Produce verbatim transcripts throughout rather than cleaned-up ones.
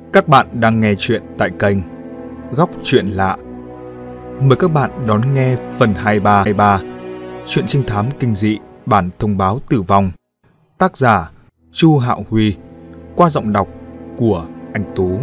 Các bạn đang nghe chuyện tại kênh Góc Chuyện Lạ. Mời các bạn đón nghe phần hai ba hai ba chuyện trinh thám kinh dị bản thông báo tử vong. Tác giả Chu Hạo Huy, qua giọng đọc của anh Tú.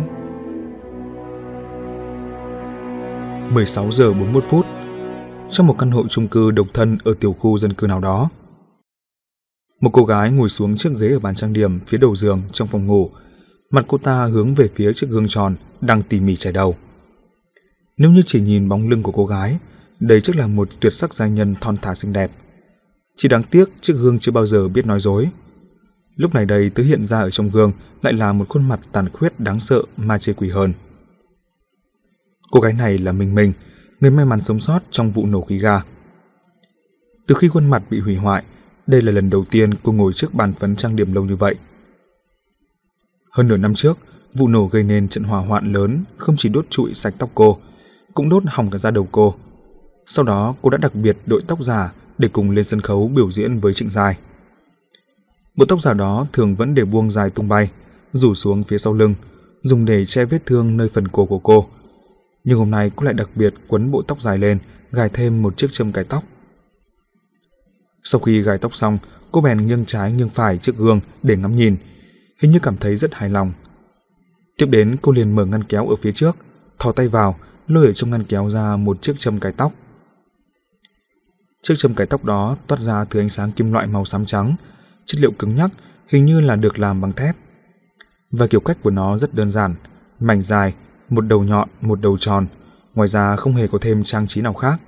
mười sáu giờ bốn mươi mốt phút, trong một căn hộ chung cư độc thân ở tiểu khu dân cư nào đó. Một cô gái ngồi xuống chiếc ghế ở bàn trang điểm phía đầu giường trong phòng ngủ. Mặt cô ta hướng về phía chiếc gương tròn đang tỉ mỉ chải đầu. Nếu như chỉ nhìn bóng lưng của cô gái, đây chắc là một tuyệt sắc giai nhân thon thả xinh đẹp. Chỉ đáng tiếc chiếc gương chưa bao giờ biết nói dối. Lúc này đây thứ hiện ra ở trong gương lại là một khuôn mặt tàn khuyết đáng sợ mà chê quỷ hơn. Cô gái này là Minh Minh, người may mắn sống sót trong vụ nổ khí ga. Từ khi khuôn mặt bị hủy hoại, đây là lần đầu tiên cô ngồi trước bàn phấn trang điểm lâu như vậy. Hơn nửa năm trước, vụ nổ gây nên trận hỏa hoạn lớn không chỉ đốt trụi sạch tóc cô, cũng đốt hỏng cả da đầu cô. Sau đó cô đã đặc biệt đội tóc giả để cùng lên sân khấu biểu diễn với Trịnh Giai. Bộ tóc giả đó thường vẫn để buông dài tung bay, rủ xuống phía sau lưng, dùng để che vết thương nơi phần cổ của cô. Nhưng hôm nay cô lại đặc biệt quấn bộ tóc dài lên, gài thêm một chiếc châm cài tóc. Sau khi gài tóc xong, cô bèn nghiêng trái nghiêng phải trước gương để ngắm nhìn, hình như cảm thấy rất hài lòng. Tiếp đến cô liền mở ngăn kéo ở phía trước, thò tay vào, lôi ở trong ngăn kéo ra một chiếc châm cài tóc. Chiếc châm cài tóc đó toát ra thứ ánh sáng kim loại màu xám trắng, chất liệu cứng nhắc, hình như là được làm bằng thép. Và kiểu cách của nó rất đơn giản, mảnh dài, một đầu nhọn, một đầu tròn, ngoài ra không hề có thêm trang trí nào khác.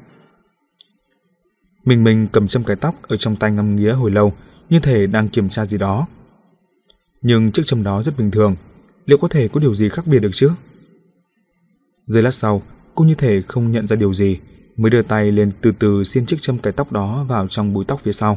Mình mình cầm châm cài tóc ở trong tay ngắm nghía hồi lâu, như thể đang kiểm tra gì đó. Nhưng chiếc châm đó rất bình thường, liệu có thể có điều gì khác biệt được chứ? Giây lát sau, cô như thể không nhận ra điều gì, mới đưa tay lên từ từ xiên chiếc châm cài tóc đó vào trong búi tóc phía sau.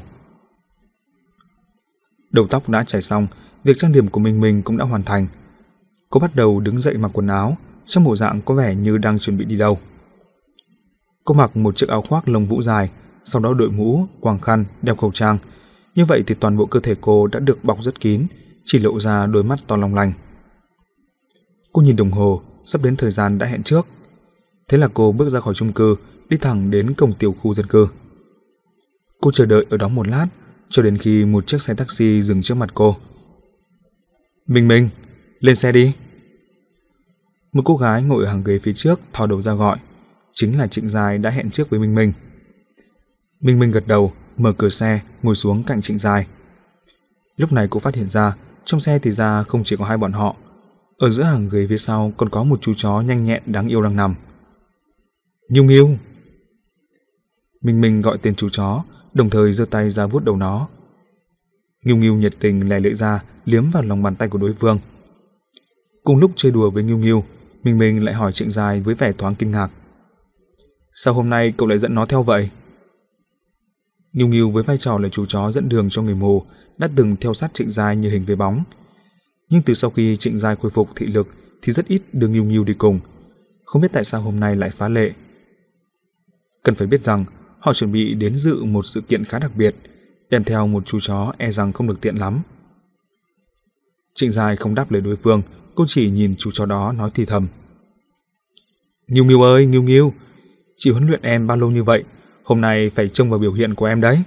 Đầu tóc đã chải xong, việc trang điểm của Minh Minh cũng đã hoàn thành. Cô bắt đầu đứng dậy mặc quần áo, trong bộ dạng có vẻ như đang chuẩn bị đi đâu. Cô mặc một chiếc áo khoác lông vũ dài, sau đó đội mũ, quàng khăn, đeo khẩu trang. Như vậy thì toàn bộ cơ thể cô đã được bọc rất kín, chỉ lộ ra đôi mắt to long lanh. Cô nhìn đồng hồ, sắp đến thời gian đã hẹn trước. Thế là cô bước ra khỏi chung cư, đi thẳng đến cổng tiểu khu dân cư. Cô chờ đợi ở đó một lát, cho đến khi một chiếc xe taxi dừng trước mặt cô. Minh Minh, lên xe đi. Một cô gái ngồi ở hàng ghế phía trước thò đầu ra gọi. Chính là Trịnh Giai đã hẹn trước với Minh Minh. Minh Minh gật đầu, mở cửa xe, ngồi xuống cạnh Trịnh Giai. Lúc này cô phát hiện ra, trong xe thì ra không chỉ có hai bọn họ. Ở giữa hàng ghế phía sau còn có một chú chó nhanh nhẹn đáng yêu đang nằm. Nghiêu Nghiêu. Minh Minh gọi tên chú chó, đồng thời giơ tay ra vuốt đầu nó. Nghiêu Nghiêu nhiệt tình lè lưỡi ra, liếm vào lòng bàn tay của đối phương. Cùng lúc chơi đùa với Nghiêu Nghiêu, Minh Minh lại hỏi Trịnh Giai với vẻ thoáng kinh ngạc. Sao hôm nay cậu lại dẫn nó theo vậy? Nghiêu Nghiêu với vai trò là chú chó dẫn đường cho người mù đã từng theo sát Trịnh Giai như hình với bóng. Nhưng từ sau khi Trịnh Giai khôi phục thị lực thì rất ít đưa Nghiêu Nghiêu đi cùng. Không biết tại sao hôm nay lại phá lệ. Cần phải biết rằng họ chuẩn bị đến dự một sự kiện khá đặc biệt, đem theo một chú chó e rằng không được tiện lắm. Trịnh Giai không đáp lời đối phương, cô chỉ nhìn chú chó đó nói thì thầm. Nghiêu Nghiêu ơi, Nghiêu Nghiêu, chị huấn luyện em bao lâu như vậy, hôm nay phải trông vào biểu hiện của em đấy.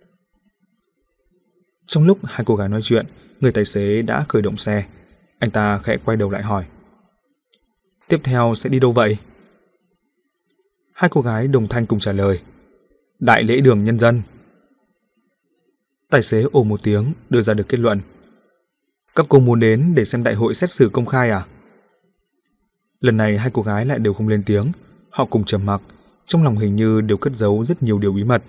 Trong lúc hai cô gái nói chuyện, người tài xế đã khởi động xe. Anh ta khẽ quay đầu lại hỏi. Tiếp theo sẽ đi đâu vậy? Hai cô gái đồng thanh cùng trả lời. Đại lễ đường nhân dân. Tài xế ồ một tiếng, đưa ra được kết luận. Các cô muốn đến để xem đại hội xét xử công khai à? Lần này hai cô gái lại đều không lên tiếng. Họ cùng trầm mặc, trong lòng hình như đều cất giấu rất nhiều điều bí mật.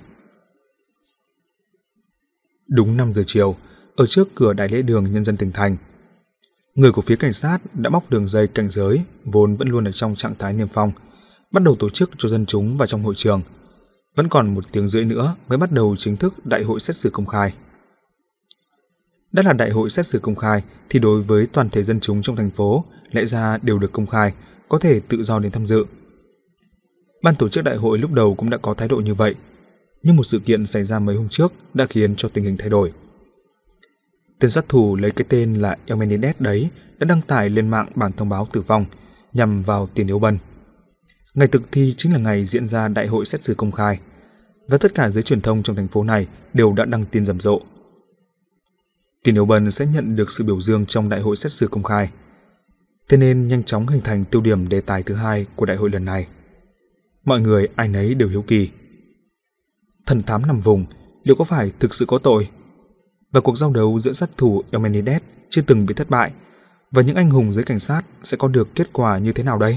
Đúng năm giờ chiều, ở trước cửa đại lễ đường nhân dân tỉnh thành, người của phía cảnh sát đã bóc đường dây cảnh giới vốn vẫn luôn ở trong trạng thái niêm phong, bắt đầu tổ chức cho dân chúng vào trong hội trường. Vẫn còn một tiếng rưỡi nữa mới bắt đầu chính thức đại hội xét xử công khai. Đã là đại hội xét xử công khai thì đối với toàn thể dân chúng trong thành phố lẽ ra đều được công khai, có thể tự do đến tham dự. Ban tổ chức đại hội lúc đầu cũng đã có thái độ như vậy, nhưng một sự kiện xảy ra mấy hôm trước đã khiến cho tình hình thay đổi. Tên sát thủ lấy cái tên là Eumenides đấy đã đăng tải lên mạng bản thông báo tử vong nhằm vào Tiền Yếu Bân. Ngày thực thi chính là ngày diễn ra đại hội xét xử công khai, và tất cả giới truyền thông trong thành phố này đều đã đăng tin rầm rộ. Tiền Yếu Bân sẽ nhận được sự biểu dương trong đại hội xét xử công khai, thế nên nhanh chóng hình thành tiêu điểm đề tài thứ hai của đại hội lần này. Mọi người ai nấy đều hiếu kỳ. Thần thám nằm vùng liệu có phải thực sự có tội? Và cuộc giao đấu giữa sát thủ Eumenides chưa từng bị thất bại và những anh hùng giới cảnh sát sẽ có được kết quả như thế nào đây?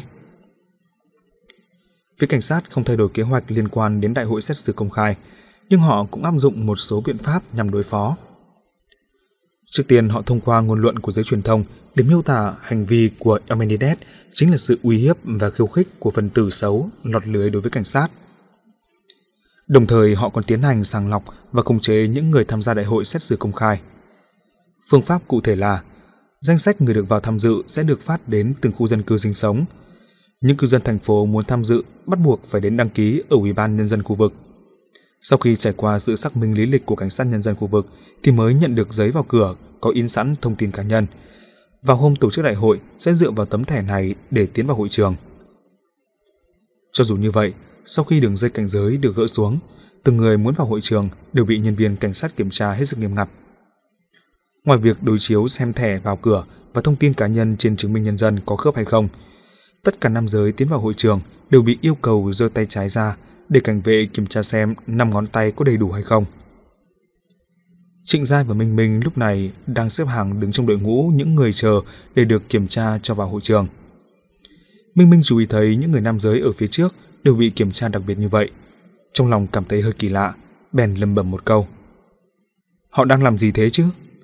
Phía cảnh sát không thay đổi kế hoạch liên quan đến đại hội xét xử công khai, nhưng họ cũng áp dụng một số biện pháp nhằm đối phó. Trước tiên, họ thông qua ngôn luận của giới truyền thông để miêu tả hành vi của Eumenides chính là sự uy hiếp và khiêu khích của phần tử xấu lọt lưới đối với cảnh sát. Đồng thời, họ còn tiến hành sàng lọc và khống chế những người tham gia đại hội xét xử công khai. Phương pháp cụ thể là danh sách người được vào tham dự sẽ được phát đến từng khu dân cư sinh sống. Những cư dân thành phố muốn tham dự bắt buộc phải đến đăng ký ở Ủy ban Nhân dân khu vực. Sau khi trải qua sự xác minh lý lịch của cảnh sát nhân dân khu vực thì mới nhận được giấy vào cửa có in sẵn thông tin cá nhân. Vào hôm tổ chức đại hội sẽ dựa vào tấm thẻ này để tiến vào hội trường. Cho dù như vậy, sau khi đường dây cảnh giới được gỡ xuống, từng người muốn vào hội trường đều bị nhân viên cảnh sát kiểm tra hết sức nghiêm ngặt. Ngoài việc đối chiếu xem thẻ vào cửa và thông tin cá nhân trên chứng minh nhân dân có khớp hay không, tất cả nam giới tiến vào hội trường đều bị yêu cầu giơ tay trái ra để cảnh vệ kiểm tra xem năm ngón tay có đầy đủ hay không. Trịnh Giai và Minh Minh lúc này đang xếp hàng đứng trong đội ngũ những người chờ để được kiểm tra cho vào hội trường. Minh Minh chú ý thấy những người nam giới ở phía trước đều bị kiểm tra đặc biệt như vậy. Trong lòng cảm thấy hơi kỳ lạ, bèn lẩm bẩm một câu. Họ đang làm gì thế chứ?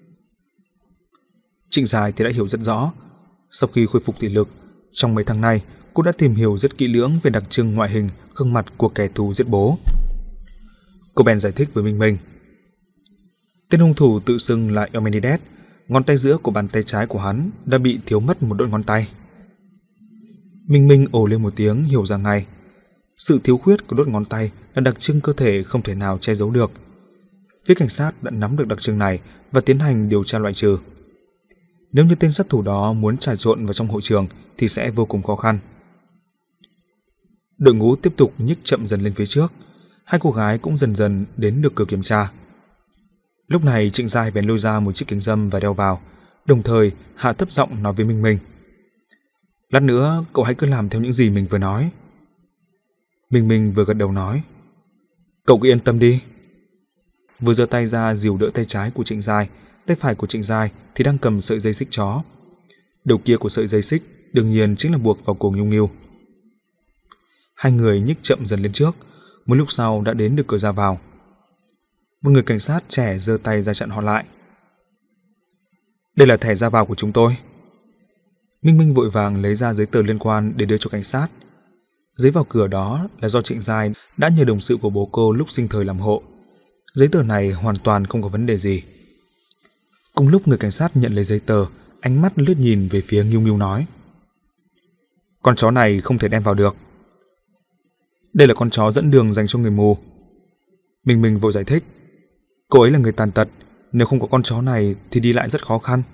Trịnh Giai thì đã hiểu rất rõ. Sau khi khôi phục thị lực, trong mấy tháng nay, cô đã tìm hiểu rất kỹ lưỡng về đặc trưng ngoại hình, gương mặt của kẻ thù giết bố. Cô bèn giải thích với Minh Minh. Tên hung thủ tự xưng là Eumenides, ngón tay giữa của bàn tay trái của hắn đã bị thiếu mất một đốt ngón tay. Minh Minh ồ lên một tiếng hiểu ra ngay. Sự thiếu khuyết của đốt ngón tay là đặc trưng cơ thể không thể nào che giấu được. Phía cảnh sát đã nắm được đặc trưng này và tiến hành điều tra loại trừ. Nếu như tên sát thủ đó muốn trà trộn vào trong hội trường thì sẽ vô cùng khó khăn. Đội ngũ tiếp tục nhích chậm dần lên phía trước. Hai cô gái cũng dần dần đến được cửa kiểm tra. Lúc này Trịnh Giai bèn lôi ra một chiếc kính râm và đeo vào, đồng thời hạ thấp giọng nói với Minh Minh. Lát nữa cậu hãy cứ làm theo những gì mình vừa nói. Minh Minh vừa gật đầu nói. Cậu cứ yên tâm đi. Vừa giơ tay ra dìu đỡ tay trái của Trịnh Giai, tay phải của Trịnh Giai thì đang cầm sợi dây xích chó. Đầu kia của sợi dây xích đương nhiên chính là buộc vào cổ Nghiêu Nghiêu. Hai người nhích chậm dần lên trước, một lúc sau đã đến được cửa ra vào. Một người cảnh sát trẻ giơ tay ra chặn họ lại. Đây là thẻ ra vào của chúng tôi. Minh Minh vội vàng lấy ra giấy tờ liên quan để đưa cho cảnh sát. Giấy vào cửa đó là do Trịnh Giai đã nhờ đồng sự của bố cô lúc sinh thời làm hộ. Giấy tờ này hoàn toàn không có vấn đề gì. Cùng lúc người cảnh sát nhận lấy giấy tờ, ánh mắt lướt nhìn về phía Nghiêu Nghiêu nói. Con chó này không thể đem vào được. Đây là con chó dẫn đường dành cho người mù. Minh Minh vội giải thích. Cô ấy là người tàn tật, nếu không có con chó này thì đi lại rất khó khăn.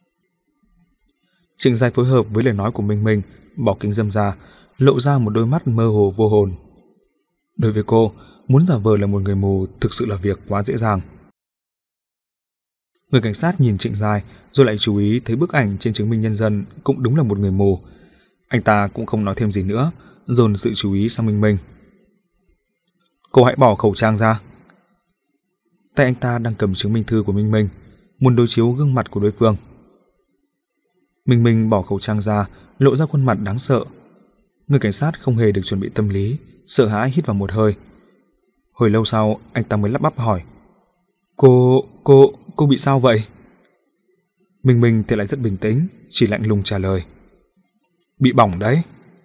Trịnh Giai phối hợp với lời nói của Minh Minh, bỏ kính râm ra, lộ ra một đôi mắt mơ hồ vô hồn. Đối với cô, muốn giả vờ là một người mù thực sự là việc quá dễ dàng. Người cảnh sát nhìn Trịnh Giai rồi lại chú ý thấy bức ảnh trên chứng minh nhân dân cũng đúng là một người mù. Anh ta cũng không nói thêm gì nữa, dồn sự chú ý sang Minh Minh. Cô hãy bỏ khẩu trang ra. Tay anh ta đang cầm chứng minh thư của Minh Minh, muốn đối chiếu gương mặt của đối phương. Minh Minh bỏ khẩu trang ra, lộ ra khuôn mặt đáng sợ. Người cảnh sát không hề được chuẩn bị tâm lý, sợ hãi hít vào một hơi. Hồi lâu sau, anh ta mới lắp bắp hỏi. Cô, cô, cô bị sao vậy? Minh Minh thì lại rất bình tĩnh, chỉ lạnh lùng trả lời. Bị bỏng đấy.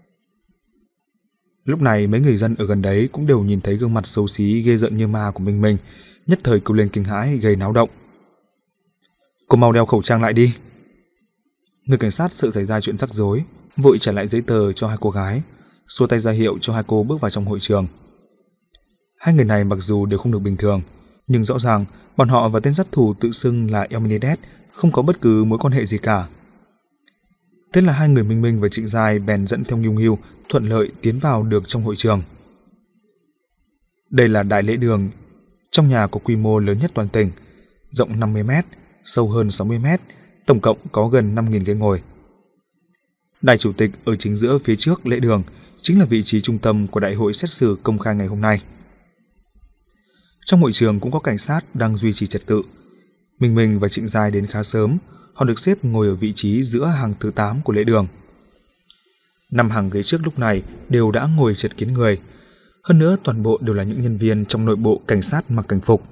Lúc này mấy người dân ở gần đấy cũng đều nhìn thấy gương mặt xấu xí ghê rợn như ma của Minh Minh, nhất thời kêu lên kinh hãi gây náo động. Cô mau đeo khẩu trang lại đi. Người cảnh sát sợ xảy ra chuyện rắc rối, vội trả lại giấy tờ cho hai cô gái, xua tay ra hiệu cho hai cô bước vào trong hội trường. Hai người này mặc dù đều không được bình thường, nhưng rõ ràng bọn họ và tên sát thủ tự xưng là Eumenides không có bất cứ mối quan hệ gì cả. Thế là hai người Minh Minh và Trịnh Giai bèn dẫn theo Ngưu Ngưu thuận lợi tiến vào được trong hội trường. Đây là đại lễ đường, trong nhà có quy mô lớn nhất toàn tỉnh, rộng năm mươi mét, sâu hơn sáu mươi mét, tổng cộng có gần năm nghìn ghế ngồi. Đại chủ tịch ở chính giữa phía trước lễ đường chính là vị trí trung tâm của đại hội xét xử công khai ngày hôm nay. Trong hội trường cũng có cảnh sát đang duy trì trật tự. Minh Minh và Trịnh Giai đến khá sớm, họ được xếp ngồi ở vị trí giữa hàng thứ tám của lễ đường. Năm hàng ghế trước lúc này đều đã ngồi chật kín người, hơn nữa toàn bộ đều là những nhân viên trong nội bộ cảnh sát mặc cảnh phục.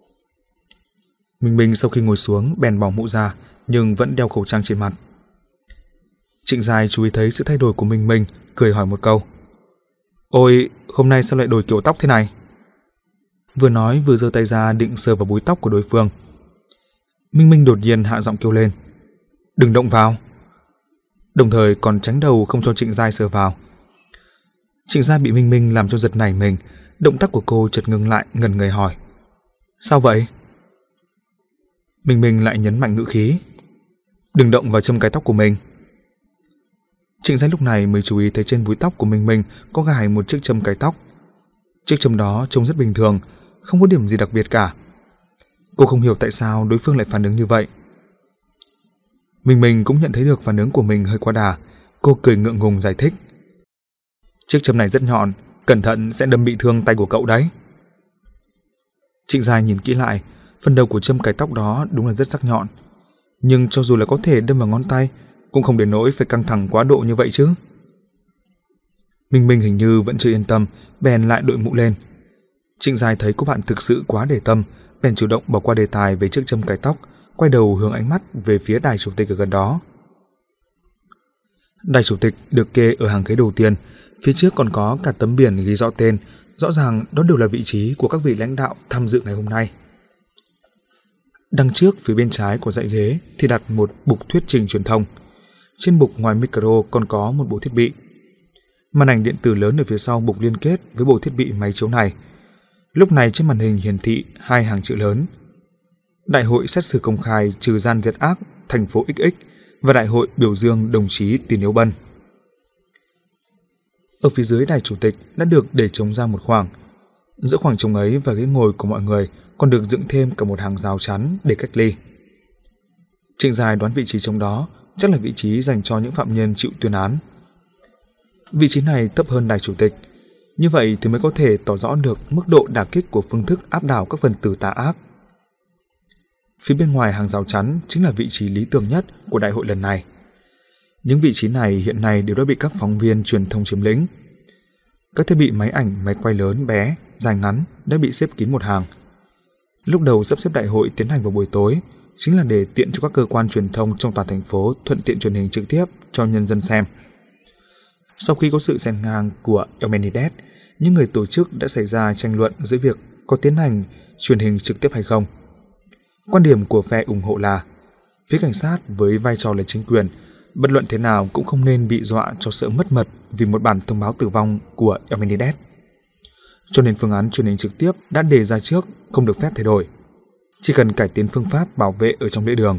Minh Minh sau khi ngồi xuống bèn bỏ mũ ra, nhưng vẫn đeo khẩu trang trên mặt. Trịnh Giai chú ý thấy sự thay đổi của Minh Minh, cười hỏi một câu: "Ôi, hôm nay sao lại đổi kiểu tóc thế này?" Vừa nói vừa giơ tay ra định sờ vào búi tóc của đối phương. Minh Minh đột nhiên hạ giọng kêu lên: "Đừng động vào!" Đồng thời còn tránh đầu không cho Trịnh Giai sờ vào. Trịnh Giai bị Minh Minh làm cho giật nảy mình, động tác của cô chợt ngừng lại, ngẩn người hỏi: "Sao vậy?" Minh Minh lại nhấn mạnh ngữ khí: "Đừng động vào châm cái tóc của mình." Trịnh Giai lúc này mới chú ý thấy trên búi tóc của Minh Minh có gài một chiếc châm cái tóc. Chiếc châm đó trông rất bình thường, không có điểm gì đặc biệt cả. Cô không hiểu tại sao đối phương lại phản ứng như vậy. Minh Minh cũng nhận thấy được phản ứng của mình hơi quá đà, cô cười ngượng ngùng giải thích: "Chiếc châm này rất nhọn, cẩn thận sẽ đâm bị thương tay của cậu đấy." Trịnh Giai nhìn kỹ lại, phần đầu của châm cái tóc đó đúng là rất sắc nhọn, nhưng cho dù là có thể đâm vào ngón tay cũng không đến nỗi phải căng thẳng quá độ như vậy chứ. Minh Minh hình như vẫn chưa yên tâm, bèn lại đội mũ lên. Trịnh Giai thấy cô bạn thực sự quá để tâm, bèn chủ động bỏ qua đề tài về chiếc châm cái tóc, quay đầu hướng ánh mắt về phía đài chủ tịch ở gần đó. Đài chủ tịch được kê ở hàng ghế đầu tiên, phía trước còn có cả tấm biển ghi rõ tên, rõ ràng đó đều là vị trí của các vị lãnh đạo tham dự ngày hôm nay. Đằng trước phía bên trái của dãy ghế thì đặt một bục thuyết trình truyền thông. Trên bục ngoài micro còn có một bộ thiết bị. Màn ảnh điện tử lớn ở phía sau bục liên kết với bộ thiết bị máy chiếu này. Lúc này trên màn hình hiển thị hai hàng chữ lớn: Đại hội xét xử công khai trừ gian diệt ác thành phố ích ích và Đại hội biểu dương đồng chí Tiền Yếu Bân. Ở phía dưới đài chủ tịch đã được để trống ra một khoảng. Giữa khoảng trống ấy và ghế ngồi của mọi người còn được dựng thêm cả một hàng rào chắn để cách ly. Trịnh Giai đoán vị trí trống đó chắc là vị trí dành cho những phạm nhân chịu tuyên án. Vị trí này thấp hơn đài chủ tịch, như vậy thì mới có thể tỏ rõ được mức độ đả kích của phương thức áp đảo các phần tử tà ác. Phía bên ngoài hàng rào chắn chính là vị trí lý tưởng nhất của đại hội lần này. Những vị trí này hiện nay đều đã bị các phóng viên truyền thông chiếm lĩnh. Các thiết bị máy ảnh, máy quay lớn, bé, dài ngắn đã bị xếp kín một hàng. Lúc đầu sắp xếp đại hội tiến hành vào buổi tối chính là để tiện cho các cơ quan truyền thông trong toàn thành phố thuận tiện truyền hình trực tiếp cho nhân dân xem. Sau khi có sự xen ngang của Eumenides, những người tổ chức đã xảy ra tranh luận giữa việc có tiến hành truyền hình trực tiếp hay không. Quan điểm của phe ủng hộ là phía cảnh sát với vai trò là chính quyền, bất luận thế nào cũng không nên bị dọa cho sợ mất mật vì một bản thông báo tử vong của Eumenides. Cho nên phương án truyền hình trực tiếp đã đề ra trước, không được phép thay đổi, chỉ cần cải tiến phương pháp bảo vệ ở trong lễ đường.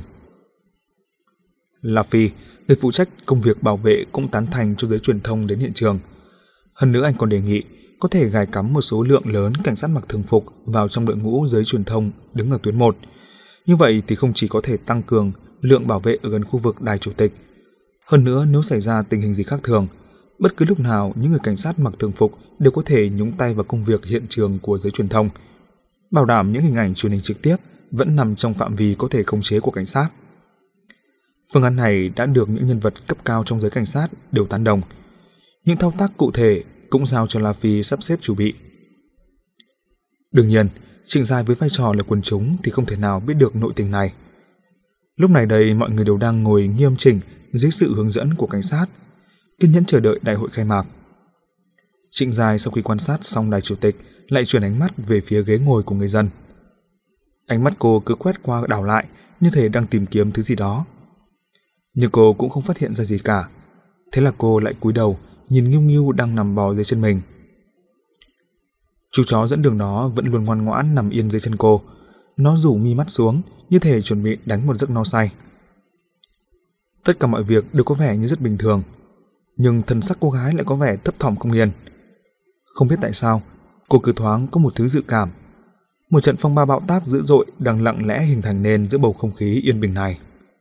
La Phi, người phụ trách công việc bảo vệ, cũng tán thành cho giới truyền thông đến hiện trường. Hơn nữa anh còn đề nghị có thể gài cắm một số lượng lớn cảnh sát mặc thường phục vào trong đội ngũ giới truyền thông đứng ở tuyến một. Như vậy thì không chỉ có thể tăng cường lượng bảo vệ ở gần khu vực đài chủ tịch, hơn nữa nếu xảy ra tình hình gì khác thường, bất cứ lúc nào những người cảnh sát mặc thường phục đều có thể nhúng tay vào công việc hiện trường của giới truyền thông, bảo đảm những hình ảnh truyền hình trực tiếp vẫn nằm trong phạm vi có thể khống chế của cảnh sát. Phương án này đã được những nhân vật cấp cao trong giới cảnh sát đều tán đồng. Những thao tác cụ thể cũng giao cho La Phi sắp xếp chuẩn bị. Đương nhiên, Trịnh Giai với vai trò là quần chúng thì không thể nào biết được nội tình này. Lúc này đây mọi người đều đang ngồi nghiêm chỉnh dưới sự hướng dẫn của cảnh sát, kiên nhẫn chờ đợi đại hội khai mạc. Trịnh Giai sau khi quan sát xong đài chủ tịch lại chuyển ánh mắt về phía ghế ngồi của người dân. Ánh mắt cô cứ quét qua đảo lại như thể đang tìm kiếm thứ gì đó. Nhưng cô cũng không phát hiện ra gì cả. Thế là cô lại cúi đầu nhìn Ngưu Ngưu đang nằm bò dưới chân mình. Chú chó dẫn đường đó vẫn luôn ngoan ngoãn nằm yên dưới chân cô. Nó rủ mi mắt xuống, như thể chuẩn bị đánh một giấc no say. Tất cả mọi việc đều có vẻ như rất bình thường, nhưng thân sắc cô gái lại có vẻ thấp thỏm không yên. Không biết tại sao, cô cứ thoáng có một thứ dự cảm. Một trận phong ba bão táp dữ dội đang lặng lẽ hình thành nên giữa bầu không khí yên bình này.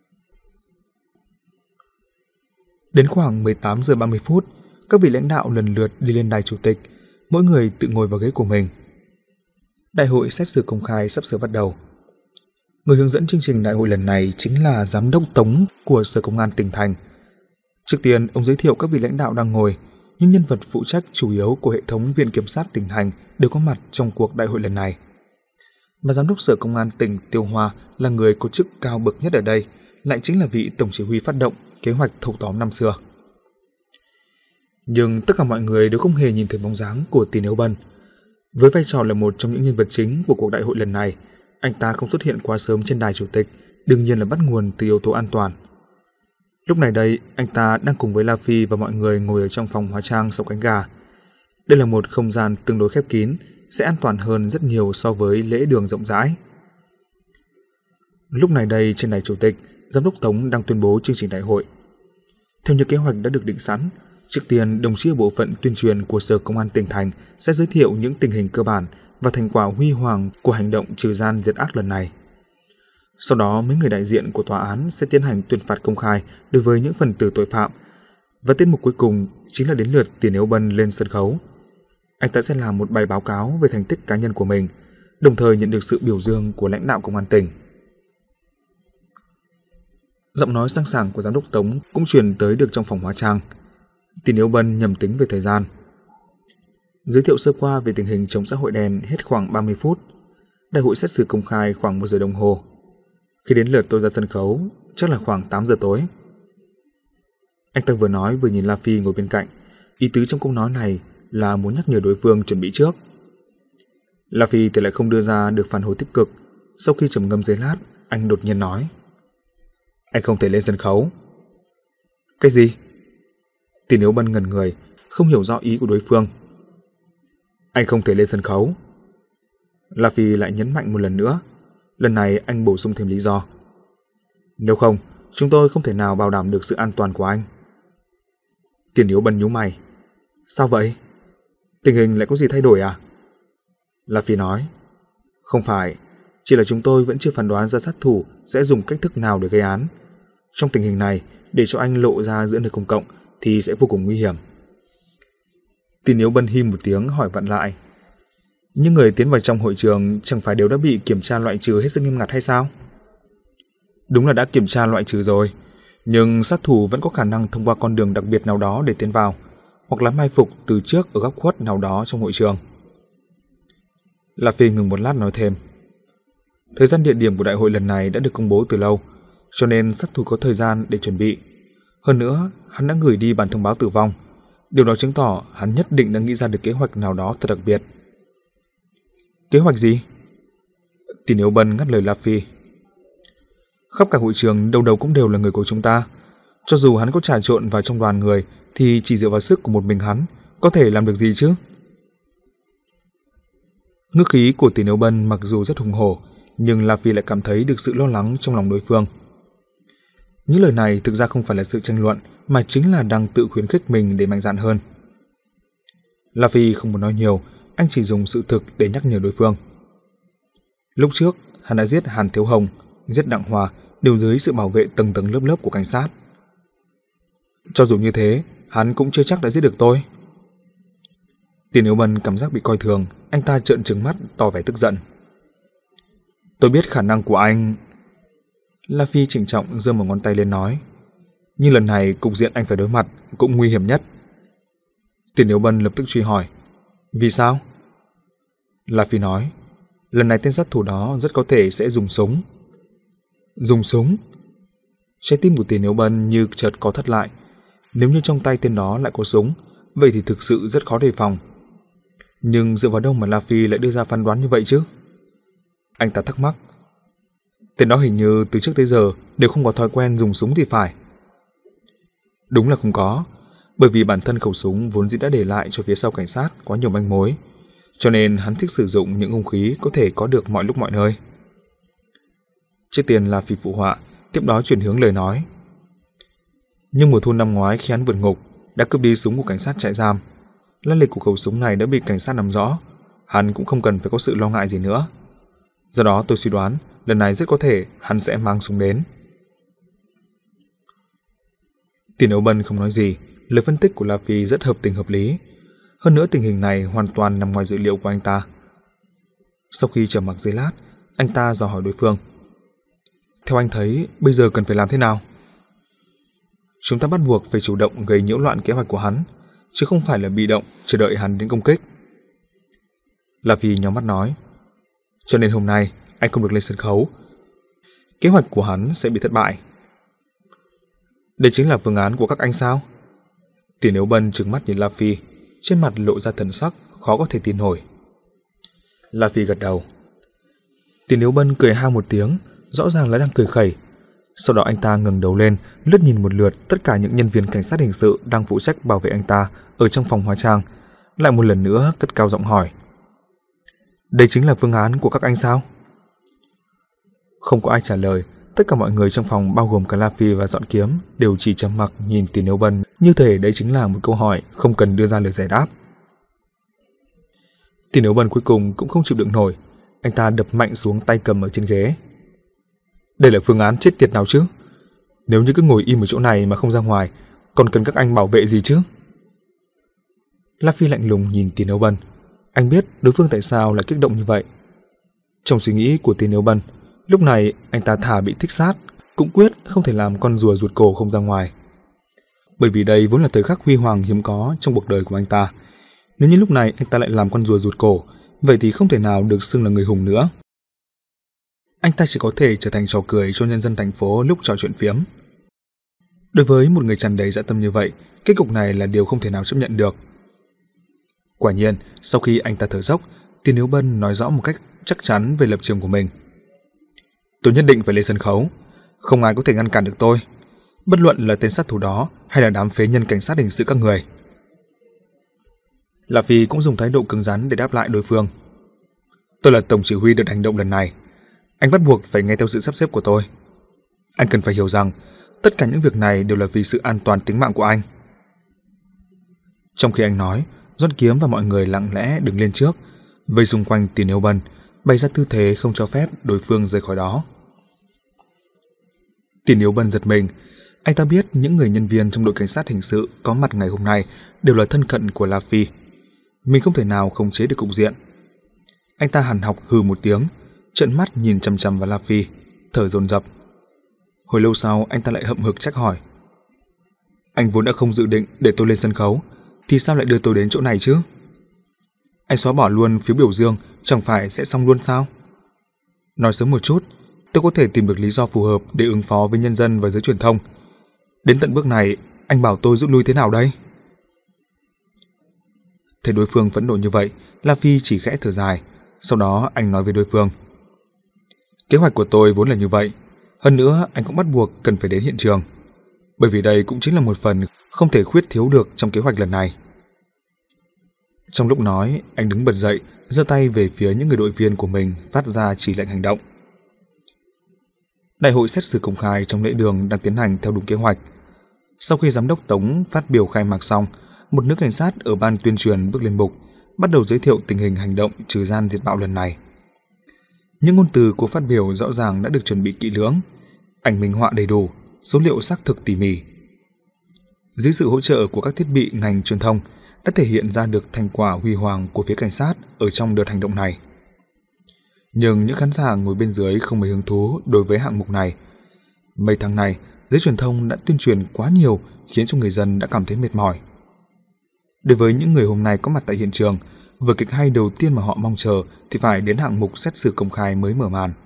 Đến khoảng mười tám giờ ba mươi phút, các vị lãnh đạo lần lượt đi lên đài chủ tịch, mỗi người tự ngồi vào ghế của mình. Đại hội xét xử công khai sắp sửa bắt đầu. Người hướng dẫn chương trình đại hội lần này chính là Giám đốc Tống của Sở Công an tỉnh thành. Trước tiên, ông giới thiệu các vị lãnh đạo đang ngồi, những nhân vật phụ trách chủ yếu của hệ thống Viện Kiểm sát tỉnh thành đều có mặt trong cuộc đại hội lần này. Và Giám đốc Sở Công an tỉnh Tiêu Hoa là người có chức cao bậc nhất ở đây, lại chính là vị tổng chỉ huy phát động kế hoạch thâu tóm năm xưa. Nhưng tất cả mọi người đều không hề nhìn thấy bóng dáng của Tỷ Nếu Bân. Với vai trò là một trong những nhân vật chính của cuộc đại hội lần này, anh ta không xuất hiện quá sớm trên đài chủ tịch, đương nhiên là bắt nguồn từ yếu tố an toàn. Lúc này đây, anh ta đang cùng với La Phi và mọi người ngồi ở trong phòng hóa trang sau cánh gà. Đây là một không gian tương đối khép kín, sẽ an toàn hơn rất nhiều so với lễ đường rộng rãi. Lúc này đây, trên đài chủ tịch, Giám đốc Tống đang tuyên bố chương trình đại hội. Theo như kế hoạch đã được định sẵn, trước tiên đồng chí ở bộ phận tuyên truyền của Sở Công an tỉnh thành sẽ giới thiệu những tình hình cơ bản và thành quả huy hoàng của hành động trừ gian diệt ác lần này. Sau đó, mấy người đại diện của tòa án sẽ tiến hành tuyên phạt công khai đối với những phần tử tội phạm. Và tiết mục cuối cùng chính là đến lượt Tỷ Nếu Bân lên sân khấu. Anh ta sẽ làm một bài báo cáo về thành tích cá nhân của mình, đồng thời nhận được sự biểu dương của lãnh đạo công an tỉnh. Giọng nói sang sảng của Giám đốc Tống cũng truyền tới được trong phòng hóa trang. Tỷ Nếu Bân nhầm tính về thời gian. Giới thiệu sơ qua về tình hình chống xã hội đen hết khoảng ba mươi phút. Đại hội xét xử công khai khoảng một giờ đồng hồ. Khi đến lượt tôi ra sân khấu, chắc là khoảng tám giờ tối. Anh ta vừa nói vừa nhìn La Phi ngồi bên cạnh. Ý tứ trong câu nói này là muốn nhắc nhở đối phương chuẩn bị trước. La Phi thì lại không đưa ra được phản hồi tích cực. Sau khi trầm ngâm giây lát, anh đột nhiên nói: Anh không thể lên sân khấu. Cái gì? Tỷ Nếu Bân ngẩn người, không hiểu rõ ý của đối phương. Anh không thể lên sân khấu. La Phi lại nhấn mạnh một lần nữa. Lần này anh bổ sung thêm lý do. Nếu không, chúng tôi không thể nào bảo đảm được sự an toàn của anh. Tỷ Nếu Bân nhíu mày. Sao vậy? Tình hình lại có gì thay đổi à? La Phi nói. Không phải, chỉ là chúng tôi vẫn chưa phán đoán ra sát thủ sẽ dùng cách thức nào để gây án. Trong tình hình này, để cho anh lộ ra giữa nơi công cộng thì sẽ vô cùng nguy hiểm. Tỷ Nếu Bân him một tiếng hỏi vặn lại. Những người tiến vào trong hội trường chẳng phải đều đã bị kiểm tra loại trừ hết sức nghiêm ngặt hay sao? Đúng là đã kiểm tra loại trừ rồi, nhưng sát thủ vẫn có khả năng thông qua con đường đặc biệt nào đó để tiến vào, hoặc là mai phục từ trước ở góc khuất nào đó trong hội trường. La Phi ngừng một lát nói thêm. Thời gian địa điểm của đại hội lần này đã được công bố từ lâu, cho nên sát thủ có thời gian để chuẩn bị. Hơn nữa, hắn đã gửi đi bản thông báo tử vong. Điều đó chứng tỏ hắn nhất định đã nghĩ ra được kế hoạch nào đó thật đặc biệt. Kế hoạch gì? Tỷ Nếu Bân ngắt lời La Phi. Khắp cả hội trường đâu đâu cũng đều là người của chúng ta. Cho dù hắn có trà trộn vào trong đoàn người thì chỉ dựa vào sức của một mình hắn có thể làm được gì chứ? Ngữ khí của Tỷ Nếu Bân mặc dù rất hùng hổ, nhưng La Phi lại cảm thấy được sự lo lắng trong lòng đối phương. Những lời này thực ra không phải là sự tranh luận, mà chính là đang tự khuyến khích mình để mạnh dạn hơn. La Phi không muốn nói nhiều, anh chỉ dùng sự thực để nhắc nhở đối phương. Lúc trước, hắn đã giết Hàn Thiếu Hồng, giết Đặng Hòa đều dưới sự bảo vệ tầng tầng lớp lớp của cảnh sát. Cho dù như thế, hắn cũng chưa chắc đã giết được tôi. Tỷ Nếu Bân cảm giác bị coi thường, anh ta trợn trừng mắt tỏ vẻ tức giận. Tôi biết khả năng của anh. La Phi trịnh trọng giơ một ngón tay lên nói. Nhưng lần này cục diện anh phải đối mặt cũng nguy hiểm nhất. Tỷ Nếu Bân lập tức truy hỏi. Vì sao? La Phi nói. Lần này tên sát thủ đó rất có thể sẽ dùng súng. Dùng súng? Trái tim của Tỷ Nếu Bân như chợt có thắt lại. Nếu như trong tay tên đó lại có súng, vậy thì thực sự rất khó đề phòng. Nhưng dựa vào đâu mà La Phi lại đưa ra phán đoán như vậy chứ? Anh ta thắc mắc. Tên đó hình như từ trước tới giờ đều không có thói quen dùng súng thì phải. Đúng là không có, bởi vì bản thân khẩu súng vốn dĩ đã để lại cho phía sau cảnh sát có nhiều manh mối. cho nên hắn thích sử dụng những hung khí có thể có được mọi lúc mọi nơi. Trước tiên là Phi phụ họa, tiếp đó chuyển hướng lời nói. Nhưng mùa thu năm ngoái khi hắn vượt ngục, đã cướp đi súng của cảnh sát trại giam. Lai lịch của khẩu súng này đã bị cảnh sát nắm rõ, hắn cũng không cần phải có sự lo ngại gì nữa. Do đó tôi suy đoán lần này rất có thể hắn sẽ mang súng đến. Tiền Âu Bân không nói gì, lời phân tích của La Phi rất hợp tình hợp lý. Hơn nữa tình hình này hoàn toàn nằm ngoài dự liệu của anh ta. Sau khi trầm mặc giây lát, anh ta dò hỏi đối phương. Theo anh thấy, bây giờ cần phải làm thế nào? Chúng ta bắt buộc phải chủ động gây nhiễu loạn kế hoạch của hắn, chứ không phải là bị động chờ đợi hắn đến công kích. La Phi nhắm mắt nói. Cho nên hôm nay anh không được lên sân khấu. Kế hoạch của hắn sẽ bị thất bại. Đây chính là phương án của các anh sao? Tiền Âu Bân trừng mắt nhìn La Phi, trên mặt lộ ra thần sắc khó có thể tin nổi. La Phi gật đầu. Tiền Âu Bân cười ha một tiếng, rõ ràng là đang cười khẩy. Sau đó anh ta ngẩng đầu lên, lướt nhìn một lượt tất cả những nhân viên cảnh sát hình sự đang phụ trách bảo vệ anh ta ở trong phòng hóa trang, lại một lần nữa cất cao giọng hỏi. Đây chính là phương án của các anh sao? Không có ai trả lời, tất cả mọi người trong phòng bao gồm cả La Phi và Dọn Kiếm đều chỉ trầm mặc nhìn Tiền Âu Bân, như thể đấy chính là một câu hỏi không cần đưa ra lời giải đáp. Tiền Âu Bân cuối cùng cũng không chịu đựng nổi, anh ta đập mạnh xuống tay cầm ở trên ghế. Đây là phương án chết tiệt nào chứ? Nếu như cứ ngồi im ở chỗ này mà không ra ngoài, còn cần các anh bảo vệ gì chứ? La Phi lạnh lùng nhìn Tiền Âu Bân. Anh biết đối phương tại sao lại kích động như vậy. Trong suy nghĩ của Tiền Âu Bân, lúc này anh ta thà bị thích sát, cũng quyết không thể làm con rùa ruột cổ không ra ngoài. Bởi vì đây vốn là thời khắc huy hoàng hiếm có trong cuộc đời của anh ta. Nếu như lúc này anh ta lại làm con rùa ruột cổ, vậy thì không thể nào được xưng là người hùng nữa. Anh ta chỉ có thể trở thành trò cười cho nhân dân thành phố lúc trò chuyện phiếm. Đối với một người tràn đầy dã tâm như vậy, kết cục này là điều không thể nào chấp nhận được. Quả nhiên, sau khi anh ta thở dốc, Tiền Âu Bân nói rõ một cách chắc chắn về lập trường của mình. Tôi nhất định phải lên sân khấu, không ai có thể ngăn cản được tôi, bất luận là tên sát thủ đó hay là đám phế nhân cảnh sát hình sự các người. La Phi cũng dùng thái độ cứng rắn để đáp lại đối phương. Tôi là tổng chỉ huy đợt hành động lần này, anh bắt buộc phải nghe theo sự sắp xếp của tôi. Anh cần phải hiểu rằng tất cả những việc này đều là vì sự an toàn tính mạng của anh. Trong khi anh nói, Dọn Kiếm và mọi người lặng lẽ đứng lên trước, vây xung quanh Tiền Âu Bân, bày ra tư thế không cho phép đối phương rời khỏi đó. Tiền Âu Bân giật mình, anh ta biết những người nhân viên trong đội cảnh sát hình sự có mặt ngày hôm nay đều là thân cận của La Phi. Mình không thể nào khống chế được cục diện. Anh ta hằn học hừ một tiếng, trợn mắt nhìn chằm chằm vào La Phi, thở dồn dập. Hồi lâu sau anh ta lại hậm hực trách hỏi. Anh vốn đã không dự định để tôi lên sân khấu, thì sao lại đưa tôi đến chỗ này chứ? Anh xóa bỏ luôn phiếu biểu dương, chẳng phải sẽ xong luôn sao? Nói sớm một chút, tôi có thể tìm được lý do phù hợp để ứng phó với nhân dân và giới truyền thông. Đến tận bước này, anh bảo tôi rút lui thế nào đây? Thấy đối phương phẫn nộ như vậy, La Phi chỉ khẽ thở dài. Sau đó anh nói với đối phương. Kế hoạch của tôi vốn là như vậy. Hơn nữa, anh cũng bắt buộc cần phải đến hiện trường. Bởi vì đây cũng chính là một phần không thể khuyết thiếu được trong kế hoạch lần này. Trong lúc nói, anh đứng bật dậy, giơ tay về phía những người đội viên của mình, phát ra chỉ lệnh hành động. Đại hội xét xử công khai trong lễ đường đang tiến hành theo đúng kế hoạch. Sau khi giám đốc Tống phát biểu khai mạc xong, một nữ cảnh sát ở ban tuyên truyền bước lên bục, bắt đầu giới thiệu tình hình hành động trừ gian diệt bạo lần này. Những ngôn từ của phát biểu rõ ràng đã được chuẩn bị kỹ lưỡng, ảnh minh họa đầy đủ, số liệu xác thực tỉ mỉ. Dưới sự hỗ trợ của các thiết bị ngành truyền thông đã thể hiện ra được thành quả huy hoàng của phía cảnh sát ở trong đợt hành động này. Nhưng những khán giả ngồi bên dưới không mấy hứng thú đối với hạng mục này. Mấy tháng này, giới truyền thông đã tuyên truyền quá nhiều khiến cho người dân đã cảm thấy mệt mỏi. Đối với những người hôm nay có mặt tại hiện trường, vở kịch hay đầu tiên mà họ mong chờ thì phải đến hạng mục xét xử công khai mới mở màn.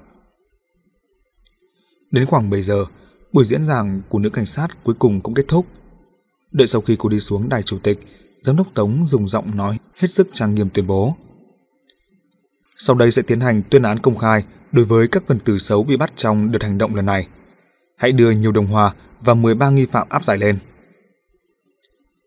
Đến khoảng bảy giờ, buổi diễn giảng của nữ cảnh sát cuối cùng cũng kết thúc. Đợi sau khi cô đi xuống đài chủ tịch, giám đốc Tống dùng giọng nói hết sức trang nghiêm tuyên bố. Sau đây sẽ tiến hành tuyên án công khai đối với các phần tử xấu bị bắt trong đợt hành động lần này. Hãy đưa nhiều đồng hòa và mười ba nghi phạm áp giải lên.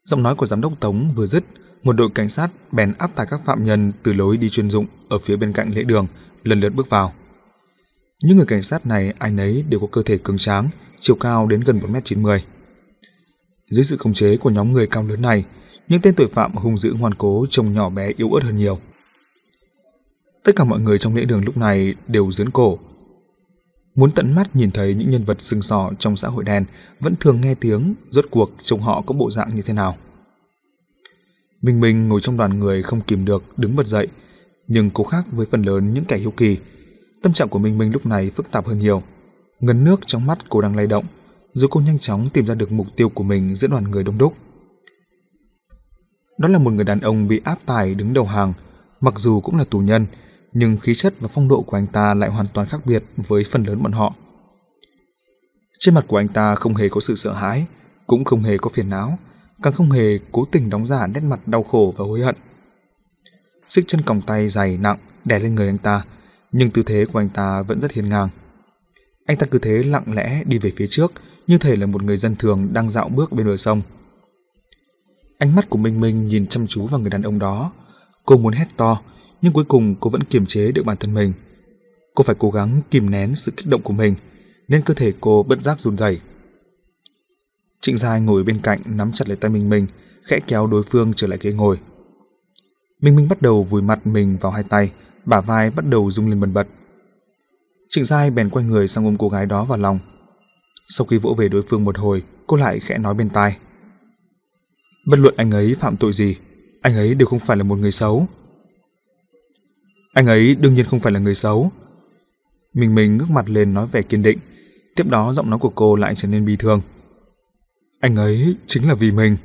Giọng nói của giám đốc Tống vừa dứt, một đội cảnh sát bèn áp tải các phạm nhân từ lối đi chuyên dụng ở phía bên cạnh lễ đường, lần lượt bước vào. Những người cảnh sát này ai nấy đều có cơ thể cường tráng, chiều cao đến gần một mét chín mươi. Dưới sự khống chế của nhóm người cao lớn này, những tên tội phạm hung dữ ngoan cố trông nhỏ bé yếu ớt hơn nhiều. Tất cả mọi người trong lễ đường lúc này đều giớn cổ. Muốn tận mắt nhìn thấy những nhân vật sừng sỏ trong xã hội đen vẫn thường nghe tiếng, rốt cuộc trông họ có bộ dạng như thế nào. Minh Minh ngồi trong đoàn người không kìm được đứng bật dậy, nhưng cô khác với phần lớn những kẻ hiếu kỳ. Tâm trạng của Minh Minh lúc này phức tạp hơn nhiều. Ngấn nước trong mắt cô đang lay động, rồi cô nhanh chóng tìm ra được mục tiêu của mình giữa đoàn người đông đúc. Đó là một người đàn ông bị áp tải đứng đầu hàng, mặc dù cũng là tù nhân, nhưng khí chất và phong độ của anh ta lại hoàn toàn khác biệt với phần lớn bọn họ. Trên mặt của anh ta không hề có sự sợ hãi, cũng không hề có phiền não, càng không hề cố tình đóng giả nét mặt đau khổ và hối hận. Xích chân còng tay dày nặng đè lên người anh ta, nhưng tư thế của anh ta vẫn rất hiên ngang. Anh ta cứ thế lặng lẽ đi về phía trước, như thể là một người dân thường đang dạo bước bên bờ sông. Ánh mắt của Minh Minh nhìn chăm chú vào người đàn ông đó. Cô muốn hét to, nhưng cuối cùng cô vẫn kiềm chế được bản thân mình. Cô phải cố gắng kìm nén sự kích động của mình, nên cơ thể cô bất giác run rẩy. Trịnh Giai ngồi bên cạnh nắm chặt lấy tay Minh Minh, khẽ kéo đối phương trở lại ghế ngồi. Minh Minh bắt đầu vùi mặt mình vào hai tay, bả vai bắt đầu rung lên bần bật. Trịnh Giai bèn quay người sang ôm cô gái đó vào lòng. Sau khi vỗ về đối phương một hồi, cô lại khẽ nói bên tai: "Bất luận anh ấy phạm tội gì, anh ấy đều không phải là một người xấu." "Anh ấy đương nhiên không phải là người xấu." Minh Minh ngước mặt lên nói vẻ kiên định, tiếp đó giọng nói của cô lại trở nên bi thương. "Anh ấy chính là vì mình."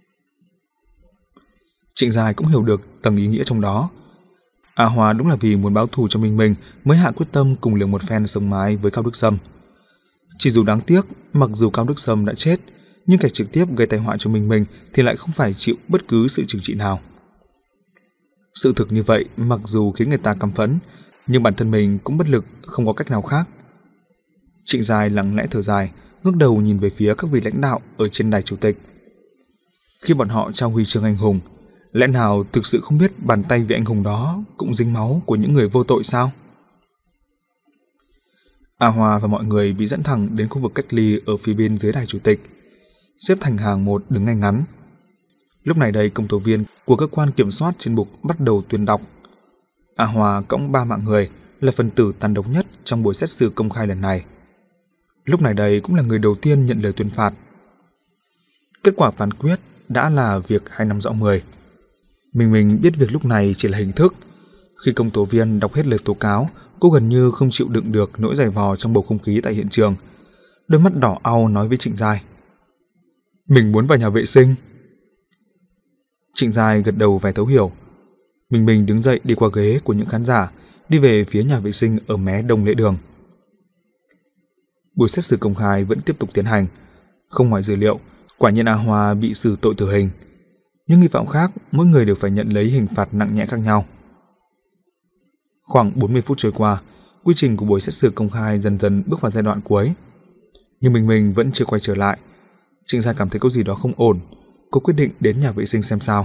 Trịnh Giai cũng hiểu được tầng ý nghĩa trong đó. A Hoa đúng là vì muốn báo thù cho Minh Minh mới hạ quyết tâm cùng liều một phen sống mái với Cao Đức Sâm. Chỉ dù đáng tiếc, mặc dù Cao Đức Sâm đã chết, nhưng kẻ trực tiếp gây tai họa cho Minh Minh thì lại không phải chịu bất cứ sự trừng trị nào. Sự thực như vậy mặc dù khiến người ta căm phẫn, nhưng bản thân mình cũng bất lực, không có cách nào khác. Trịnh Giai lặng lẽ thở dài, ngước đầu nhìn về phía các vị lãnh đạo ở trên đài chủ tịch. Khi bọn họ trao huy chương anh hùng, lẽ nào thực sự không biết bàn tay vị anh hùng đó cũng dính máu của những người vô tội sao? A Hoa và mọi người bị dẫn thẳng đến khu vực cách ly ở phía bên dưới đài chủ tịch, xếp thành hàng một đứng ngay ngắn. Lúc này đây công tố viên của cơ quan kiểm soát trên bục bắt đầu tuyên đọc. A Hoa cõng ba mạng người là phần tử tàn độc nhất trong buổi xét xử công khai lần này. Lúc này đây cũng là người đầu tiên nhận lời tuyên phạt. Kết quả phán quyết đã là việc hai năm rõ mười. Mình mình biết việc lúc này chỉ là hình thức. Khi công tố viên đọc hết lời tố cáo, cô gần như không chịu đựng được nỗi dày vò trong bầu không khí tại hiện trường. Đôi mắt đỏ au nói với Trịnh Giai: "Mình muốn vào nhà vệ sinh." Trịnh Giai gật đầu vẻ thấu hiểu. Mình mình đứng dậy đi qua ghế của những khán giả, đi về phía nhà vệ sinh ở mé đông lễ đường. Buổi xét xử công khai vẫn tiếp tục tiến hành. Không ngoài dự liệu, quả nhiên A Hoa bị xử tội tử hình. Nhưng nghi phạm khác, mỗi người đều phải nhận lấy hình phạt nặng nhẹ khác nhau. Khoảng bốn mươi phút trôi qua, quy trình của buổi xét xử công khai dần dần bước vào giai đoạn cuối. Nhưng mình mình vẫn chưa quay trở lại. Trịnh Giai cảm thấy có gì đó không ổn. Cô quyết định đến nhà vệ sinh xem sao.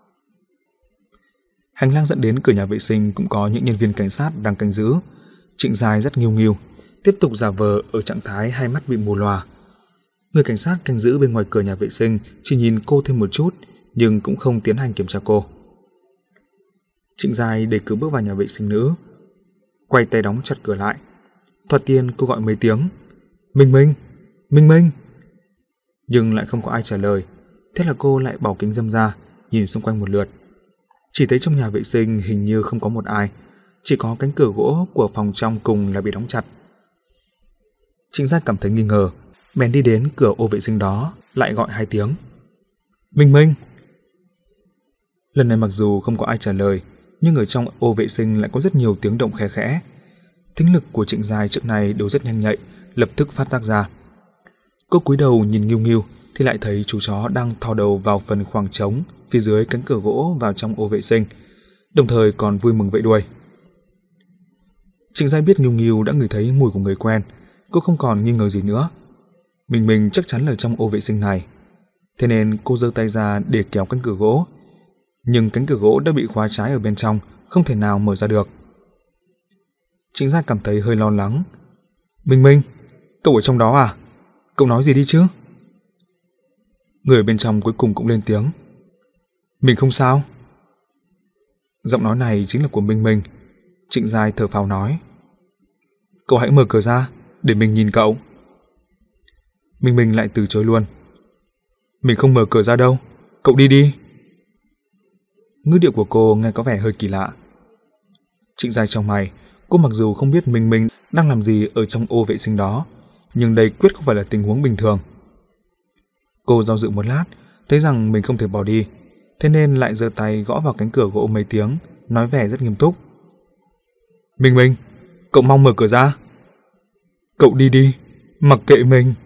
Hành lang dẫn đến cửa nhà vệ sinh cũng có những nhân viên cảnh sát đang canh giữ. Trịnh Giai rất nghiêu nghiêu, tiếp tục giả vờ ở trạng thái hai mắt bị mù lòa. Người cảnh sát canh giữ bên ngoài cửa nhà vệ sinh chỉ nhìn cô thêm một chút, nhưng cũng không tiến hành kiểm tra cô. Trịnh Giai đẩy cửa bước vào nhà vệ sinh nữ, quay tay đóng chặt cửa lại. Thoạt tiên cô gọi mấy tiếng: "Minh Minh, Minh Minh", nhưng lại không có ai trả lời. Thế là cô lại bỏ kính râm ra, nhìn xung quanh một lượt. Chỉ thấy trong nhà vệ sinh hình như không có một ai, chỉ có cánh cửa gỗ của phòng trong cùng là bị đóng chặt. Trịnh Giai cảm thấy nghi ngờ, bèn đi đến cửa ô vệ sinh đó, lại gọi hai tiếng: "Minh Minh". Lần này mặc dù không có ai trả lời, nhưng ở trong ô vệ sinh lại có rất nhiều tiếng động khe khẽ. Thính lực của Trịnh Giai trước này đều rất nhanh nhạy, lập tức phát giác ra. Cô cúi đầu nhìn nghiêu nghiêu thì lại thấy chú chó đang thò đầu vào phần khoảng trống phía dưới cánh cửa gỗ vào trong ô vệ sinh, đồng thời còn vui mừng vẫy đuôi. Trịnh Giai biết nghiêu nghiêu đã ngửi thấy mùi của người quen, cô không còn nghi ngờ gì nữa. Mình mình chắc chắn là trong ô vệ sinh này. Thế nên cô giơ tay ra để kéo cánh cửa gỗ. Nhưng cánh cửa gỗ đã bị khóa trái ở bên trong, không thể nào mở ra được. Trịnh Giai cảm thấy hơi lo lắng. Minh Minh, cậu ở trong đó à? Cậu nói gì đi chứ? Người ở bên trong cuối cùng cũng lên tiếng. Mình không sao. Giọng nói này chính là của Minh Minh. Trịnh Giai thở phào nói. Cậu hãy mở cửa ra, để mình nhìn cậu. Minh Minh lại từ chối luôn. Mình không mở cửa ra đâu, cậu đi đi. Ngữ điệu của cô nghe có vẻ hơi kỳ lạ. Trịnh Giai trong mày, cô mặc dù không biết Minh Minh đang làm gì ở trong ô vệ sinh đó, nhưng đây quyết không phải là tình huống bình thường. Cô do dự một lát, thấy rằng mình không thể bỏ đi, thế nên lại giơ tay gõ vào cánh cửa gỗ mấy tiếng, nói vẻ rất nghiêm túc. Minh Minh, cậu mau mở cửa ra. Cậu đi đi, mặc kệ mình.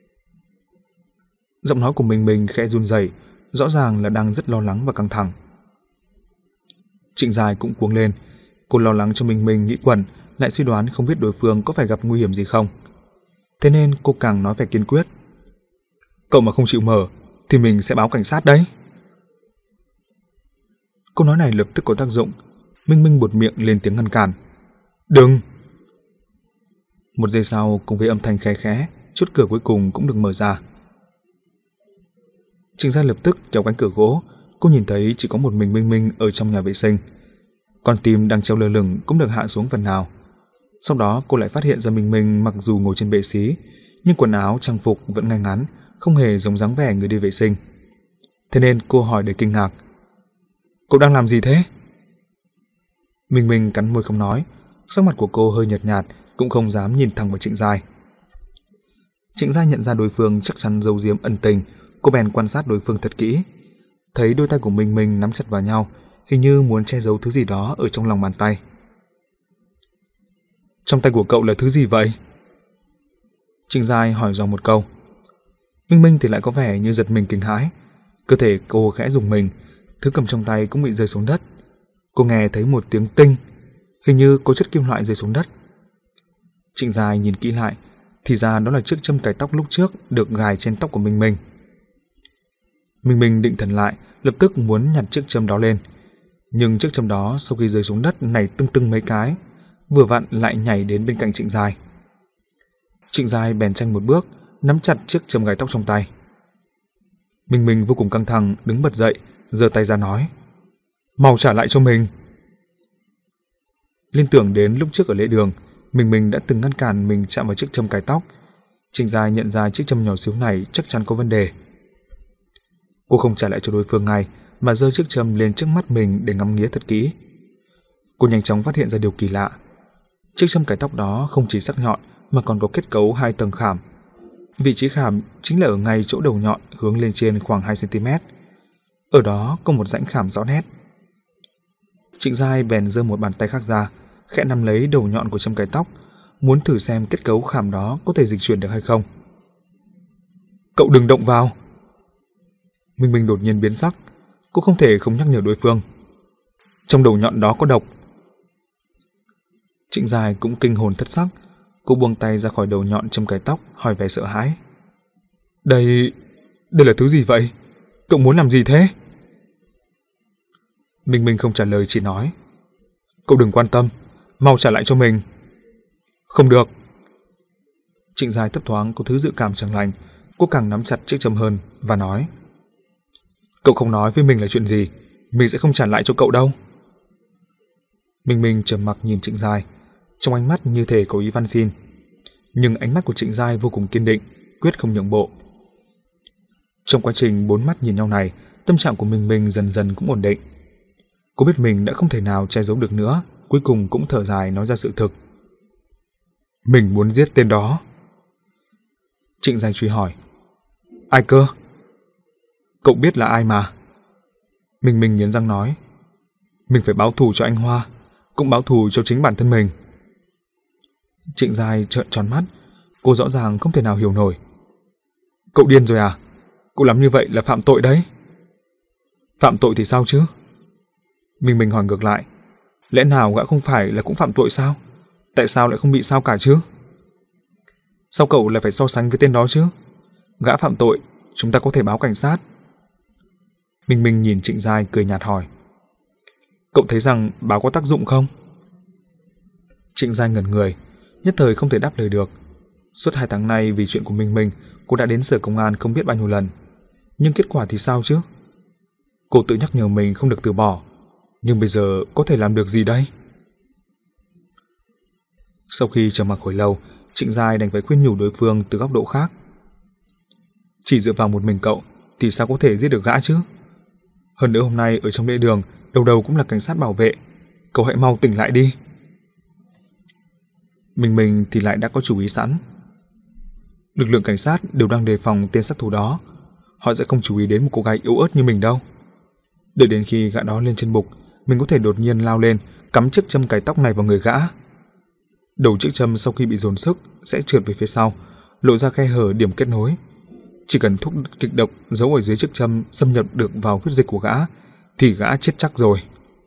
Giọng nói của Minh Minh khẽ run rẩy, rõ ràng là đang rất lo lắng và căng thẳng. Trịnh Giai cũng cuống lên, cô lo lắng cho Minh Minh nghĩ quẩn, lại suy đoán không biết đối phương có phải gặp nguy hiểm gì không. Thế nên cô càng nói vẻ kiên quyết. Cậu mà không chịu mở thì mình sẽ báo cảnh sát đấy. Câu nói này lập tức có tác dụng. Minh Minh buột miệng lên tiếng ngăn cản. Đừng! Một giây sau, cùng với âm thanh khẽ khẽ, chốt cửa cuối cùng cũng được mở ra. Trịnh Giai lập tức kéo cánh cửa gỗ. Cô nhìn thấy chỉ có một mình Minh Minh ở trong nhà vệ sinh. Con tim đang treo lơ lửng cũng được hạ xuống phần nào. Sau đó cô lại phát hiện ra Minh Minh mặc dù ngồi trên bệ xí, nhưng quần áo trang phục vẫn ngay ngắn, không hề giống dáng vẻ người đi vệ sinh. Thế nên cô hỏi đầy kinh ngạc. Cậu đang làm gì thế? Minh Minh cắn môi không nói, sắc mặt của cô hơi nhợt nhạt, cũng không dám nhìn thẳng vào Trịnh Giai. Trịnh Giai nhận ra đối phương chắc chắn giấu giếm ẩn tình, cô bèn quan sát đối phương thật kỹ. Thấy đôi tay của Minh Minh nắm chặt vào nhau, hình như muốn che giấu thứ gì đó ở trong lòng bàn tay. Trong tay của cậu là thứ gì vậy? Trịnh Giai hỏi dò một câu. Minh Minh thì lại có vẻ như giật mình kinh hãi. Cơ thể cô khẽ rùng mình, thứ cầm trong tay cũng bị rơi xuống đất. Cô nghe thấy một tiếng tinh, hình như có chất kim loại rơi xuống đất. Trịnh Giai nhìn kỹ lại, thì ra đó là chiếc châm cài tóc lúc trước được gài trên tóc của Minh Minh. Minh Minh định thần lại, lập tức muốn nhặt chiếc châm đó lên. Nhưng chiếc châm đó sau khi rơi xuống đất nảy tưng tưng mấy cái, vừa vặn lại nhảy đến bên cạnh Trịnh Giai. Trịnh Giai bèn tranh một bước, nắm chặt chiếc châm gài tóc trong tay. Minh Minh vô cùng căng thẳng, đứng bật dậy, giơ tay ra nói. Mau trả lại cho mình. Liên tưởng đến lúc trước ở lễ đường, Minh Minh đã từng ngăn cản mình chạm vào chiếc châm cài tóc. Trịnh Giai nhận ra chiếc châm nhỏ xíu này chắc chắn có vấn đề. Cô không trả lại cho đối phương ngay, mà giơ chiếc châm lên trước mắt mình để ngắm nghía thật kỹ. Cô nhanh chóng phát hiện ra điều kỳ lạ. Chiếc châm cài tóc đó không chỉ sắc nhọn mà còn có kết cấu hai tầng khảm. Vị trí khảm chính là ở ngay chỗ đầu nhọn hướng lên trên khoảng hai xăng ti mét. Ở đó có một rãnh khảm rõ nét. Trịnh Giai bèn giơ một bàn tay khác ra, khẽ nắm lấy đầu nhọn của châm cài tóc, muốn thử xem kết cấu khảm đó có thể dịch chuyển được hay không. Cậu đừng động vào. Minh Minh đột nhiên biến sắc, cô không thể không nhắc nhở đối phương. Trong đầu nhọn đó có độc. Trịnh Giai cũng kinh hồn thất sắc, cô buông tay ra khỏi đầu nhọn châm cài tóc, hỏi vẻ sợ hãi. Đây... đây là thứ gì vậy? Cậu muốn làm gì thế? Minh Minh không trả lời, chỉ nói. Cậu đừng quan tâm, mau trả lại cho mình. Không được. Trịnh Giai thấp thoáng có thứ dự cảm chẳng lành, cô càng nắm chặt chiếc châm hơn và nói. Cậu không nói với mình là chuyện gì, mình sẽ không trả lại cho cậu đâu. Minh Minh trầm mặc nhìn Trịnh Giai, trong ánh mắt như thể có ý van xin. Nhưng ánh mắt của Trịnh Giai vô cùng kiên định, quyết không nhượng bộ. Trong quá trình bốn mắt nhìn nhau này, tâm trạng của Minh Minh dần dần cũng ổn định. Cô biết mình đã không thể nào che giấu được nữa, cuối cùng cũng thở dài nói ra sự thực. Mình muốn giết tên đó. Trịnh Giai truy hỏi. Ai cơ? Cậu biết là ai mà. Minh Minh nghiến răng nói. Mình phải báo thù cho anh Hoa, cũng báo thù cho chính bản thân mình. Trịnh Giai trợn tròn mắt, cô rõ ràng không thể nào hiểu nổi. Cậu điên rồi à? Cậu làm như vậy là phạm tội đấy. Phạm tội thì sao chứ? Minh Minh hỏi ngược lại. Lẽ nào gã không phải là cũng phạm tội sao? Tại sao lại không bị sao cả chứ? Sao cậu lại phải so sánh với tên đó chứ? Gã phạm tội chúng ta có thể báo cảnh sát. Minh Minh nhìn Trịnh Giai cười nhạt hỏi. Cậu thấy rằng báo có tác dụng không? Trịnh Giai ngẩn người, nhất thời không thể đáp lời được. Suốt hai tháng nay vì chuyện của Minh Minh, cô đã đến sở công an không biết bao nhiêu lần. Nhưng kết quả thì sao chứ? Cô tự nhắc nhở mình không được từ bỏ. Nhưng bây giờ có thể làm được gì đây? Sau khi trầm mặc hồi lâu, Trịnh Giai đành phải khuyên nhủ đối phương từ góc độ khác. Chỉ dựa vào một mình cậu thì sao có thể giết được gã chứ? Hơn nữa hôm nay ở trong lễ đường, đầu đầu cũng là cảnh sát bảo vệ. Cậu hãy mau tỉnh lại đi. Mình mình thì lại đã có chủ ý sẵn. Lực lượng cảnh sát đều đang đề phòng tên sát thủ đó. Họ sẽ không chú ý đến một cô gái yếu ớt như mình đâu. Đợi đến khi gã đó lên trên bục, mình có thể đột nhiên lao lên, cắm chiếc châm cài tóc này vào người gã. Đầu chiếc châm sau khi bị dồn sức sẽ trượt về phía sau, lộ ra khe hở điểm kết nối. Chỉ cần thuốc kịch độc giấu ở dưới chiếc châm xâm nhập được vào huyết dịch của gã thì gã chết chắc rồi.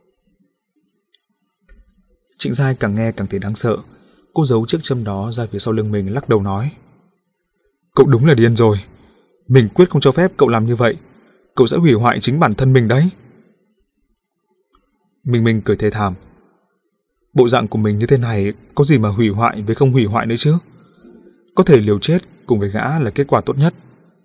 Trịnh Giai càng nghe càng thấy đáng sợ. Cô giấu chiếc châm đó ra phía sau lưng mình, lắc đầu nói: Cậu đúng là điên rồi. Mình quyết không cho phép cậu làm như vậy. Cậu sẽ hủy hoại chính bản thân mình đấy. Minh Minh cười thê thảm. Bộ dạng của mình như thế này có gì mà hủy hoại với không hủy hoại nữa chứ? Có thể liều chết cùng với gã là kết quả tốt nhất.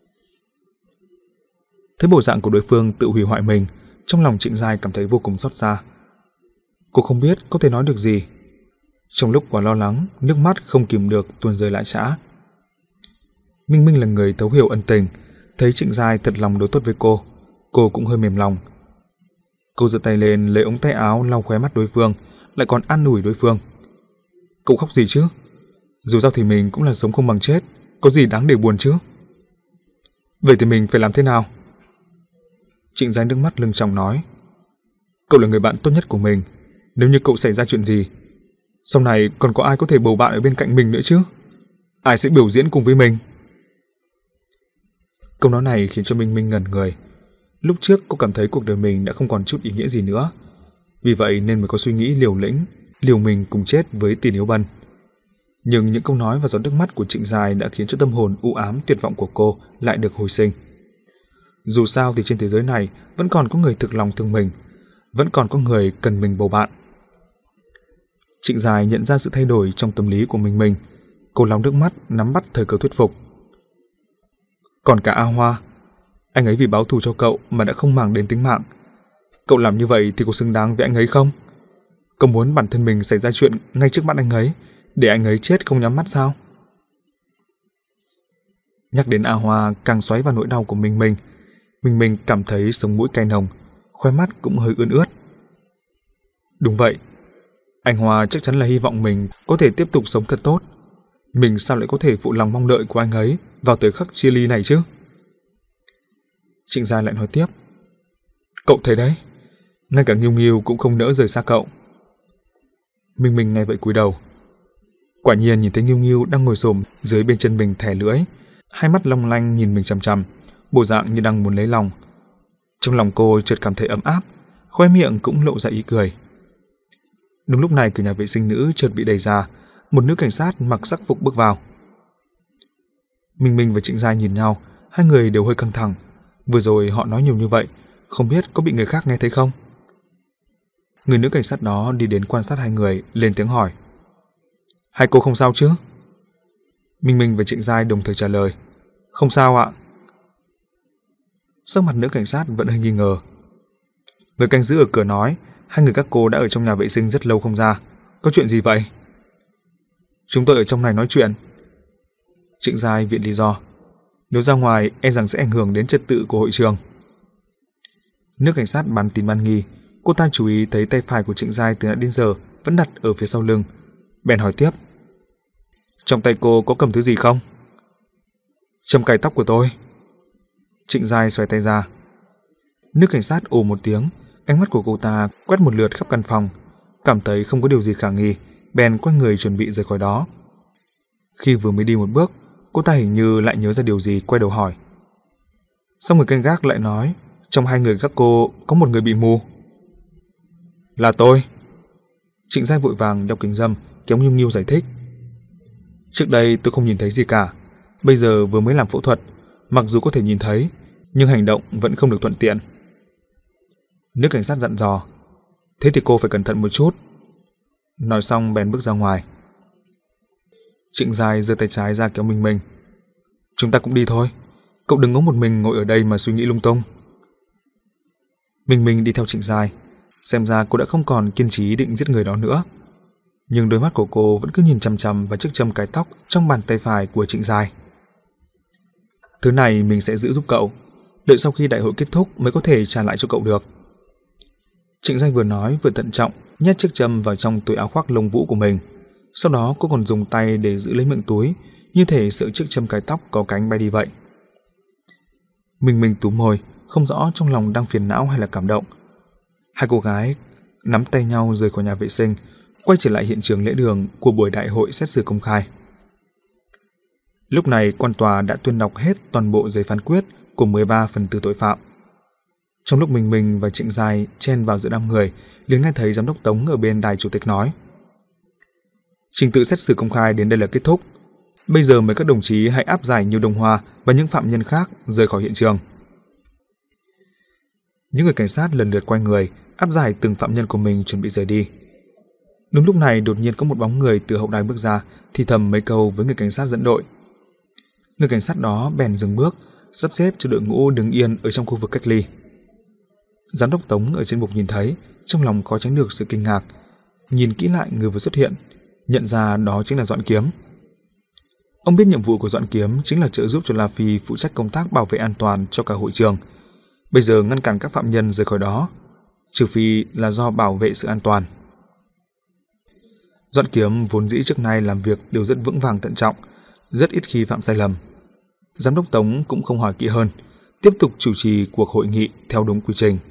Thấy bộ dạng của đối phương tự hủy hoại mình, trong lòng Trịnh Giai cảm thấy vô cùng xót xa. Cô không biết có thể nói được gì. Trong lúc quá lo lắng, nước mắt không kìm được tuôn rơi lã chã. Minh Minh là người thấu hiểu ân tình, thấy Trịnh Giai thật lòng đối tốt với cô, cô cũng hơi mềm lòng. Cô giơ tay lên lấy ống tay áo lau khóe mắt đối phương, lại còn an ủi đối phương. Cậu khóc gì chứ? Dù sao thì mình cũng là sống không bằng chết, có gì đáng để buồn chứ? Vậy thì mình phải làm thế nào? Trịnh Giai nước mắt lưng tròng nói. Cậu là người bạn tốt nhất của mình. Nếu như cậu xảy ra chuyện gì, sau này còn có ai có thể bầu bạn ở bên cạnh mình nữa chứ? Ai sẽ biểu diễn cùng với mình? Câu nói này khiến cho Minh Minh ngẩn người. Lúc trước cô cảm thấy cuộc đời mình đã không còn chút ý nghĩa gì nữa. Vì vậy nên mới có suy nghĩ liều lĩnh, liều mình cùng chết với tiền yếu bần. Nhưng những câu nói và giọt nước mắt của Trịnh Giai đã khiến cho tâm hồn u ám tuyệt vọng của cô lại được hồi sinh. Dù sao thì trên thế giới này vẫn còn có người thực lòng thương mình, vẫn còn có người cần mình bầu bạn. Trịnh Giai nhận ra sự thay đổi trong tâm lý của mình mình. Cô lau nước mắt, nắm bắt thời cơ thuyết phục. Còn cả A Hoa, anh ấy vì báo thù cho cậu mà đã không màng đến tính mạng. Cậu làm như vậy thì có xứng đáng với anh ấy không? Cậu muốn bản thân mình xảy ra chuyện ngay trước mắt anh ấy, để anh ấy chết không nhắm mắt sao? Nhắc đến A Hoa càng xoáy vào nỗi đau của mình mình. Mình mình cảm thấy sống mũi cay nồng, khóe mắt cũng hơi ươn ướt. Đúng vậy, anh Hoa chắc chắn là hy vọng mình có thể tiếp tục sống thật tốt. Mình sao lại có thể phụ lòng mong đợi của anh ấy vào thời khắc chia ly này chứ? Trịnh Giai lại nói tiếp. Cậu thấy đấy, ngay cả Nghiêu Nghiêu cũng không nỡ rời xa cậu. Minh Minh nghe vậy cúi đầu. Quả nhiên nhìn thấy Nghiêu Nghiêu đang ngồi xổm dưới bên chân mình thè lưỡi, hai mắt long lanh nhìn mình chằm chằm, bộ dạng như đang muốn lấy lòng. Trong lòng cô chợt cảm thấy ấm áp, khóe miệng cũng lộ ra ý cười. Đúng lúc này cửa nhà vệ sinh nữ chợt bị đẩy ra, một nữ cảnh sát mặc sắc phục bước vào. Minh Minh và Trịnh Giai nhìn nhau, hai người đều hơi căng thẳng. Vừa rồi họ nói nhiều như vậy, không biết có bị người khác nghe thấy không? Người nữ cảnh sát đó đi đến quan sát hai người, lên tiếng hỏi. Hai cô không sao chứ? Minh Minh và Trịnh Giai đồng thời trả lời. Không sao ạ. Sắc mặt nữ cảnh sát vẫn hơi nghi ngờ. Người canh giữ ở cửa nói, hai người các cô đã ở trong nhà vệ sinh rất lâu không ra. Có chuyện gì vậy? Chúng tôi ở trong này nói chuyện. Trịnh Giai viện lý do. Nếu ra ngoài e rằng sẽ ảnh hưởng đến trật tự của hội trường. Nữ cảnh sát bắn tín ban nghi. Cô ta chú ý thấy tay phải của Trịnh Giai từ nãy đến giờ vẫn đặt ở phía sau lưng, bèn hỏi tiếp. Trong tay cô có cầm thứ gì không? Châm cài tóc của tôi. Trịnh Giai xoay tay ra. Nữ cảnh sát ồ một tiếng, ánh mắt của cô ta quét một lượt khắp căn phòng, cảm thấy không có điều gì khả nghi, bèn quay người chuẩn bị rời khỏi đó. Khi vừa mới đi một bước, cô ta hình như lại nhớ ra điều gì, quay đầu hỏi. Xong người canh gác lại nói, trong hai người các cô có một người bị mù. Là tôi. Trịnh Giai vội vàng đeo kính râm, kéo Nghiêu Nghiêu giải thích. Trước đây tôi không nhìn thấy gì cả, bây giờ vừa mới làm phẫu thuật, mặc dù có thể nhìn thấy, nhưng hành động vẫn không được thuận tiện. Nữ cảnh sát dặn dò, thế thì cô phải cẩn thận một chút. Nói xong bèn bước ra ngoài. Trịnh Giai giơ tay trái ra kéo Minh Minh. Chúng ta cũng đi thôi, cậu đừng có một mình ngồi ở đây mà suy nghĩ lung tung. Minh Minh đi theo Trịnh Giai, xem ra cô đã không còn kiên trì định giết người đó nữa. Nhưng đôi mắt của cô vẫn cứ nhìn chằm chằm vào chiếc châm cài tóc trong bàn tay phải của Trịnh Giai. Thứ này mình sẽ giữ giúp cậu, đợi sau khi đại hội kết thúc mới có thể trả lại cho cậu được. Trịnh Giai vừa nói vừa thận trọng nhét chiếc châm vào trong túi áo khoác lông vũ của mình. Sau đó cô còn dùng tay để giữ lấy miệng túi, như thể sợ chiếc châm cài tóc có cánh bay đi vậy. Minh Minh túm môi, không rõ trong lòng đang phiền não hay là cảm động. Hai cô gái nắm tay nhau rời khỏi nhà vệ sinh, quay trở lại hiện trường lễ đường của buổi đại hội xét xử công khai. Lúc này quan tòa đã tuyên đọc hết toàn bộ giấy phán quyết của mười ba phần tử tội phạm. Trong lúc Minh Minh và Trịnh Giai chen vào giữa đám người, liền nghe thấy giám đốc Tống ở bên đài chủ tịch nói: Trình tự xét xử công khai đến đây là kết thúc. Bây giờ mời các đồng chí hãy áp giải Nhiêu Đông Hoa và những phạm nhân khác rời khỏi hiện trường. Những người cảnh sát lần lượt quay người, áp giải từng phạm nhân của mình chuẩn bị rời đi. Đúng lúc này đột nhiên có một bóng người từ hậu đài bước ra, thì thầm mấy câu với người cảnh sát dẫn đội. Người cảnh sát đó bèn dừng bước, sắp xếp cho đội ngũ đứng yên ở trong khu vực cách ly. Giám đốc Tống ở trên bục nhìn thấy, trong lòng khó tránh được sự kinh ngạc. Nhìn kỹ lại người vừa xuất hiện, nhận ra đó chính là Doãn Kiếm. Ông biết nhiệm vụ của Doãn Kiếm chính là trợ giúp cho La Phi phụ trách công tác bảo vệ an toàn cho cả hội trường. Bây giờ ngăn cản các phạm nhân rời khỏi đó, trừ phi là do bảo vệ sự an toàn. Doãn Kiếm vốn dĩ trước nay làm việc đều rất vững vàng thận trọng, rất ít khi phạm sai lầm. Giám đốc Tống cũng không hỏi kỹ hơn, tiếp tục chủ trì cuộc hội nghị theo đúng quy trình.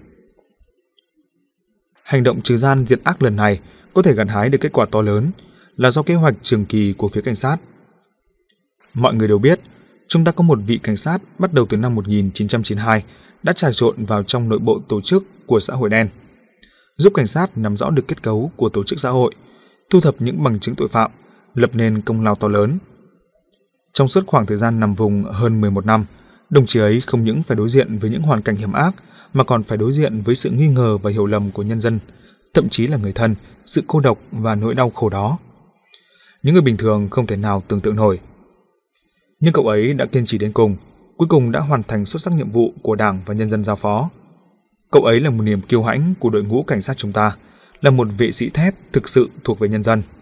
Hành động trừ gian diệt ác lần này có thể gặt hái được kết quả to lớn là do kế hoạch trường kỳ của phía cảnh sát. Mọi người đều biết, chúng ta có một vị cảnh sát bắt đầu từ năm một nghìn chín trăm chín mươi hai đã trà trộn vào trong nội bộ tổ chức của xã hội đen, giúp cảnh sát nắm rõ được kết cấu của tổ chức xã hội, thu thập những bằng chứng tội phạm, lập nên công lao to lớn. Trong suốt khoảng thời gian nằm vùng hơn mười một năm, đồng chí ấy không những phải đối diện với những hoàn cảnh hiểm ác, mà còn phải đối diện với sự nghi ngờ và hiểu lầm của nhân dân, thậm chí là người thân, sự cô độc và nỗi đau khổ đó. Những người bình thường không thể nào tưởng tượng nổi. Nhưng cậu ấy đã kiên trì đến cùng, cuối cùng đã hoàn thành xuất sắc nhiệm vụ của Đảng và nhân dân giao phó. Cậu ấy là một niềm kiêu hãnh của đội ngũ cảnh sát chúng ta, là một vệ sĩ thép thực sự thuộc về nhân dân.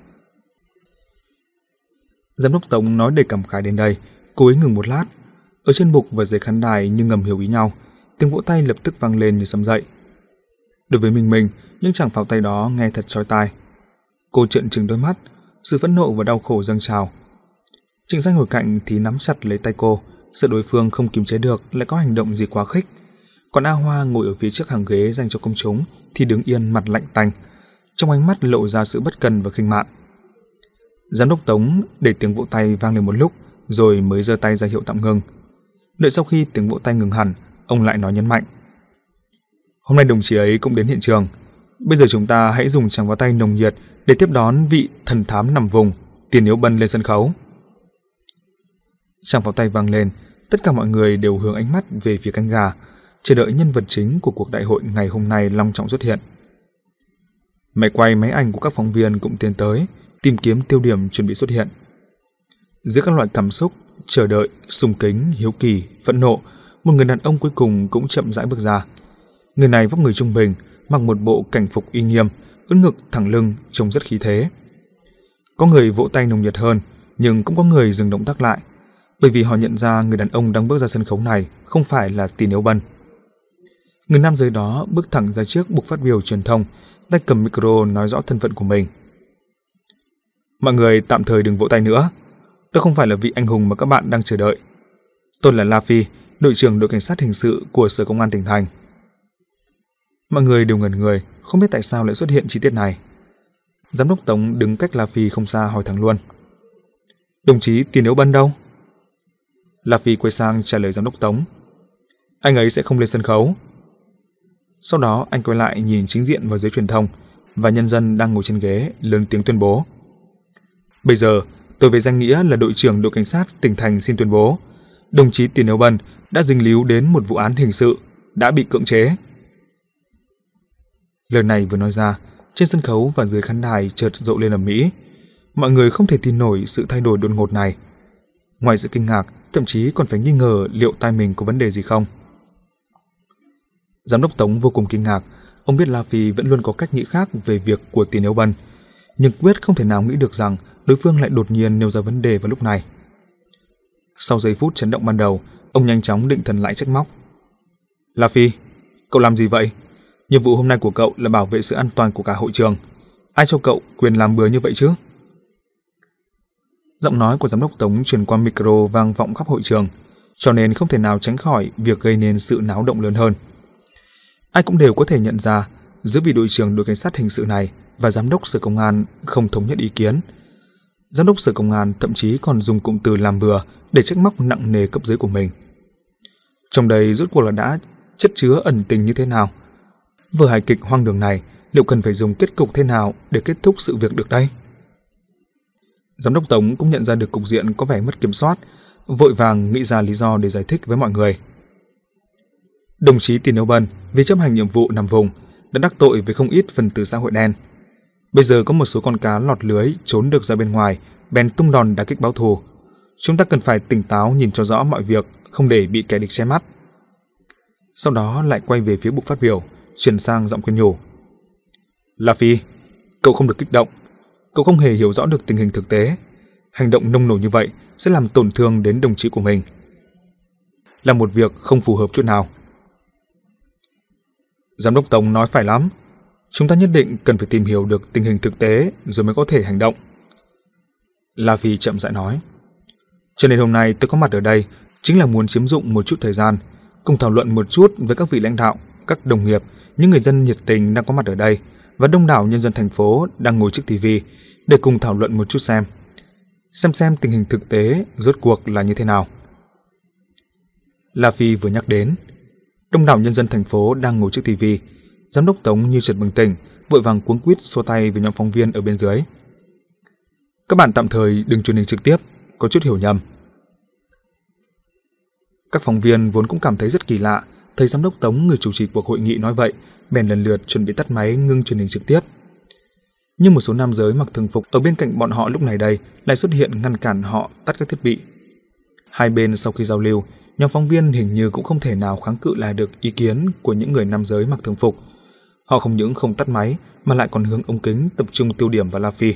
Giám đốc Tống nói đầy cảm khái đến đây, cô ấy ngừng một lát. Ở trên bục và dưới khán đài như ngầm hiểu ý nhau, tiếng vỗ tay lập tức vang lên như sấm dậy. Đối với Minh Minh, những tràng pháo tay đó nghe thật chói tai. Cô trợn trừng đôi mắt, sự phẫn nộ và đau khổ dâng trào. Trịnh Giai ngồi cạnh thì nắm chặt lấy tay cô, sợ đối phương không kiềm chế được lại có hành động gì quá khích. Còn A Hoa ngồi ở phía trước hàng ghế dành cho công chúng thì đứng yên mặt lạnh tanh, trong ánh mắt lộ ra sự bất cần và khinh mạn. Giám đốc Tống để tiếng vỗ tay vang lên một lúc, rồi mới giơ tay ra hiệu tạm ngừng. Đợi sau khi tiếng vỗ tay ngừng hẳn, ông lại nói nhấn mạnh: Hôm nay đồng chí ấy cũng đến hiện trường. Bây giờ chúng ta hãy dùng tràng pháo tay nồng nhiệt để tiếp đón vị thần thám nằm vùng, Tiền Yếu Bân lên sân khấu. Tràng pháo tay vang lên, tất cả mọi người đều hướng ánh mắt về phía cánh gà, chờ đợi nhân vật chính của cuộc đại hội ngày hôm nay long trọng xuất hiện. Máy quay máy ảnh của các phóng viên cũng tiến tới, tìm kiếm tiêu điểm chuẩn bị xuất hiện. Giữa các loại cảm xúc, chờ đợi, sùng kính, hiếu kỳ, phẫn nộ, một người đàn ông cuối cùng cũng chậm rãi bước ra. Người này vóc người trung bình, mặc một bộ cảnh phục uy nghiêm, ưỡn ngực thẳng lưng, trông rất khí thế. Có người vỗ tay nồng nhiệt hơn, nhưng cũng có người dừng động tác lại, bởi vì họ nhận ra người đàn ông đang bước ra sân khấu này không phải là Tiền Yếu Bân. Người nam giới đó bước thẳng ra trước bục phát biểu truyền thông, tay cầm micro nói rõ thân phận của mình. Mọi người tạm thời đừng vỗ tay nữa. Tôi không phải là vị anh hùng mà các bạn đang chờ đợi. Tôi là La Phi, đội trưởng đội cảnh sát hình sự của Sở Công an tỉnh thành. Mọi người đều ngẩn người, không biết tại sao lại xuất hiện chi tiết này. Giám đốc Tống đứng cách La Phi không xa hỏi thẳng luôn: Đồng chí Tiền Yếu Bân đâu? La Phi quay sang trả lời giám đốc Tống: Anh ấy sẽ không lên sân khấu. Sau đó anh quay lại nhìn chính diện vào giới truyền thông và nhân dân đang ngồi trên ghế, lớn tiếng tuyên bố: Bây giờ tôi với danh nghĩa là đội trưởng đội cảnh sát tỉnh thành xin tuyên bố, đồng chí Tiền Yếu Bân đã dính líu đến một vụ án hình sự, đã bị cưỡng chế. Lời này vừa nói ra, trên sân khấu và dưới khán đài chợt rộ lên ầm ĩ. Mọi người không thể tin nổi sự thay đổi đột ngột này. Ngoài sự kinh ngạc, thậm chí còn phải nghi ngờ liệu tai mình có vấn đề gì không. Giám đốc Tống vô cùng kinh ngạc. Ông biết La Phi vẫn luôn có cách nghĩ khác về việc của Tiền Yếu Bân, nhưng quyết không thể nào nghĩ được rằng đối phương lại đột nhiên nêu ra vấn đề vào lúc này. Sau giây phút chấn động ban đầu, ông nhanh chóng định thần lại trách móc. La Phi, cậu làm gì vậy? Nhiệm vụ hôm nay của cậu là bảo vệ sự an toàn của cả hội trường. Ai cho cậu quyền làm bừa như vậy chứ? Giọng nói của giám đốc Tống truyền qua micro vang vọng khắp hội trường, cho nên không thể nào tránh khỏi việc gây nên sự náo động lớn hơn. Ai cũng đều có thể nhận ra giữa vị đội trưởng đội cảnh sát hình sự này và giám đốc sở công an không thống nhất ý kiến. Giám đốc sở công an thậm chí còn dùng cụm từ làm bừa để trách móc nặng nề cấp dưới của mình. Trong đây rốt cuộc là đã chất chứa ẩn tình như thế nào? Vở hài kịch hoang đường này liệu cần phải dùng kết cục thế nào để kết thúc sự việc được đây? Giám đốc Tống cũng nhận ra được cục diện có vẻ mất kiểm soát, vội vàng nghĩ ra lý do để giải thích với mọi người. Đồng chí Tiền Yếu Bân vì chấp hành nhiệm vụ nằm vùng đã đắc tội với không ít phần tử xã hội đen. Bây giờ có một số con cá lọt lưới trốn được ra bên ngoài, bèn tung đòn đả kích báo thù. Chúng ta cần phải tỉnh táo nhìn cho rõ mọi việc, không để bị kẻ địch che mắt. Sau đó lại quay về phía bục phát biểu, chuyển sang giọng khuyên nhủ. La Phi, cậu không được kích động. Cậu không hề hiểu rõ được tình hình thực tế. Hành động nông nổi như vậy sẽ làm tổn thương đến đồng chí của mình. Là một việc không phù hợp chút nào. Giám đốc Tống nói phải lắm. Chúng ta nhất định cần phải tìm hiểu được tình hình thực tế rồi mới có thể hành động. La Phi chậm rãi nói. Cho nên hôm nay tôi có mặt ở đây chính là muốn chiếm dụng một chút thời gian, cùng thảo luận một chút với các vị lãnh đạo, các đồng nghiệp, những người dân nhiệt tình đang có mặt ở đây và đông đảo nhân dân thành phố đang ngồi trước tivi để cùng thảo luận một chút xem. Xem xem tình hình thực tế rốt cuộc là như thế nào. La Phi vừa nhắc đến đông đảo nhân dân thành phố đang ngồi trước tivi, giám đốc Tống như chợt bừng tỉnh, vội vàng cuống quýt xua tay với nhóm phóng viên ở bên dưới. Các bạn tạm thời đừng truyền hình trực tiếp, có chút hiểu nhầm. Các phóng viên vốn cũng cảm thấy rất kỳ lạ, thấy giám đốc Tống người chủ trì cuộc hội nghị nói vậy, bèn lần lượt chuẩn bị tắt máy ngưng truyền hình trực tiếp. Nhưng một số nam giới mặc thường phục ở bên cạnh bọn họ lúc này đây lại xuất hiện ngăn cản họ tắt các thiết bị. Hai bên sau khi giao lưu, nhóm phóng viên hình như cũng không thể nào kháng cự lại được ý kiến của những người nam giới mặc thường phục. Họ không những không tắt máy mà lại còn hướng ống kính tập trung tiêu điểm vào La Phi.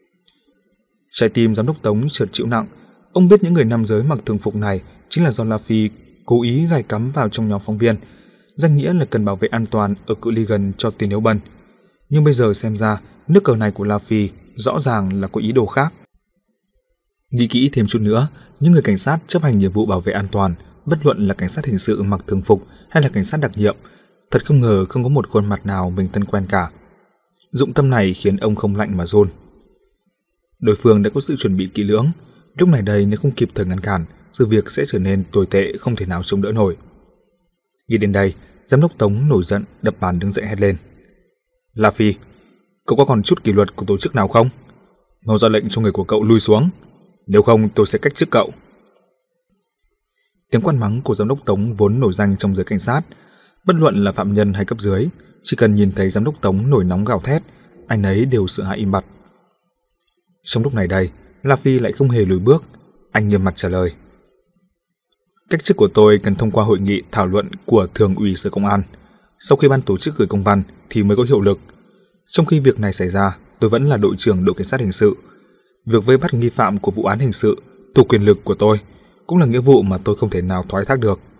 Trái tim giám đốc Tống chợt chịu nặng. Ông biết những người nam giới mặc thường phục này chính là do La Phi cố ý gài cắm vào trong nhóm phóng viên, danh nghĩa là cần bảo vệ an toàn ở cự ly gần cho Tiền Yếu Bân. Nhưng bây giờ xem ra nước cờ này của La Phi rõ ràng là có ý đồ khác. Nghĩ kỹ thêm chút nữa, những người cảnh sát chấp hành nhiệm vụ bảo vệ an toàn, bất luận là cảnh sát hình sự mặc thường phục hay là cảnh sát đặc nhiệm, thật không ngờ không có một khuôn mặt nào mình thân quen cả. Dụng tâm này khiến ông không lạnh mà run. Đối phương đã có sự chuẩn bị kỹ lưỡng, lúc này đây nếu không kịp thời ngăn cản, sự việc sẽ trở nên tồi tệ không thể nào chống đỡ nổi. Nghĩ đến đây, giám đốc Tống nổi giận đập bàn đứng dậy hét lên. La Phi, cậu có còn chút kỷ luật của tổ chức nào không? Mau ra lệnh cho người của cậu lui xuống, nếu không tôi sẽ cách chức cậu. Tiếng quát mắng của giám đốc Tống vốn nổi danh trong giới cảnh sát, bất luận là phạm nhân hay cấp dưới, chỉ cần nhìn thấy giám đốc Tống nổi nóng gào thét, anh ấy đều sợ hãi im bặt. Trong lúc này đây, La Phi lại không hề lùi bước, anh nghiêm mặt trả lời. Cách chức của tôi cần thông qua hội nghị thảo luận của Thường ủy Sở Công an. Sau khi ban tổ chức gửi công văn thì mới có hiệu lực. Trong khi việc này xảy ra, tôi vẫn là đội trưởng đội cảnh sát hình sự. Việc vây bắt nghi phạm của vụ án hình sự thuộc quyền lực của tôi, cũng là nghĩa vụ mà tôi không thể nào thoái thác được.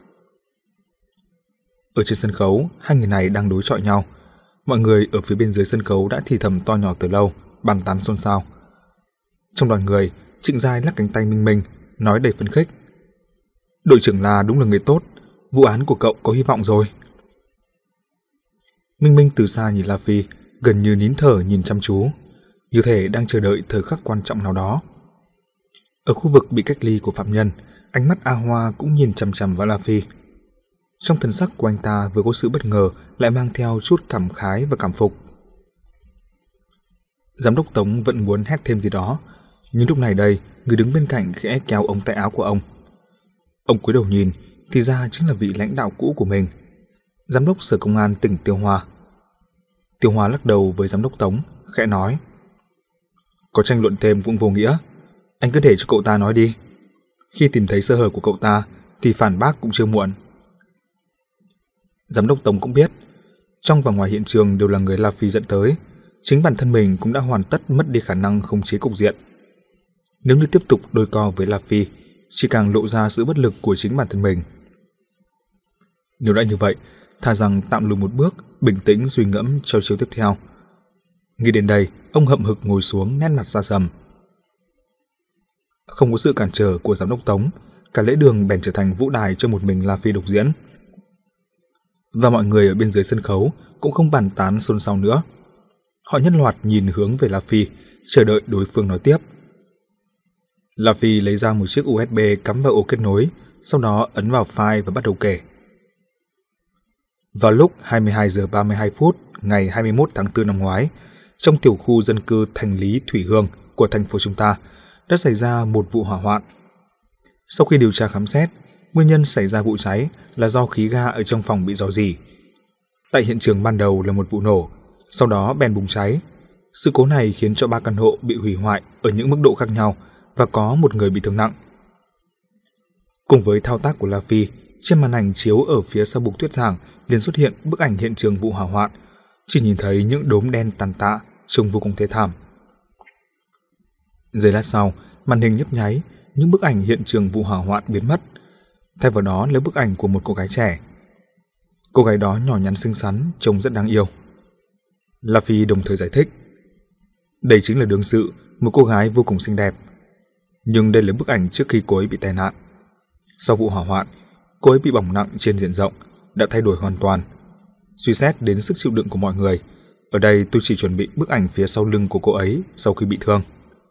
Ở trên sân khấu, hai người này đang đối chọi nhau. Mọi người ở phía bên dưới sân khấu đã thì thầm to nhỏ từ lâu, bàn tán xôn xao. Trong đoàn người, Trịnh Giai lắc cánh tay Minh Minh, nói đầy phấn khích. Đội trưởng là đúng là người tốt, vụ án của cậu có hy vọng rồi. Minh Minh từ xa nhìn La Phi, gần như nín thở nhìn chăm chú, như thể đang chờ đợi thời khắc quan trọng nào đó. Ở khu vực bị cách ly của phạm nhân, ánh mắt A Hoa cũng nhìn chằm chằm vào La Phi. Trong thần sắc của anh ta vừa có sự bất ngờ, lại mang theo chút cảm khái và cảm phục. Giám đốc Tống vẫn muốn hét thêm gì đó, nhưng lúc này đây, người đứng bên cạnh khẽ kéo ống tay áo của ông. Ông cúi đầu nhìn, thì ra chính là vị lãnh đạo cũ của mình, giám đốc sở công an tỉnh Tiêu Hoa. Tiêu Hoa lắc đầu với giám đốc Tống, khẽ nói: "Có tranh luận thêm cũng vô nghĩa, anh cứ để cho cậu ta nói đi. Khi tìm thấy sơ hở của cậu ta thì phản bác cũng chưa muộn." Giám đốc Tống cũng biết, trong và ngoài hiện trường đều là người La Phi dẫn tới, chính bản thân mình cũng đã hoàn tất mất đi khả năng khống chế cục diện. Nếu như tiếp tục đôi co với La Phi, chỉ càng lộ ra sự bất lực của chính bản thân mình. Nếu đã như vậy, thà rằng tạm lùi một bước, bình tĩnh suy ngẫm cho chiếu tiếp theo. Nghĩ đến đây, ông hậm hực ngồi xuống, nét mặt xa sầm. Không có sự cản trở của giám đốc Tống, cả lễ đường bèn trở thành vũ đài cho một mình La Phi độc diễn. Và mọi người ở bên dưới sân khấu cũng không bàn tán xôn xao nữa. Họ nhất loạt nhìn hướng về La Phi, chờ đợi đối phương nói tiếp. La Phi lấy ra một chiếc u ét bê cắm vào ổ kết nối, sau đó ấn vào file và bắt đầu kể. Vào lúc hai mươi hai giờ ba mươi hai phút ngày hai mươi mốt tháng tư năm ngoái, trong tiểu khu dân cư Thành Lý Thủy Hương của thành phố chúng ta đã xảy ra một vụ hỏa hoạn. Sau khi điều tra khám xét, nguyên nhân xảy ra vụ cháy là do khí ga ở trong phòng bị rò rỉ. Tại hiện trường ban đầu là một vụ nổ, sau đó bèn bùng cháy. Sự cố này khiến cho ba căn hộ bị hủy hoại ở những mức độ khác nhau và có một người bị thương nặng. Cùng với thao tác của La Phi, trên màn ảnh chiếu ở phía sau bục thuyết giảng liền xuất hiện bức ảnh hiện trường vụ hỏa hoạn, chỉ nhìn thấy những đốm đen tàn tạ, trông vô cùng thê thảm. Giây lát sau, màn hình nhấp nháy, những bức ảnh hiện trường vụ hỏa hoạn biến mất. Thay vào đó là bức ảnh của một cô gái trẻ. Cô gái đó nhỏ nhắn xinh xắn, trông rất đáng yêu. La Phi đồng thời giải thích: đây chính là đương sự, một cô gái vô cùng xinh đẹp. Nhưng đây là bức ảnh trước khi cô ấy bị tai nạn. Sau vụ hỏa hoạn, cô ấy bị bỏng nặng trên diện rộng, đã thay đổi hoàn toàn. Suy xét đến sức chịu đựng của mọi người, ở đây tôi chỉ chuẩn bị bức ảnh phía sau lưng của cô ấy sau khi bị thương.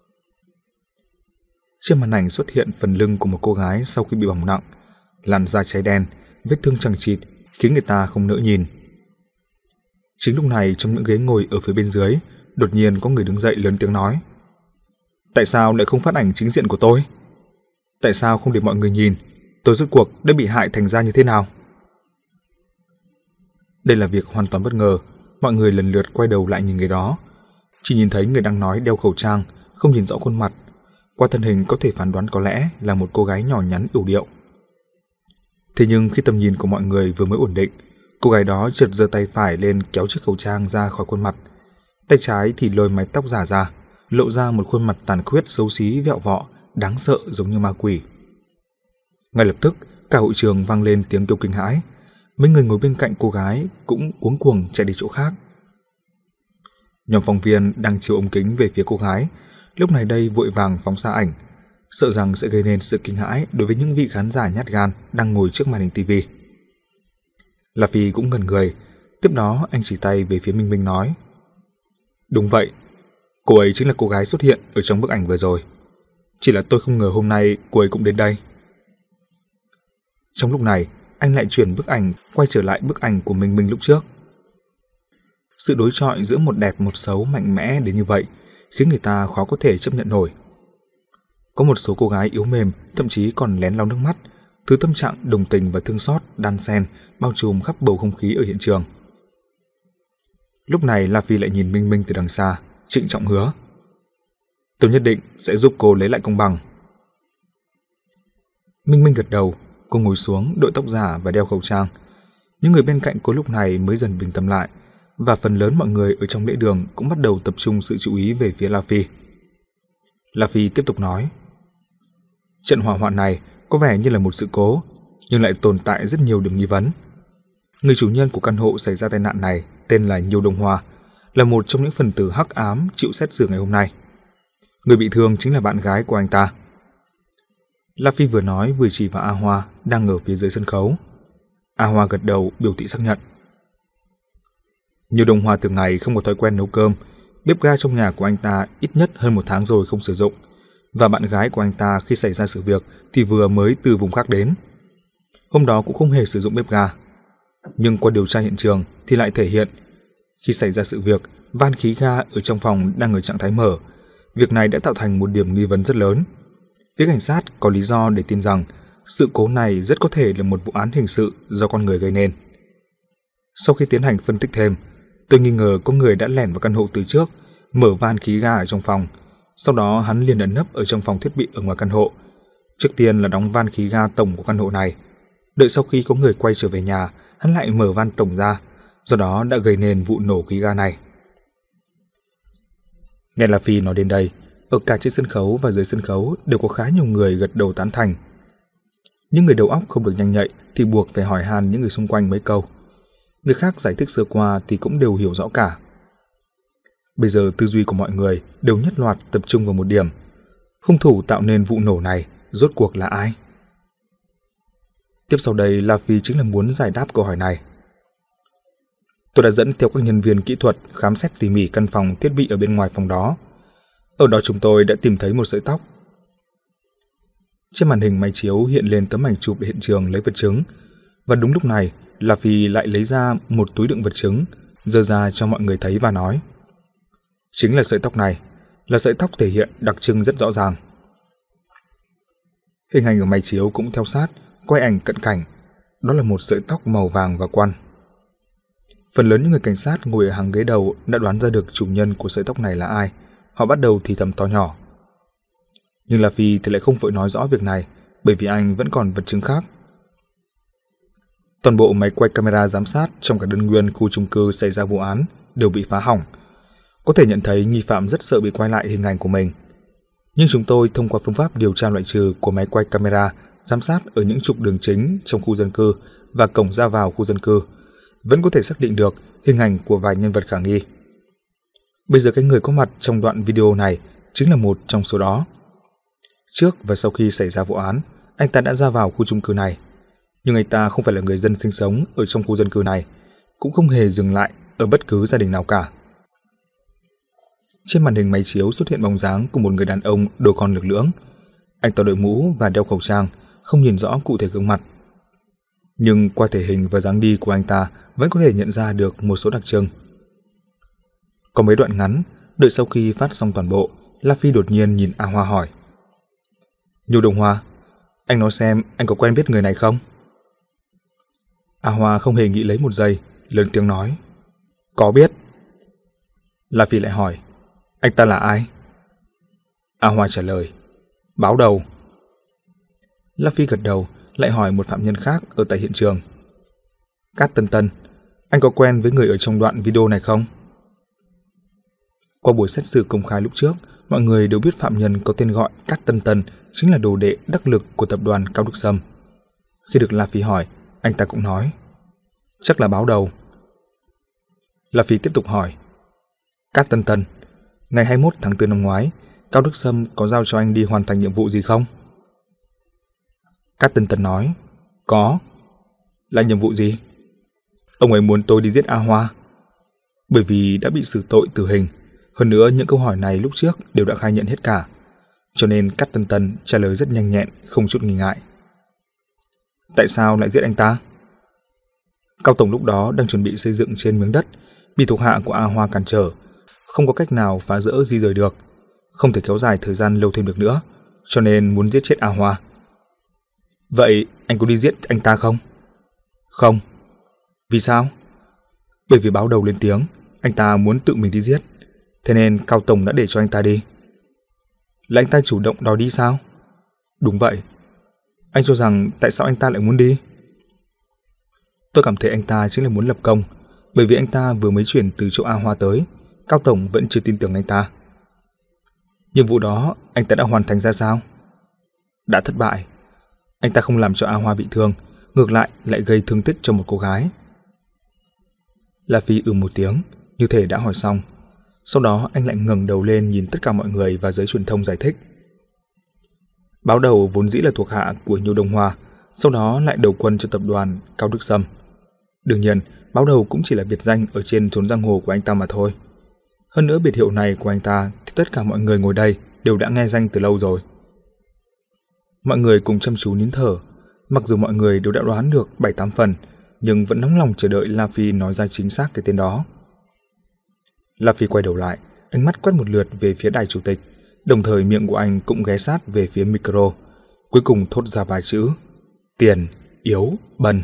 Trên màn ảnh xuất hiện phần lưng của một cô gái sau khi bị bỏng nặng, làn da cháy đen, vết thương chằng chịt khiến người ta không nỡ nhìn. Chính lúc này, trong những ghế ngồi ở phía bên dưới, đột nhiên có người đứng dậy lớn tiếng nói: tại sao lại không phát ảnh chính diện của tôi? Tại sao không để mọi người nhìn tôi rốt cuộc đã bị hại thành ra như thế nào? Đây là việc hoàn toàn bất ngờ. Mọi người lần lượt quay đầu lại nhìn người đó, chỉ nhìn thấy người đang nói đeo khẩu trang, không nhìn rõ khuôn mặt. Qua thân hình có thể phán đoán có lẽ là một cô gái nhỏ nhắn yểu điệu. Thế nhưng khi tầm nhìn của mọi người vừa mới ổn định, cô gái đó chợt giơ tay phải lên kéo chiếc khẩu trang ra khỏi khuôn mặt, tay trái thì lôi mái tóc giả ra, lộ ra một khuôn mặt tàn khuyết xấu xí vẹo vọ, đáng sợ giống như ma quỷ. Ngay lập tức, cả hội trường vang lên tiếng kêu kinh hãi. Mấy người ngồi bên cạnh cô gái cũng cuống cuồng chạy đi chỗ khác. Nhóm phóng viên đang chiếu ống kính về phía cô gái, lúc này đây vội vàng phóng xa ảnh, sợ rằng sẽ gây nên sự kinh hãi đối với những vị khán giả nhát gan đang ngồi trước màn hình tivi. La Phi cũng ngẩn người, tiếp đó anh chỉ tay về phía Minh Minh nói: đúng vậy, cô ấy chính là cô gái xuất hiện ở trong bức ảnh vừa rồi. Chỉ là tôi không ngờ hôm nay cô ấy cũng đến đây. Trong lúc này, anh lại chuyển bức ảnh quay trở lại bức ảnh của Minh Minh lúc trước. Sự đối chọi giữa một đẹp một xấu mạnh mẽ đến như vậy khiến người ta khó có thể chấp nhận nổi. Có một số cô gái yếu mềm thậm chí còn lén lau nước mắt, thứ tâm trạng đồng tình và thương xót đan xen bao trùm khắp bầu không khí ở hiện trường. Lúc này La Phi lại nhìn Minh Minh từ đằng xa, trịnh trọng hứa: tôi nhất định sẽ giúp cô lấy lại công bằng. Minh Minh gật đầu, cô ngồi xuống, đội tóc giả và đeo khẩu trang. Những người bên cạnh cô lúc này mới dần bình tâm lại, và phần lớn mọi người ở trong lễ đường cũng bắt đầu tập trung sự chú ý về phía La Phi. La Phi tiếp tục nói: trận hỏa hoạn này có vẻ như là một sự cố, nhưng lại tồn tại rất nhiều điểm nghi vấn. Người chủ nhân của căn hộ xảy ra tai nạn này tên là Nhiêu Đông Hoa, là một trong những phần tử hắc ám chịu xét xử ngày hôm nay. Người bị thương chính là bạn gái của anh ta. La Phi vừa nói vừa chỉ vào A Hoa đang ở phía dưới sân khấu. A Hoa gật đầu biểu thị xác nhận. Nhiêu Đông Hoa thường ngày không có thói quen nấu cơm, bếp ga trong nhà của anh ta ít nhất hơn một tháng rồi không sử dụng, và bạn gái của anh ta khi xảy ra sự việc thì vừa mới từ vùng khác đến. Hôm đó cũng không hề sử dụng bếp ga. Nhưng qua điều tra hiện trường thì lại thể hiện khi xảy ra sự việc, van khí ga ở trong phòng đang ở trạng thái mở. Việc này đã tạo thành một điểm nghi vấn rất lớn. Phía cảnh sát có lý do để tin rằng Sự cố này rất có thể là một vụ án hình sự do con người gây nên. Sau khi tiến hành phân tích thêm, tôi nghi ngờ có người đã lẻn vào căn hộ từ trước, mở van khí ga ở trong phòng. Sau đó hắn liền ẩn nấp ở trong phòng thiết bị ở ngoài căn hộ. Trước tiên là đóng van khí ga tổng của căn hộ này. Đợi sau khi có người quay trở về nhà, hắn lại mở van tổng ra, do đó đã gây nên vụ nổ khí ga này. Nghe La Phi nói đến đây, ở cả trên sân khấu và dưới sân khấu đều có khá nhiều người gật đầu tán thành. Những người đầu óc không được nhanh nhạy thì buộc phải hỏi han những người xung quanh mấy câu. Người khác giải thích sơ qua thì cũng đều hiểu rõ cả. Bây giờ tư duy của mọi người đều nhất loạt tập trung vào một điểm. Hung thủ tạo nên vụ nổ này rốt cuộc là ai? Tiếp sau đây, La Phi chính là muốn giải đáp câu hỏi này. Tôi đã dẫn theo các nhân viên kỹ thuật khám xét tỉ mỉ căn phòng thiết bị ở bên ngoài phòng đó. Ở đó chúng tôi đã tìm thấy một sợi tóc. Trên màn hình máy chiếu hiện lên tấm ảnh chụp hiện trường lấy vật chứng, và đúng lúc này, La Phi lại lấy ra một túi đựng vật chứng, giơ ra cho mọi người thấy và nói: chính là sợi tóc này, là sợi tóc thể hiện đặc trưng rất rõ ràng. Hình ảnh ở máy chiếu cũng theo sát, quay ảnh cận cảnh, đó là một sợi tóc màu vàng và quăn. Phần lớn những người cảnh sát ngồi ở hàng ghế đầu đã đoán ra được chủ nhân của sợi tóc này là ai, họ bắt đầu thì thầm to nhỏ. Nhưng La Phi thì lại không vội nói rõ việc này, bởi vì anh vẫn còn vật chứng khác. Toàn bộ máy quay camera giám sát trong cả đơn nguyên khu chung cư xảy ra vụ án đều bị phá hỏng. Có thể nhận thấy nghi phạm rất sợ bị quay lại hình ảnh của mình. Nhưng chúng tôi thông qua phương pháp điều tra loại trừ của máy quay camera giám sát ở những trục đường chính trong khu dân cư và cổng ra vào khu dân cư, vẫn có thể xác định được hình ảnh của vài nhân vật khả nghi. Bây giờ cái người có mặt trong đoạn video này chính là một trong số đó. Trước và sau khi xảy ra vụ án, anh ta đã ra vào khu chung cư này. Nhưng anh ta không phải là người dân sinh sống ở trong khu dân cư này, cũng không hề dừng lại ở bất cứ gia đình nào cả. Trên màn hình máy chiếu xuất hiện bóng dáng của một người đàn ông đồ con lực lưỡng. Anh ta đội mũ và đeo khẩu trang, không nhìn rõ cụ thể gương mặt. Nhưng qua thể hình và dáng đi của anh ta vẫn có thể nhận ra được một số đặc trưng. Có mấy đoạn ngắn, đợi sau khi phát xong toàn bộ, La Phi đột nhiên nhìn A Hoa hỏi: Nhu Đồng Hoa, anh nói xem anh có quen biết người này không? A Hoa không hề nghĩ lấy một giây, lớn tiếng nói: Có biết. La Phi lại hỏi: Anh ta là ai? A Hoa trả lời: Báo đầu. La Phi gật đầu, lại hỏi một phạm nhân khác ở tại hiện trường: Cát Tân Tân, anh có quen với người ở trong đoạn video này không? Qua buổi xét xử công khai lúc trước, mọi người đều biết phạm nhân có tên gọi Cát Tân Tân chính là đồ đệ đắc lực của tập đoàn Cao Đức Sâm. Khi được La Phi hỏi, anh ta cũng nói: Chắc là báo đầu. La Phi tiếp tục hỏi: Cát Tân Tân, ngày hai mươi mốt tháng tư năm ngoái, Cao Đức Sâm có giao cho anh đi hoàn thành nhiệm vụ gì không? Cát Tân Tân nói: Có. Là nhiệm vụ gì? Ông ấy muốn tôi đi giết A Hoa. Bởi vì đã bị xử tội tử hình, hơn nữa những câu hỏi này lúc trước đều đã khai nhận hết cả, cho nên Cát Tân Tân trả lời rất nhanh nhẹn, không chút nghi ngại. Tại sao lại giết anh ta? Cao Tổng lúc đó đang chuẩn bị xây dựng trên miếng đất, bị thuộc hạ của A Hoa cản trở, không có cách nào phá rỡ di rời được, không thể kéo dài thời gian lâu thêm được nữa, cho nên muốn giết chết A Hoa. Vậy anh có đi giết anh ta không? Không. Vì sao? Bởi vì báo đầu lên tiếng, anh ta muốn tự mình đi giết, thế nên Cao Tổng đã để cho anh ta đi. Là anh ta chủ động đòi đi sao? Đúng vậy. Anh cho rằng tại sao anh ta lại muốn đi? Tôi cảm thấy anh ta chính là muốn lập công, bởi vì anh ta vừa mới chuyển từ chỗ A Hoa tới, Cao Tổng vẫn chưa tin tưởng anh ta. Nhiệm vụ đó anh ta đã hoàn thành ra sao? Đã thất bại. Anh ta không làm cho A Hoa bị thương, ngược lại lại gây thương tích cho một cô gái. La Phi ừ một tiếng, như thể đã hỏi xong. Sau đó anh lại ngẩng đầu lên nhìn tất cả mọi người và giới truyền thông giải thích. Báo đầu vốn dĩ là thuộc hạ của Nhu Đồng Hoa, sau đó lại đầu quân cho tập đoàn Cao Đức Sâm. Đương nhiên, báo đầu cũng chỉ là biệt danh ở trên chốn giang hồ của anh ta mà thôi. Hơn nữa biệt hiệu này của anh ta thì tất cả mọi người ngồi đây đều đã nghe danh từ lâu rồi. Mọi người cùng chăm chú nín thở, mặc dù mọi người đều đã đoán được bảy tám phần, nhưng vẫn nóng lòng chờ đợi La Phi nói ra chính xác cái tên đó. La Phi quay đầu lại, ánh mắt quét một lượt về phía đài chủ tịch, đồng thời miệng của anh cũng ghé sát về phía micro, cuối cùng thốt ra vài chữ: tiền, yếu, bần.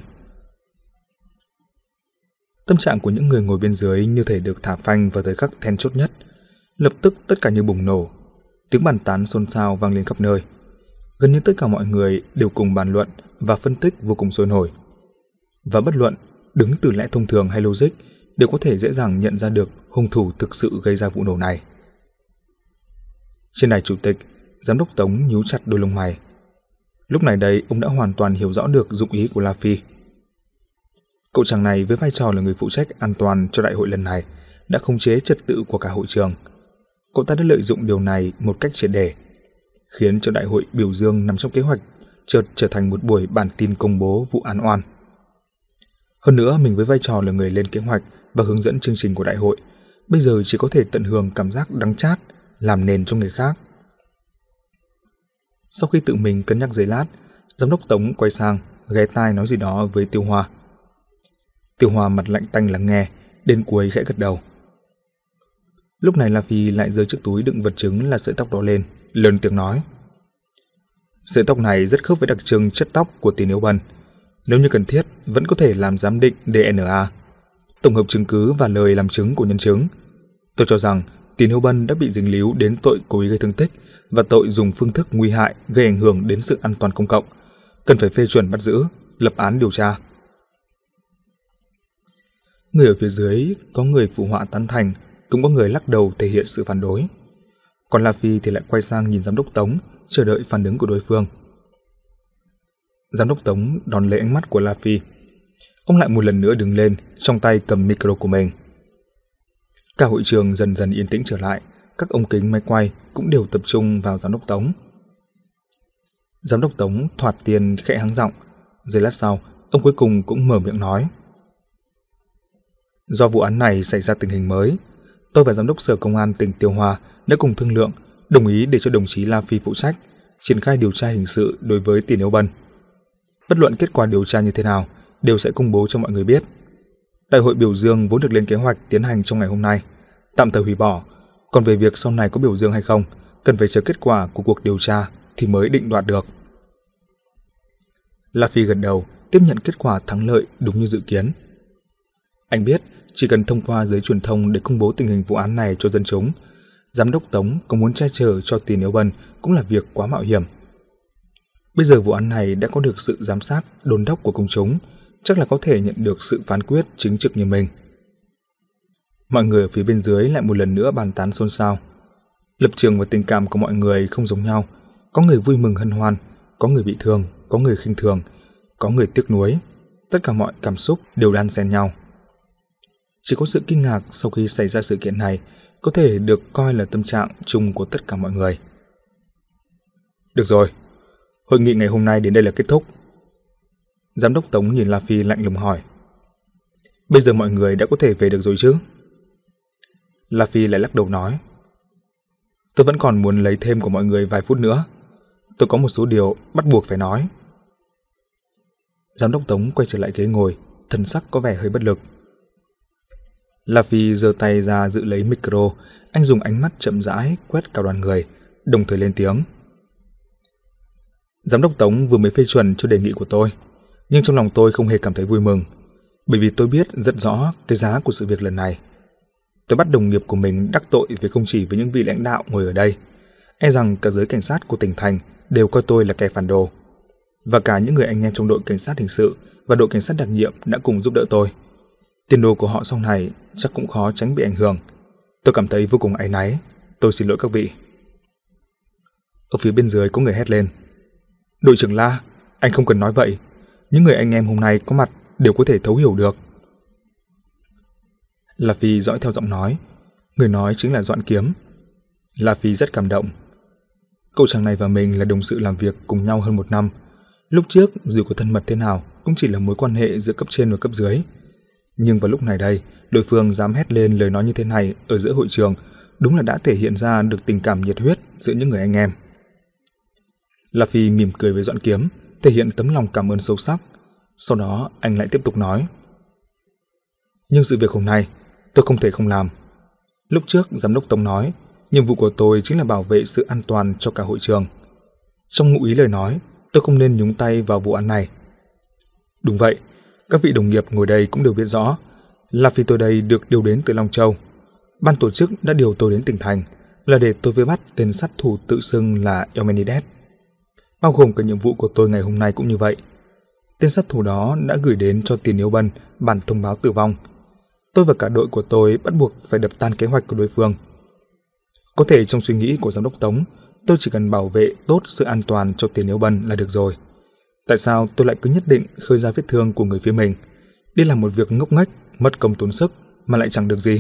Tâm trạng của những người ngồi bên dưới như thể được thả phanh vào thời khắc then chốt nhất. Lập tức tất cả như bùng nổ. Tiếng bàn tán xôn xao vang lên khắp nơi. Gần như tất cả mọi người đều cùng bàn luận và phân tích vô cùng sôi nổi. Và bất luận đứng từ lẽ thông thường hay logic đều có thể dễ dàng nhận ra được hung thủ thực sự gây ra vụ nổ này. Trên đài chủ tịch, giám đốc Tống nhíu chặt đôi lông mày. Lúc này đây, ông đã hoàn toàn hiểu rõ được dụng ý của La Phi. Cậu chàng này với vai trò là người phụ trách an toàn cho đại hội lần này đã khống chế trật tự của cả hội trường. Cậu ta đã lợi dụng điều này một cách triệt để, khiến cho đại hội biểu dương nằm trong kế hoạch chợt trở thành một buổi bản tin công bố vụ án oan. Hơn nữa, mình với vai trò là người lên kế hoạch và hướng dẫn chương trình của đại hội, bây giờ chỉ có thể tận hưởng cảm giác đắng chát, làm nền cho người khác. Sau khi tự mình cân nhắc giây lát, giám đốc Tống quay sang, ghé tai nói gì đó với Tiêu Hoa. Tiêu Hoa mặt lạnh tanh lắng nghe, đến cuối khẽ gật đầu. Lúc này La Phi lại giơ chiếc túi đựng vật chứng là sợi tóc đó lên, lớn tiếng nói. Sợi tóc này rất khớp với đặc trưng chất tóc của Tiền Yếu Bân. Nếu như cần thiết, vẫn có thể làm giám định đê en a, tổng hợp chứng cứ và lời làm chứng của nhân chứng. Tôi cho rằng Tiền Yếu Bân đã bị dính líu đến tội cố ý gây thương tích và tội dùng phương thức nguy hại gây ảnh hưởng đến sự an toàn công cộng, cần phải phê chuẩn bắt giữ, lập án điều tra. Người ở phía dưới có người phụ họa tán thành, cũng có người lắc đầu thể hiện sự phản đối. Còn La Phi thì lại quay sang nhìn giám đốc Tống, chờ đợi phản ứng của đối phương. Giám đốc Tống đón lấy ánh mắt của La Phi. Ông lại một lần nữa đứng lên, trong tay cầm micro của mình. Cả hội trường dần dần yên tĩnh trở lại, các ống kính máy quay cũng đều tập trung vào giám đốc Tống. Giám đốc Tống thoạt tiền khẽ hắng giọng, giây lát sau, ông cuối cùng cũng mở miệng nói. Do vụ án này xảy ra tình hình mới, tôi và giám đốc sở công an tỉnh Tiêu Hoa đã cùng thương lượng, đồng ý để cho đồng chí La Phi phụ trách triển khai điều tra hình sự đối với Tiền Yếu Bân. Bất luận kết quả điều tra như thế nào, đều sẽ công bố cho mọi người biết. Đại hội biểu dương vốn được lên kế hoạch tiến hành trong ngày hôm nay, tạm thời hủy bỏ. Còn về việc sau này có biểu dương hay không, cần phải chờ kết quả của cuộc điều tra thì mới định đoạt được. La Phi gật đầu, tiếp nhận kết quả thắng lợi đúng như dự kiến. Anh biết, chỉ cần thông qua giới truyền thông để công bố tình hình vụ án này cho dân chúng, giám đốc Tống có muốn che chở cho Tiền Yếu Bân cũng là việc quá mạo hiểm. Bây giờ vụ án này đã có được sự giám sát, đôn đốc của công chúng, chắc là có thể nhận được sự phán quyết chính trực như mình. Mọi người ở phía bên dưới lại một lần nữa bàn tán xôn xao. Lập trường và tình cảm của mọi người không giống nhau, có người vui mừng hân hoan, có người bị thương, có người khinh thường, có người tiếc nuối, tất cả mọi cảm xúc đều đan xen nhau. Chỉ có sự kinh ngạc sau khi xảy ra sự kiện này có thể được coi là tâm trạng chung của tất cả mọi người. Được rồi, hội nghị ngày hôm nay đến đây là kết thúc. Giám đốc Tống nhìn La Phi lạnh lùng hỏi. Bây giờ mọi người đã có thể về được rồi chứ? La Phi lại lắc đầu nói. Tôi vẫn còn muốn lấy thêm của mọi người vài phút nữa. Tôi có một số điều bắt buộc phải nói. Giám đốc Tống quay trở lại ghế ngồi, thần sắc có vẻ hơi bất lực. La Phi giơ tay ra giữ lấy micro, anh dùng ánh mắt chậm rãi quét cả đoàn người, đồng thời lên tiếng. Giám đốc Tống vừa mới phê chuẩn cho đề nghị của tôi, nhưng trong lòng tôi không hề cảm thấy vui mừng, bởi vì tôi biết rất rõ cái giá của sự việc lần này. Tôi bắt đồng nghiệp của mình đắc tội vì không chỉ với những vị lãnh đạo ngồi ở đây, e rằng cả giới cảnh sát của tỉnh thành đều coi tôi là kẻ phản đồ. Và cả những người anh em trong đội cảnh sát hình sự và đội cảnh sát đặc nhiệm đã cùng giúp đỡ tôi. Tiền đồ của họ sau này chắc cũng khó tránh bị ảnh hưởng. Tôi cảm thấy vô cùng áy náy. Tôi xin lỗi các vị. Ở phía bên dưới có người hét lên. Đội trưởng La, anh không cần nói vậy. Những người anh em hôm nay có mặt đều có thể thấu hiểu được. La Phi dõi theo giọng nói. Người nói chính là Doãn Kiếm. La Phi rất cảm động. Cậu chàng này và mình là đồng sự làm việc cùng nhau hơn một năm. Lúc trước dù có thân mật thế nào cũng chỉ là mối quan hệ giữa cấp trên và cấp dưới. Nhưng vào lúc này đây, đối phương dám hét lên lời nói như thế này ở giữa hội trường, đúng là đã thể hiện ra được tình cảm nhiệt huyết giữa những người anh em. La Phi mỉm cười với Doãn Kiếm, thể hiện tấm lòng cảm ơn sâu sắc. Sau đó anh lại tiếp tục nói. Nhưng sự việc hôm nay, tôi không thể không làm. Lúc trước giám đốc Tống nói, nhiệm vụ của tôi chính là bảo vệ sự an toàn cho cả hội trường. Trong ngụ ý lời nói, tôi không nên nhúng tay vào vụ án này, Đúng vậy, các vị đồng nghiệp ngồi đây cũng đều biết rõ là vì tôi đây được điều đến từ Long Châu. Ban tổ chức đã điều tôi đến tỉnh thành là để tôi vây bắt tên sát thủ tự xưng là Eumenides. Bao gồm cả nhiệm vụ của tôi ngày hôm nay cũng như vậy. Tên sát thủ đó đã gửi đến cho Tiền Yếu Bân bản thông báo tử vong. Tôi và cả đội của tôi bắt buộc phải đập tan kế hoạch của đối phương. Có thể trong suy nghĩ của giám đốc Tống, tôi chỉ cần bảo vệ tốt sự an toàn cho Tiền Yếu Bân là được rồi. Tại sao tôi lại cứ nhất định khơi ra vết thương của người phía mình, đi làm một việc ngốc nghếch, mất công tốn sức mà lại chẳng được gì?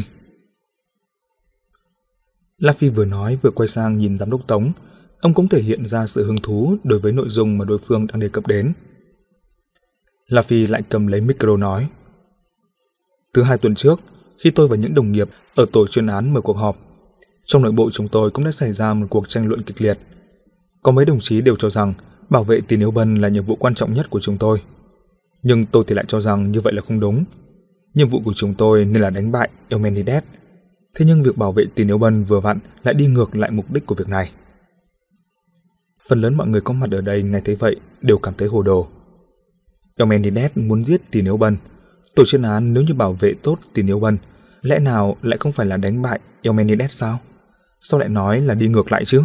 La Phi vừa nói vừa quay sang nhìn giám đốc Tống. Ông cũng thể hiện ra sự hứng thú đối với nội dung mà đối phương đang đề cập đến. La Phi lại cầm lấy micro nói: Thứ hai tuần trước, khi tôi và những đồng nghiệp ở tổ chuyên án mở cuộc họp, trong nội bộ chúng tôi cũng đã xảy ra một cuộc tranh luận kịch liệt. Có mấy đồng chí đều cho rằng bảo vệ Tiền Yếu Bân là nhiệm vụ quan trọng nhất của chúng tôi. Nhưng tôi thì lại cho rằng như vậy là không đúng. Nhiệm vụ của chúng tôi nên là đánh bại Eumenides. Thế nhưng việc bảo vệ Tiền Yếu Bân vừa vặn lại đi ngược lại mục đích của việc này. Phần lớn mọi người có mặt ở đây nghe thấy vậy đều cảm thấy hồ đồ. Eumenides muốn giết Tiền Yếu Bân. Tổ chuyên án nếu như bảo vệ tốt Tiền Yếu Bân, lẽ nào lại không phải là đánh bại Eumenides sao? Sao lại nói là đi ngược lại chứ?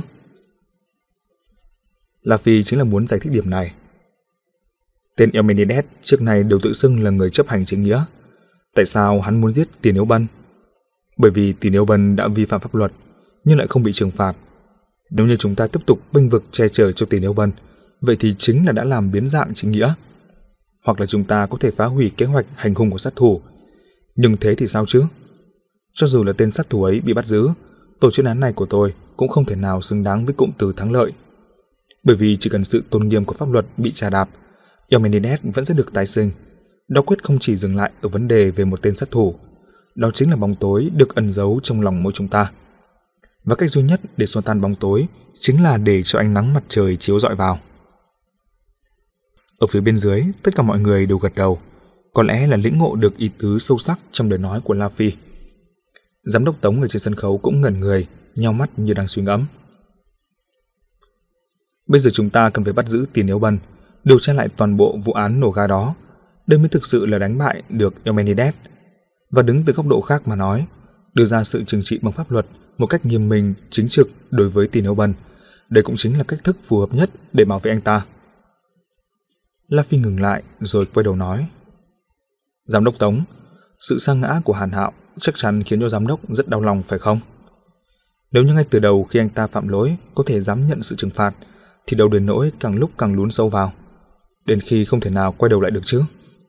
La Phi chính là muốn giải thích điểm này. Tên Eumenides trước này đều tự xưng là người chấp hành chính nghĩa. Tại sao hắn muốn giết Tiền Yếu Bân? Bởi vì Tiền Yếu Bân đã vi phạm pháp luật nhưng lại không bị trừng phạt. Nếu như chúng ta tiếp tục bênh vực che chở cho Tiền Yếu Bân, vậy thì chính là đã làm biến dạng chính nghĩa. Hoặc là chúng ta có thể phá hủy kế hoạch hành hung của sát thủ. Nhưng thế thì sao chứ? Cho dù là tên sát thủ ấy bị bắt giữ, tổ chuyên án này của tôi cũng không thể nào xứng đáng với cụm từ thắng lợi. Bởi vì chỉ cần sự tôn nghiêm của pháp luật bị chà đạp, Eumenides vẫn sẽ được tái sinh. Đó quyết không chỉ dừng lại ở vấn đề về một tên sát thủ. Đó chính là bóng tối được ẩn giấu trong lòng mỗi chúng ta. Và cách duy nhất để xua tan bóng tối chính là để cho ánh nắng mặt trời chiếu rọi vào. Ở phía bên dưới, tất cả mọi người đều gật đầu. Có lẽ là lĩnh ngộ được ý tứ sâu sắc trong lời nói của La Phi. Giám đốc Tống ở trên sân khấu cũng ngẩn người, nheo mắt như đang suy ngẫm. Bây giờ chúng ta cần phải bắt giữ Tiền Yếu Bân, điều tra lại toàn bộ vụ án nổ ga đó. Đây mới thực sự là đánh bại được Eumenides. Và đứng từ góc độ khác mà nói, đưa ra sự trừng trị bằng pháp luật một cách nghiêm minh, chính trực đối với Tiền Yếu Bân. Đây cũng chính là cách thức phù hợp nhất để bảo vệ anh ta. La Phi ngừng lại rồi quay đầu nói: Giám đốc Tống, sự sa ngã của Hàn Hạo chắc chắn khiến cho giám đốc rất đau lòng phải không? Nếu như ngay từ đầu khi anh ta phạm lỗi có thể dám nhận sự trừng phạt, thì đâu đến nỗi càng lúc càng lún sâu vào, đến khi không thể nào quay đầu lại được chứ.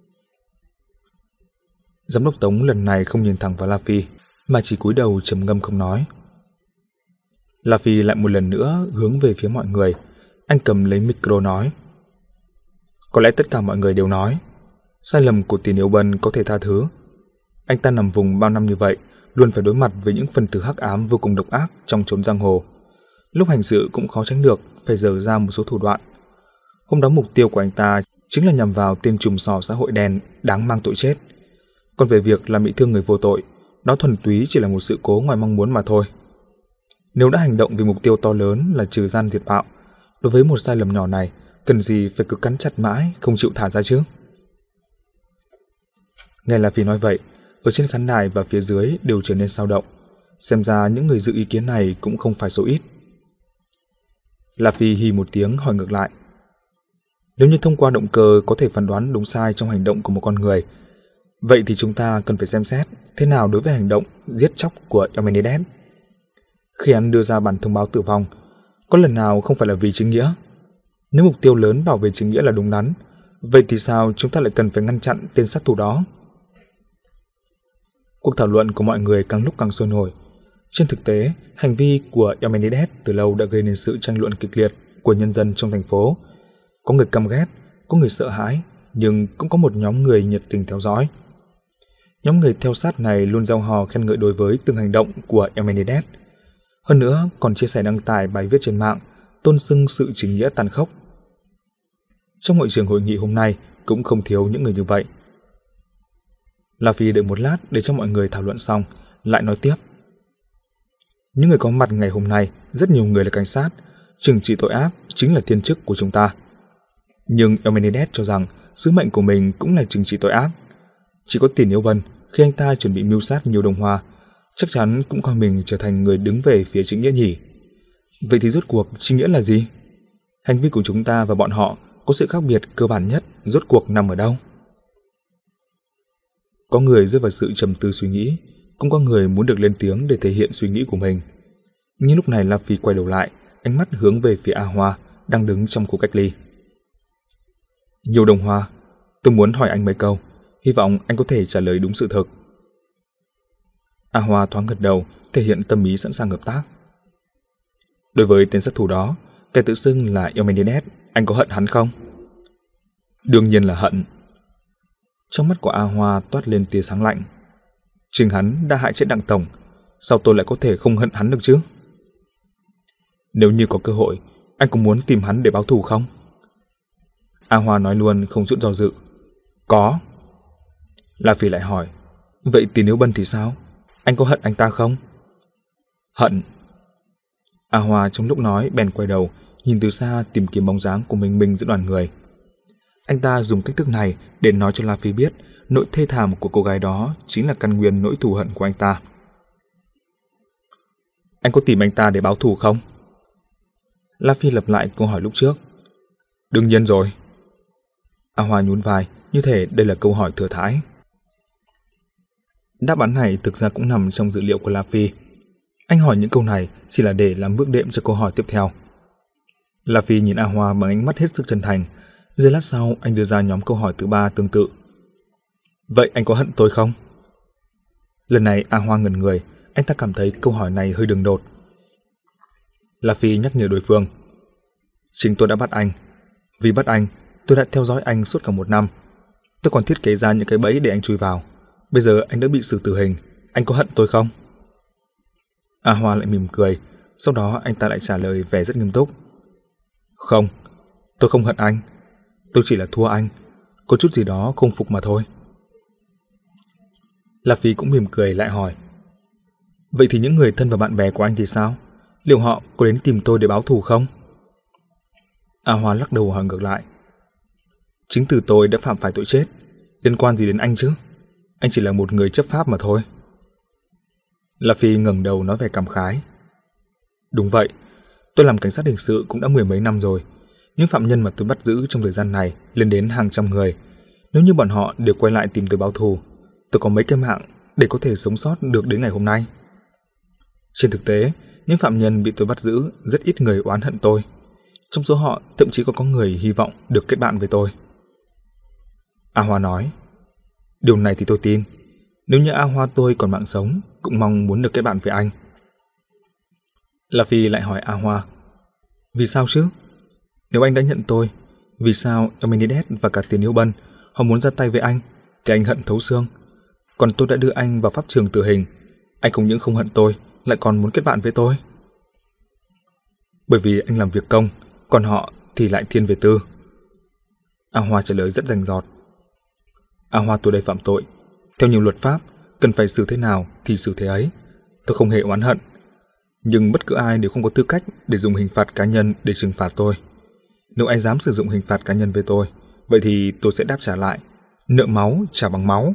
Giám đốc Tống lần này không nhìn thẳng vào La Phi, mà chỉ cúi đầu trầm ngâm không nói. La Phi lại một lần nữa hướng về phía mọi người. Anh cầm lấy micro nói: Có lẽ tất cả mọi người đều nói sai lầm của Tiền Yếu Bân có thể tha thứ. Anh ta nằm vùng bao năm như vậy, luôn phải đối mặt với những phần tử hắc ám vô cùng độc ác trong chốn giang hồ. Lúc hành sự cũng khó tránh được phải dở ra một số thủ đoạn. Hôm đó mục tiêu của anh ta chính là nhằm vào tên trùm sò xã hội đen đáng mang tội chết. Còn về việc làm bị thương người vô tội, đó thuần túy chỉ là một sự cố ngoài mong muốn mà thôi. Nếu đã hành động vì mục tiêu to lớn là trừ gian diệt bạo, đối với một sai lầm nhỏ này, cần gì phải cứ cắn chặt mãi không chịu thả ra chứ? Nghe La Phi nói vậy, ở trên khán đài và phía dưới đều trở nên xao động. Xem ra những người dự ý kiến này cũng không phải số ít. La Phi hì một tiếng hỏi ngược lại: Nếu như thông qua động cơ có thể phán đoán đúng sai trong hành động của một con người, vậy thì chúng ta cần phải xem xét thế nào đối với hành động giết chóc của Eumenides. Khi hắn đưa ra bản thông báo tử vong, có lần nào không phải là vì chính nghĩa? Nếu mục tiêu lớn bảo vệ chính nghĩa là đúng đắn, vậy thì sao chúng ta lại cần phải ngăn chặn tên sát thủ đó? Cuộc thảo luận của mọi người càng lúc càng sôi nổi. Trên thực tế, hành vi của Eumenides từ lâu đã gây nên sự tranh luận kịch liệt của nhân dân trong thành phố. Có người căm ghét, có người sợ hãi, nhưng cũng có một nhóm người nhiệt tình theo dõi. Nhóm người theo sát này luôn reo hò khen ngợi đối với từng hành động của Eumenides. Hơn nữa còn chia sẻ đăng tải bài viết trên mạng tôn xưng sự chính nghĩa tàn khốc. Trong hội trường hội nghị hôm nay cũng không thiếu những người như vậy. La Phi đợi một lát để cho mọi người thảo luận xong, lại nói tiếp: Những người có mặt ngày hôm nay, rất nhiều người là cảnh sát, trừng trị tội ác chính là thiên chức của chúng ta. Nhưng Eumenides cho rằng sứ mệnh của mình cũng là trừng trị tội ác. Chỉ có Tiền Yêu Bân, khi anh ta chuẩn bị mưu sát Nhiều Đồng Hoa, chắc chắn cũng coi mình trở thành người đứng về phía chính nghĩa nhỉ. Vậy thì rốt cuộc chính nghĩa là gì? Hành vi của chúng ta và bọn họ có sự khác biệt cơ bản nhất rốt cuộc nằm ở đâu? Có người rơi vào sự trầm tư suy nghĩ, cũng có người muốn được lên tiếng để thể hiện suy nghĩ của mình. Nhưng lúc này La Phi quay đầu lại, ánh mắt hướng về phía A Hoa đang đứng trong khu cách ly. Nhiều Đồng Hoa, tôi muốn hỏi anh mấy câu, hy vọng anh có thể trả lời đúng sự thực. A Hoa thoáng gật đầu, thể hiện tâm ý sẵn sàng hợp tác. Đối với tên sát thủ đó, kẻ tự xưng là Eumenides, anh có hận hắn không? Đương nhiên là hận. Trong mắt của A Hoa toát lên tia sáng lạnh. Chính hắn đã hại chết Đặng tổng, sao tôi lại có thể không hận hắn được chứ? Nếu như có cơ hội, anh có muốn tìm hắn để báo thù không? A Hoa nói luôn không chút do dự. Có. La Phi lại hỏi, vậy Tiền Yêu Bân thì sao? Anh có hận anh ta không? Hận. A Hoa trong lúc nói bèn quay đầu, nhìn từ xa tìm kiếm bóng dáng của Minh Minh giữa đoàn người. Anh ta dùng cách thức này để nói cho La Phi biết nỗi thê thảm của cô gái đó chính là căn nguyên nỗi thù hận của anh ta. Anh có tìm anh ta để báo thù không? La Phi lặp lại câu hỏi lúc trước. Đương nhiên rồi. A Hoa nhún vai, như thể đây là câu hỏi thừa thãi. Đáp án này thực ra cũng nằm trong dữ liệu của La Phi. Anh hỏi những câu này chỉ là để làm bước đệm cho câu hỏi tiếp theo. La Phi nhìn A Hoa bằng ánh mắt hết sức chân thành. Giây lát sau, anh đưa ra nhóm câu hỏi thứ ba tương tự. Vậy anh có hận tôi không? Lần này A Hoa ngẩn người, anh ta cảm thấy câu hỏi này hơi đường đột. La Phi nhắc nhở đối phương. Chính tôi đã bắt anh. Vì bắt anh, tôi đã theo dõi anh suốt cả một năm. Tôi còn thiết kế ra những cái bẫy để anh chui vào. Bây giờ anh đã bị xử tử hình, anh có hận tôi không? A Hoa lại mỉm cười, sau đó anh ta lại trả lời vẻ rất nghiêm túc. Không, tôi không hận anh. Tôi chỉ là thua anh, có chút gì đó không phục mà thôi. La Phi cũng mỉm cười lại hỏi. Vậy thì những người thân và bạn bè của anh thì sao? Liệu họ có đến tìm tôi để báo thù không? A Hoa lắc đầu hỏi ngược lại. Chính từ tôi đã phạm phải tội chết, liên quan gì đến anh chứ? Anh chỉ là một người chấp pháp mà thôi. La Phi ngẩng đầu nói vẻ cảm khái. Đúng vậy, tôi làm cảnh sát hình sự cũng đã mười mấy năm rồi. Những phạm nhân mà tôi bắt giữ trong thời gian này lên đến hàng trăm người. Nếu như bọn họ đều quay lại tìm tôi báo thù, tôi có mấy cái mạng để có thể sống sót được đến ngày hôm nay. Trên thực tế, những phạm nhân bị tôi bắt giữ rất ít người oán hận tôi. Trong số họ thậm chí còn có người hy vọng được kết bạn với tôi. A Hoa nói. Điều này thì tôi tin. Nếu như A Hoa tôi còn mạng sống, cũng mong muốn được kết bạn với anh. La Phi lại hỏi A Hoa. Vì sao chứ? Nếu anh đã nhận tôi, vì sao Eumenides và cả Tiền Yêu Bân họ muốn ra tay với anh, thì anh hận thấu xương. Còn tôi đã đưa anh vào pháp trường tử hình, anh không những không hận tôi, lại còn muốn kết bạn với tôi. Bởi vì anh làm việc công, còn họ thì lại thiên về tư. A Hoa trả lời rất rành rọt. A Hoa tôi đây phạm tội. Theo nhiều luật pháp, cần phải xử thế nào thì xử thế ấy. Tôi không hề oán hận. Nhưng bất cứ ai đều không có tư cách để dùng hình phạt cá nhân để trừng phạt tôi. Nếu ai dám sử dụng hình phạt cá nhân với tôi, vậy thì tôi sẽ đáp trả lại. Nợ máu trả bằng máu.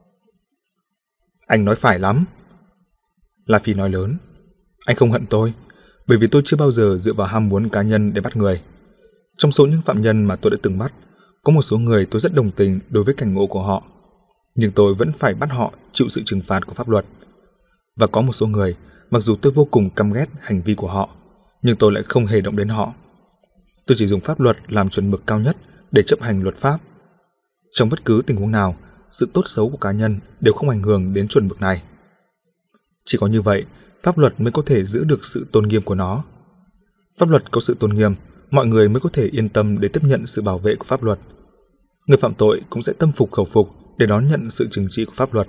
Anh nói phải lắm. La Phi nói lớn. Anh không hận tôi, bởi vì tôi chưa bao giờ dựa vào ham muốn cá nhân để bắt người. Trong số những phạm nhân mà tôi đã từng bắt, có một số người tôi rất đồng tình đối với cảnh ngộ của họ, nhưng tôi vẫn phải bắt họ chịu sự trừng phạt của pháp luật. Và có một số người, mặc dù tôi vô cùng căm ghét hành vi của họ, nhưng tôi lại không hề động đến họ. Tôi chỉ dùng pháp luật làm chuẩn mực cao nhất để chấp hành luật pháp. Trong bất cứ tình huống nào, sự tốt xấu của cá nhân đều không ảnh hưởng đến chuẩn mực này. Chỉ có như vậy, pháp luật mới có thể giữ được sự tôn nghiêm của nó. Pháp luật có sự tôn nghiêm, mọi người mới có thể yên tâm để tiếp nhận sự bảo vệ của pháp luật. Người phạm tội cũng sẽ tâm phục khẩu phục để đón nhận sự trừng trị của pháp luật.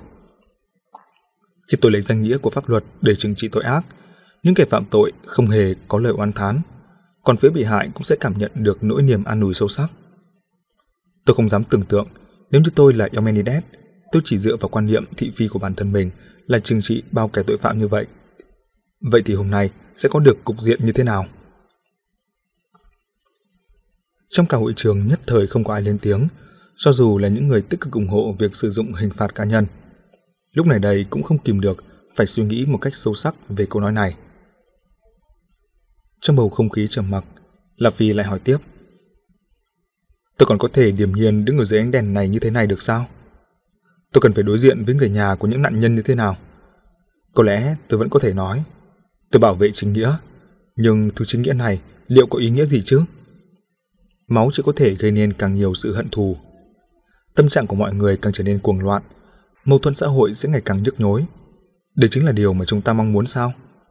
Khi tôi lấy danh nghĩa của pháp luật để trừng trị tội ác, những kẻ phạm tội không hề có lời oán thán, còn phía bị hại cũng sẽ cảm nhận được nỗi niềm an ủi sâu sắc. Tôi không dám tưởng tượng, nếu như tôi là Eumenides, tôi chỉ dựa vào quan niệm thị phi của bản thân mình là trừng trị bao kẻ tội phạm như vậy. Vậy thì hôm nay sẽ có được cục diện như thế nào? Trong cả hội trường nhất thời không có ai lên tiếng, cho dù là những người tích cực ủng hộ việc sử dụng hình phạt cá nhân. Lúc này đây cũng không kìm được phải suy nghĩ một cách sâu sắc về câu nói này. Trong bầu không khí trầm mặc, Lạp Phi lại hỏi tiếp. Tôi còn có thể điềm nhiên đứng ở dưới ánh đèn này như thế này được sao? Tôi cần phải đối diện với người nhà của những nạn nhân như thế nào? Có lẽ tôi vẫn có thể nói tôi bảo vệ chính nghĩa, nhưng thứ chính nghĩa này liệu có ý nghĩa gì chứ? Máu chỉ có thể gây nên càng nhiều sự hận thù. Tâm trạng của mọi người càng trở nên cuồng loạn, mâu thuẫn xã hội sẽ ngày càng nhức nhối. Đây chính là điều mà chúng ta mong muốn sao?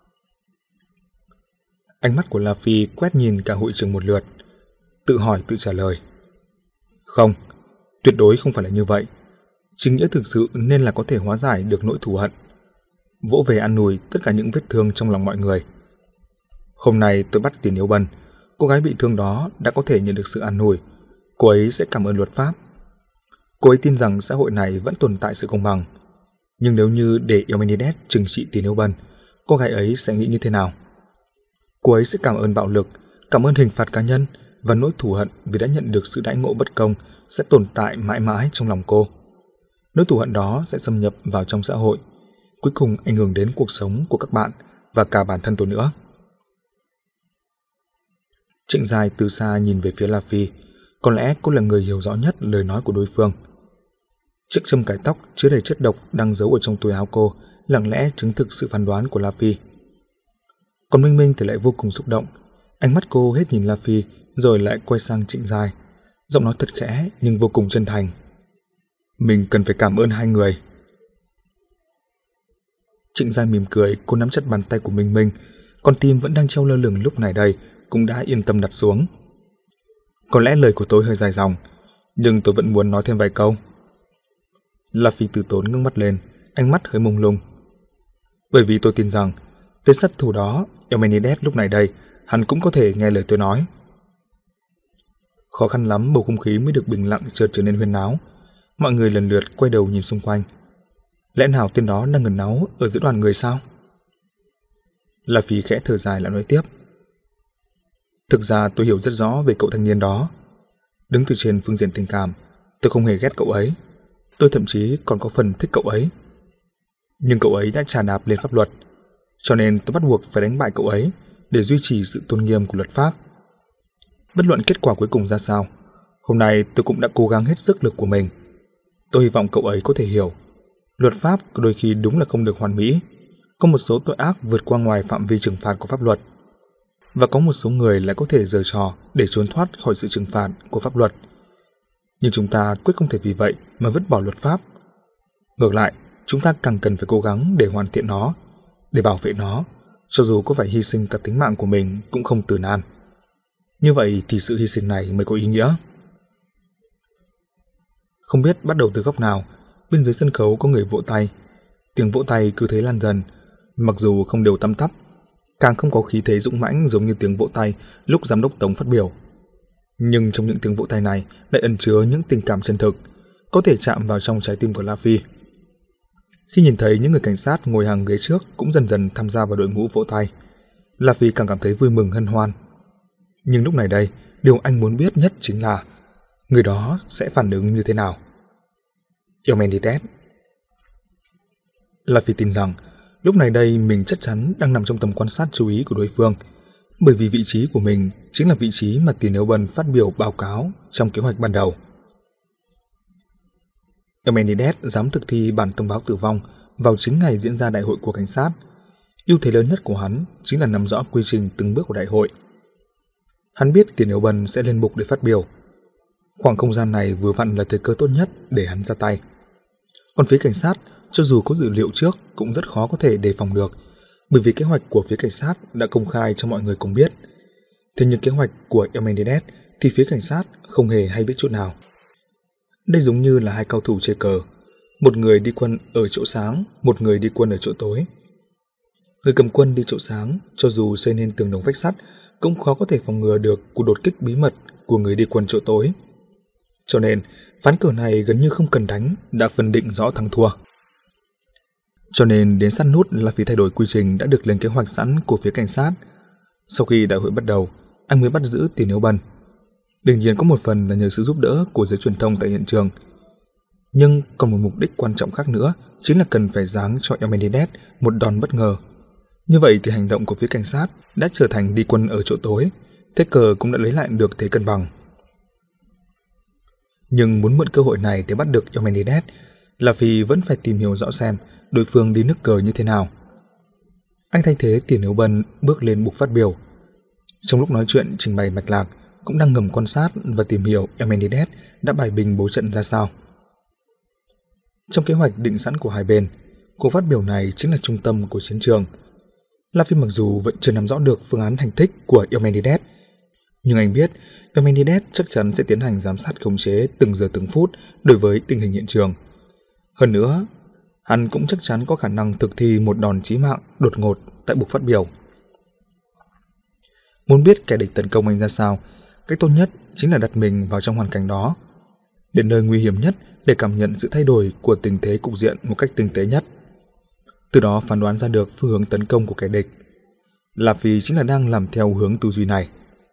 Ánh mắt của La Phi quét nhìn cả hội trường một lượt, tự hỏi tự trả lời. Không, tuyệt đối không phải là như vậy. Chính nghĩa thực sự nên là có thể hóa giải được nỗi thù hận, vỗ về an ủi tất cả những vết thương trong lòng mọi người. Hôm nay tôi bắt Tiền Yêu Bân, cô gái bị thương đó đã có thể nhận được sự an ủi. Cô ấy sẽ cảm ơn luật pháp. Cô ấy tin rằng xã hội này vẫn tồn tại sự công bằng. Nhưng nếu như để Eumenides trừng trị Tiền Yêu Bân, cô gái ấy sẽ nghĩ như thế nào? Cô ấy sẽ cảm ơn bạo lực, cảm ơn hình phạt cá nhân, và nỗi thù hận vì đã nhận được sự đãi ngộ bất công sẽ tồn tại mãi mãi trong lòng cô. Nỗi thù hận đó sẽ xâm nhập vào trong xã hội, cuối cùng ảnh hưởng đến cuộc sống của các bạn và cả bản thân tôi nữa. Trịnh Giai từ xa nhìn về phía La Phi, có lẽ cô là người hiểu rõ nhất lời nói của đối phương. Chiếc châm cài tóc chứa đầy chất độc đang giấu ở trong túi áo cô lặng lẽ chứng thực sự phán đoán của La Phi. Còn Minh Minh thì lại vô cùng xúc động, ánh mắt cô hết nhìn La Phi rồi lại quay sang Trịnh Giai, giọng nói thật khẽ nhưng vô cùng chân thành. Mình cần phải cảm ơn hai người. Trịnh Giai mỉm cười, cô nắm chặt bàn tay của Minh Minh, con tim vẫn đang treo lơ lửng lúc này đây cũng đã yên tâm đặt xuống. Có lẽ lời của tôi hơi dài dòng, nhưng tôi vẫn muốn nói thêm vài câu. La Phi từ tốn ngước mắt lên, ánh mắt hơi mông lung. Bởi vì tôi tin rằng tên sát thủ đó, Eumenides lúc này đây, hắn cũng có thể nghe lời tôi nói. Khó khăn lắm bầu không khí mới được bình lặng chợt trở nên huyên náo. Mọi người lần lượt quay đầu nhìn xung quanh. Lẽ nào tên đó đang ngẩn náu ở giữa đoàn người sao? La Phi khẽ thở dài lại nói tiếp. Thực ra tôi hiểu rất rõ về cậu thanh niên đó. Đứng từ trên phương diện tình cảm, tôi không hề ghét cậu ấy. Tôi thậm chí còn có phần thích cậu ấy. Nhưng cậu ấy đã trà đạp lên pháp luật, cho nên tôi bắt buộc phải đánh bại cậu ấy để duy trì sự tôn nghiêm của luật pháp. Bất luận kết quả cuối cùng ra sao, hôm nay tôi cũng đã cố gắng hết sức lực của mình. Tôi hy vọng cậu ấy có thể hiểu, luật pháp có đôi khi đúng là không được hoàn mỹ. Có một số tội ác vượt qua ngoài phạm vi trừng phạt của pháp luật, và có một số người lại có thể giở trò để trốn thoát khỏi sự trừng phạt của pháp luật. Nhưng chúng ta quyết không thể vì vậy mà vứt bỏ luật pháp. Ngược lại, chúng ta càng cần phải cố gắng để hoàn thiện nó, để bảo vệ nó, cho dù có phải hy sinh cả tính mạng của mình cũng không từ nan. Như vậy thì sự hy sinh này mới có ý nghĩa. Không biết bắt đầu từ góc nào, bên dưới sân khấu có người vỗ tay. Tiếng vỗ tay cứ thế lan dần, mặc dù không đều tăm tắp, càng không có khí thế dũng mãnh giống như tiếng vỗ tay lúc giám đốc Tống phát biểu. Nhưng trong những tiếng vỗ tay này lại ẩn chứa những tình cảm chân thực, có thể chạm vào trong trái tim của La Phi. Khi nhìn thấy những người cảnh sát ngồi hàng ghế trước cũng dần dần tham gia vào đội ngũ vỗ tay, La Phi càng cảm thấy vui mừng hân hoan. Nhưng lúc này đây, điều anh muốn biết nhất chính là người đó sẽ phản ứng như thế nào. Eumenides. La Phi tin rằng lúc này đây mình chắc chắn đang nằm trong tầm quan sát chú ý của đối phương, bởi vì vị trí của mình chính là vị trí mà Tiền Yêu Bân phát biểu báo cáo trong kế hoạch ban đầu. Eumenides dám thực thi bản thông báo tử vong vào chính ngày diễn ra đại hội của cảnh sát. Ưu thế lớn nhất của hắn chính là nắm rõ quy trình từng bước của đại hội. Hắn biết Tiền Yêu Bân sẽ lên bục để phát biểu. Khoảng không gian này vừa vặn là thời cơ tốt nhất để hắn ra tay. Còn phía cảnh sát, cho dù có dữ liệu trước cũng rất khó có thể đề phòng được, bởi vì kế hoạch của phía cảnh sát đã công khai cho mọi người cùng biết. Thế nhưng kế hoạch của Eumenides thì phía cảnh sát không hề hay biết chút nào. Đây giống như là hai cao thủ chơi cờ, một người đi quân ở chỗ sáng, một người đi quân ở chỗ tối. Người cầm quân đi chỗ sáng, cho dù xây nên tường đồng vách sắt, cũng khó có thể phòng ngừa được cuộc đột kích bí mật của người đi quân chỗ tối. Cho nên, ván cờ này gần như không cần đánh đã phân định rõ thắng thua. Cho nên đến sát nút là vì thay đổi quy trình đã được lên kế hoạch sẵn của phía cảnh sát. Sau khi đại hội bắt đầu, anh mới bắt giữ Tiền Yêu Bân. Đương nhiên có một phần là nhờ sự giúp đỡ của giới truyền thông tại hiện trường. Nhưng còn một mục đích quan trọng khác nữa, chính là cần phải giáng cho Eumenes một đòn bất ngờ. Như vậy thì hành động của phía cảnh sát đã trở thành đi quân ở chỗ tối, thế cờ cũng đã lấy lại được thế cân bằng. Nhưng muốn mượn cơ hội này để bắt được Eumenes, là vì vẫn phải tìm hiểu rõ xem đối phương đi nước cờ như thế nào. Anh thay thế Tiền Hiếu Bân bước lên bục phát biểu. Trong lúc nói chuyện trình bày mạch lạc, cũng đang ngầm quan sát và tìm hiểu Eumenes đã bài binh bố trận ra sao. Trong kế hoạch định sẵn của hai bên, cuộc phát biểu này chính là trung tâm của chiến trường. La Phi mặc dù vẫn chưa nắm rõ được phương án hành thích của Eumenes, nhưng anh biết Eumenes chắc chắn sẽ tiến hành giám sát khống chế từng giờ từng phút đối với tình hình hiện trường. Hơn nữa, hắn cũng chắc chắn có khả năng thực thi một đòn chí mạng đột ngột tại buộc phát biểu. Muốn biết kẻ địch tấn công anh ra sao, cách tốt nhất chính là đặt mình vào trong hoàn cảnh đó, đến nơi nguy hiểm nhất để cảm nhận sự thay đổi của tình thế cục diện một cách tinh tế nhất. Từ đó phán đoán ra được phương hướng tấn công của kẻ địch. La Phi chính là đang làm theo hướng tư duy này.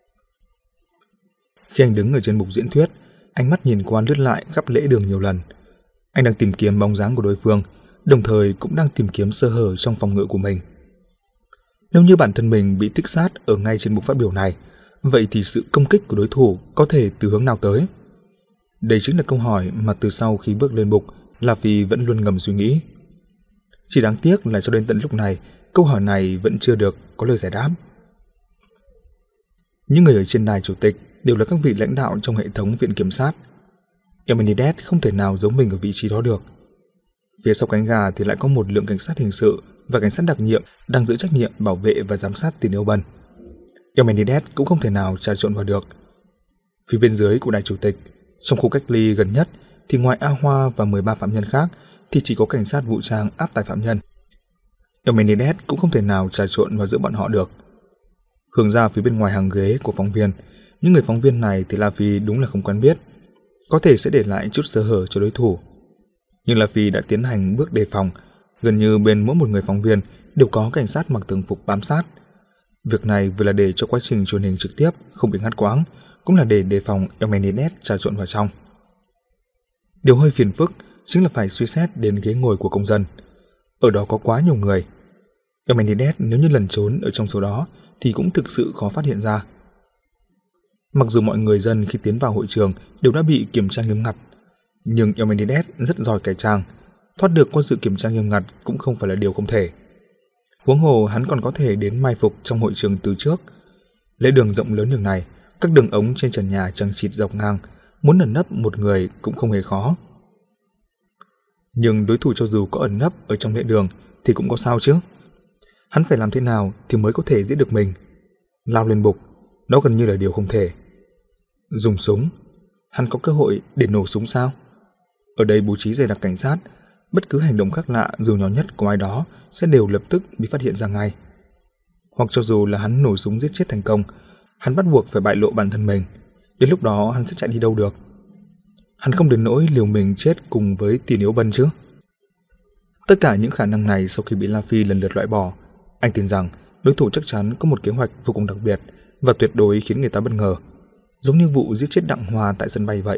Khi anh đứng ở trên bục diễn thuyết, ánh mắt nhìn qua lướt lại khắp lễ đường nhiều lần. Anh đang tìm kiếm bóng dáng của đối phương, đồng thời cũng đang tìm kiếm sơ hở trong phòng ngự của mình. Nếu như bản thân mình bị thích sát ở ngay trên bục phát biểu này, vậy thì sự công kích của đối thủ có thể từ hướng nào tới? Đây chính là câu hỏi mà từ sau khi bước lên bục, La Phi vẫn luôn ngầm suy nghĩ. Chỉ đáng tiếc là cho đến tận lúc này, câu hỏi này vẫn chưa được có lời giải đáp. Những người ở trên đài chủ tịch đều là các vị lãnh đạo trong hệ thống viện kiểm sát. Eumenes không thể nào giấu mình ở vị trí đó được. Phía sau cánh gà thì lại có một lượng cảnh sát hình sự và cảnh sát đặc nhiệm đang giữ trách nhiệm bảo vệ và giám sát Tiền Hiếu Bân. Eumenes cũng không thể nào trà trộn vào được. Phía bên dưới của đài chủ tịch, trong khu cách ly gần nhất thì ngoài A Hoa và mười ba phạm nhân khác thì chỉ có cảnh sát vũ trang áp tải phạm nhân. Eumenes cũng không thể nào trà trộn vào giữa bọn họ được. Hướng ra phía bên ngoài hàng ghế của phóng viên, những người phóng viên này thì La Phi đúng là không quen biết, có thể sẽ để lại chút sơ hở cho đối thủ. Nhưng La Phi đã tiến hành bước đề phòng, gần như bên mỗi một người phóng viên đều có cảnh sát mặc thường phục bám sát. Việc này vừa là để cho quá trình truyền hình trực tiếp không bị ngắt quãng, cũng là để đề phòng Eumenes trà trộn vào trong. Điều hơi phiền phức chính là phải suy xét đến ghế ngồi của công dân. Ở đó có quá nhiều người. Eumenes nếu như lẩn trốn ở trong số đó thì cũng thực sự khó phát hiện ra. Mặc dù mọi người dân khi tiến vào hội trường đều đã bị kiểm tra nghiêm ngặt, nhưng Eumenes rất giỏi cải trang, thoát được qua sự kiểm tra nghiêm ngặt cũng không phải là điều không thể. Huống hồ hắn còn có thể đến mai phục trong hội trường từ trước. Lễ đường rộng lớn đường này, các đường ống trên trần nhà chằng chịt dọc ngang, muốn ẩn nấp một người cũng không hề khó. Nhưng đối thủ cho dù có ẩn nấp ở trong lễ đường thì cũng có sao chứ? Hắn phải làm thế nào thì mới có thể giết được mình? Lao lên bục, đó gần như là điều không thể. Dùng súng, hắn có cơ hội để nổ súng sao? Ở đây bố trí dày đặc cảnh sát, bất cứ hành động khác lạ dù nhỏ nhất của ai đó sẽ đều lập tức bị phát hiện ra ngay. Hoặc cho dù là hắn nổ súng giết chết thành công, hắn bắt buộc phải bại lộ bản thân mình. Đến lúc đó hắn sẽ chạy đi đâu được? Hắn không đến nỗi liều mình chết cùng với Tiền Hiếu Bân chứ? Tất cả những khả năng này sau khi bị La Phi lần lượt loại bỏ, anh tin rằng đối thủ chắc chắn có một kế hoạch vô cùng đặc biệt và tuyệt đối khiến người ta bất ngờ, giống như vụ giết chết Đặng Hòa tại sân bay vậy.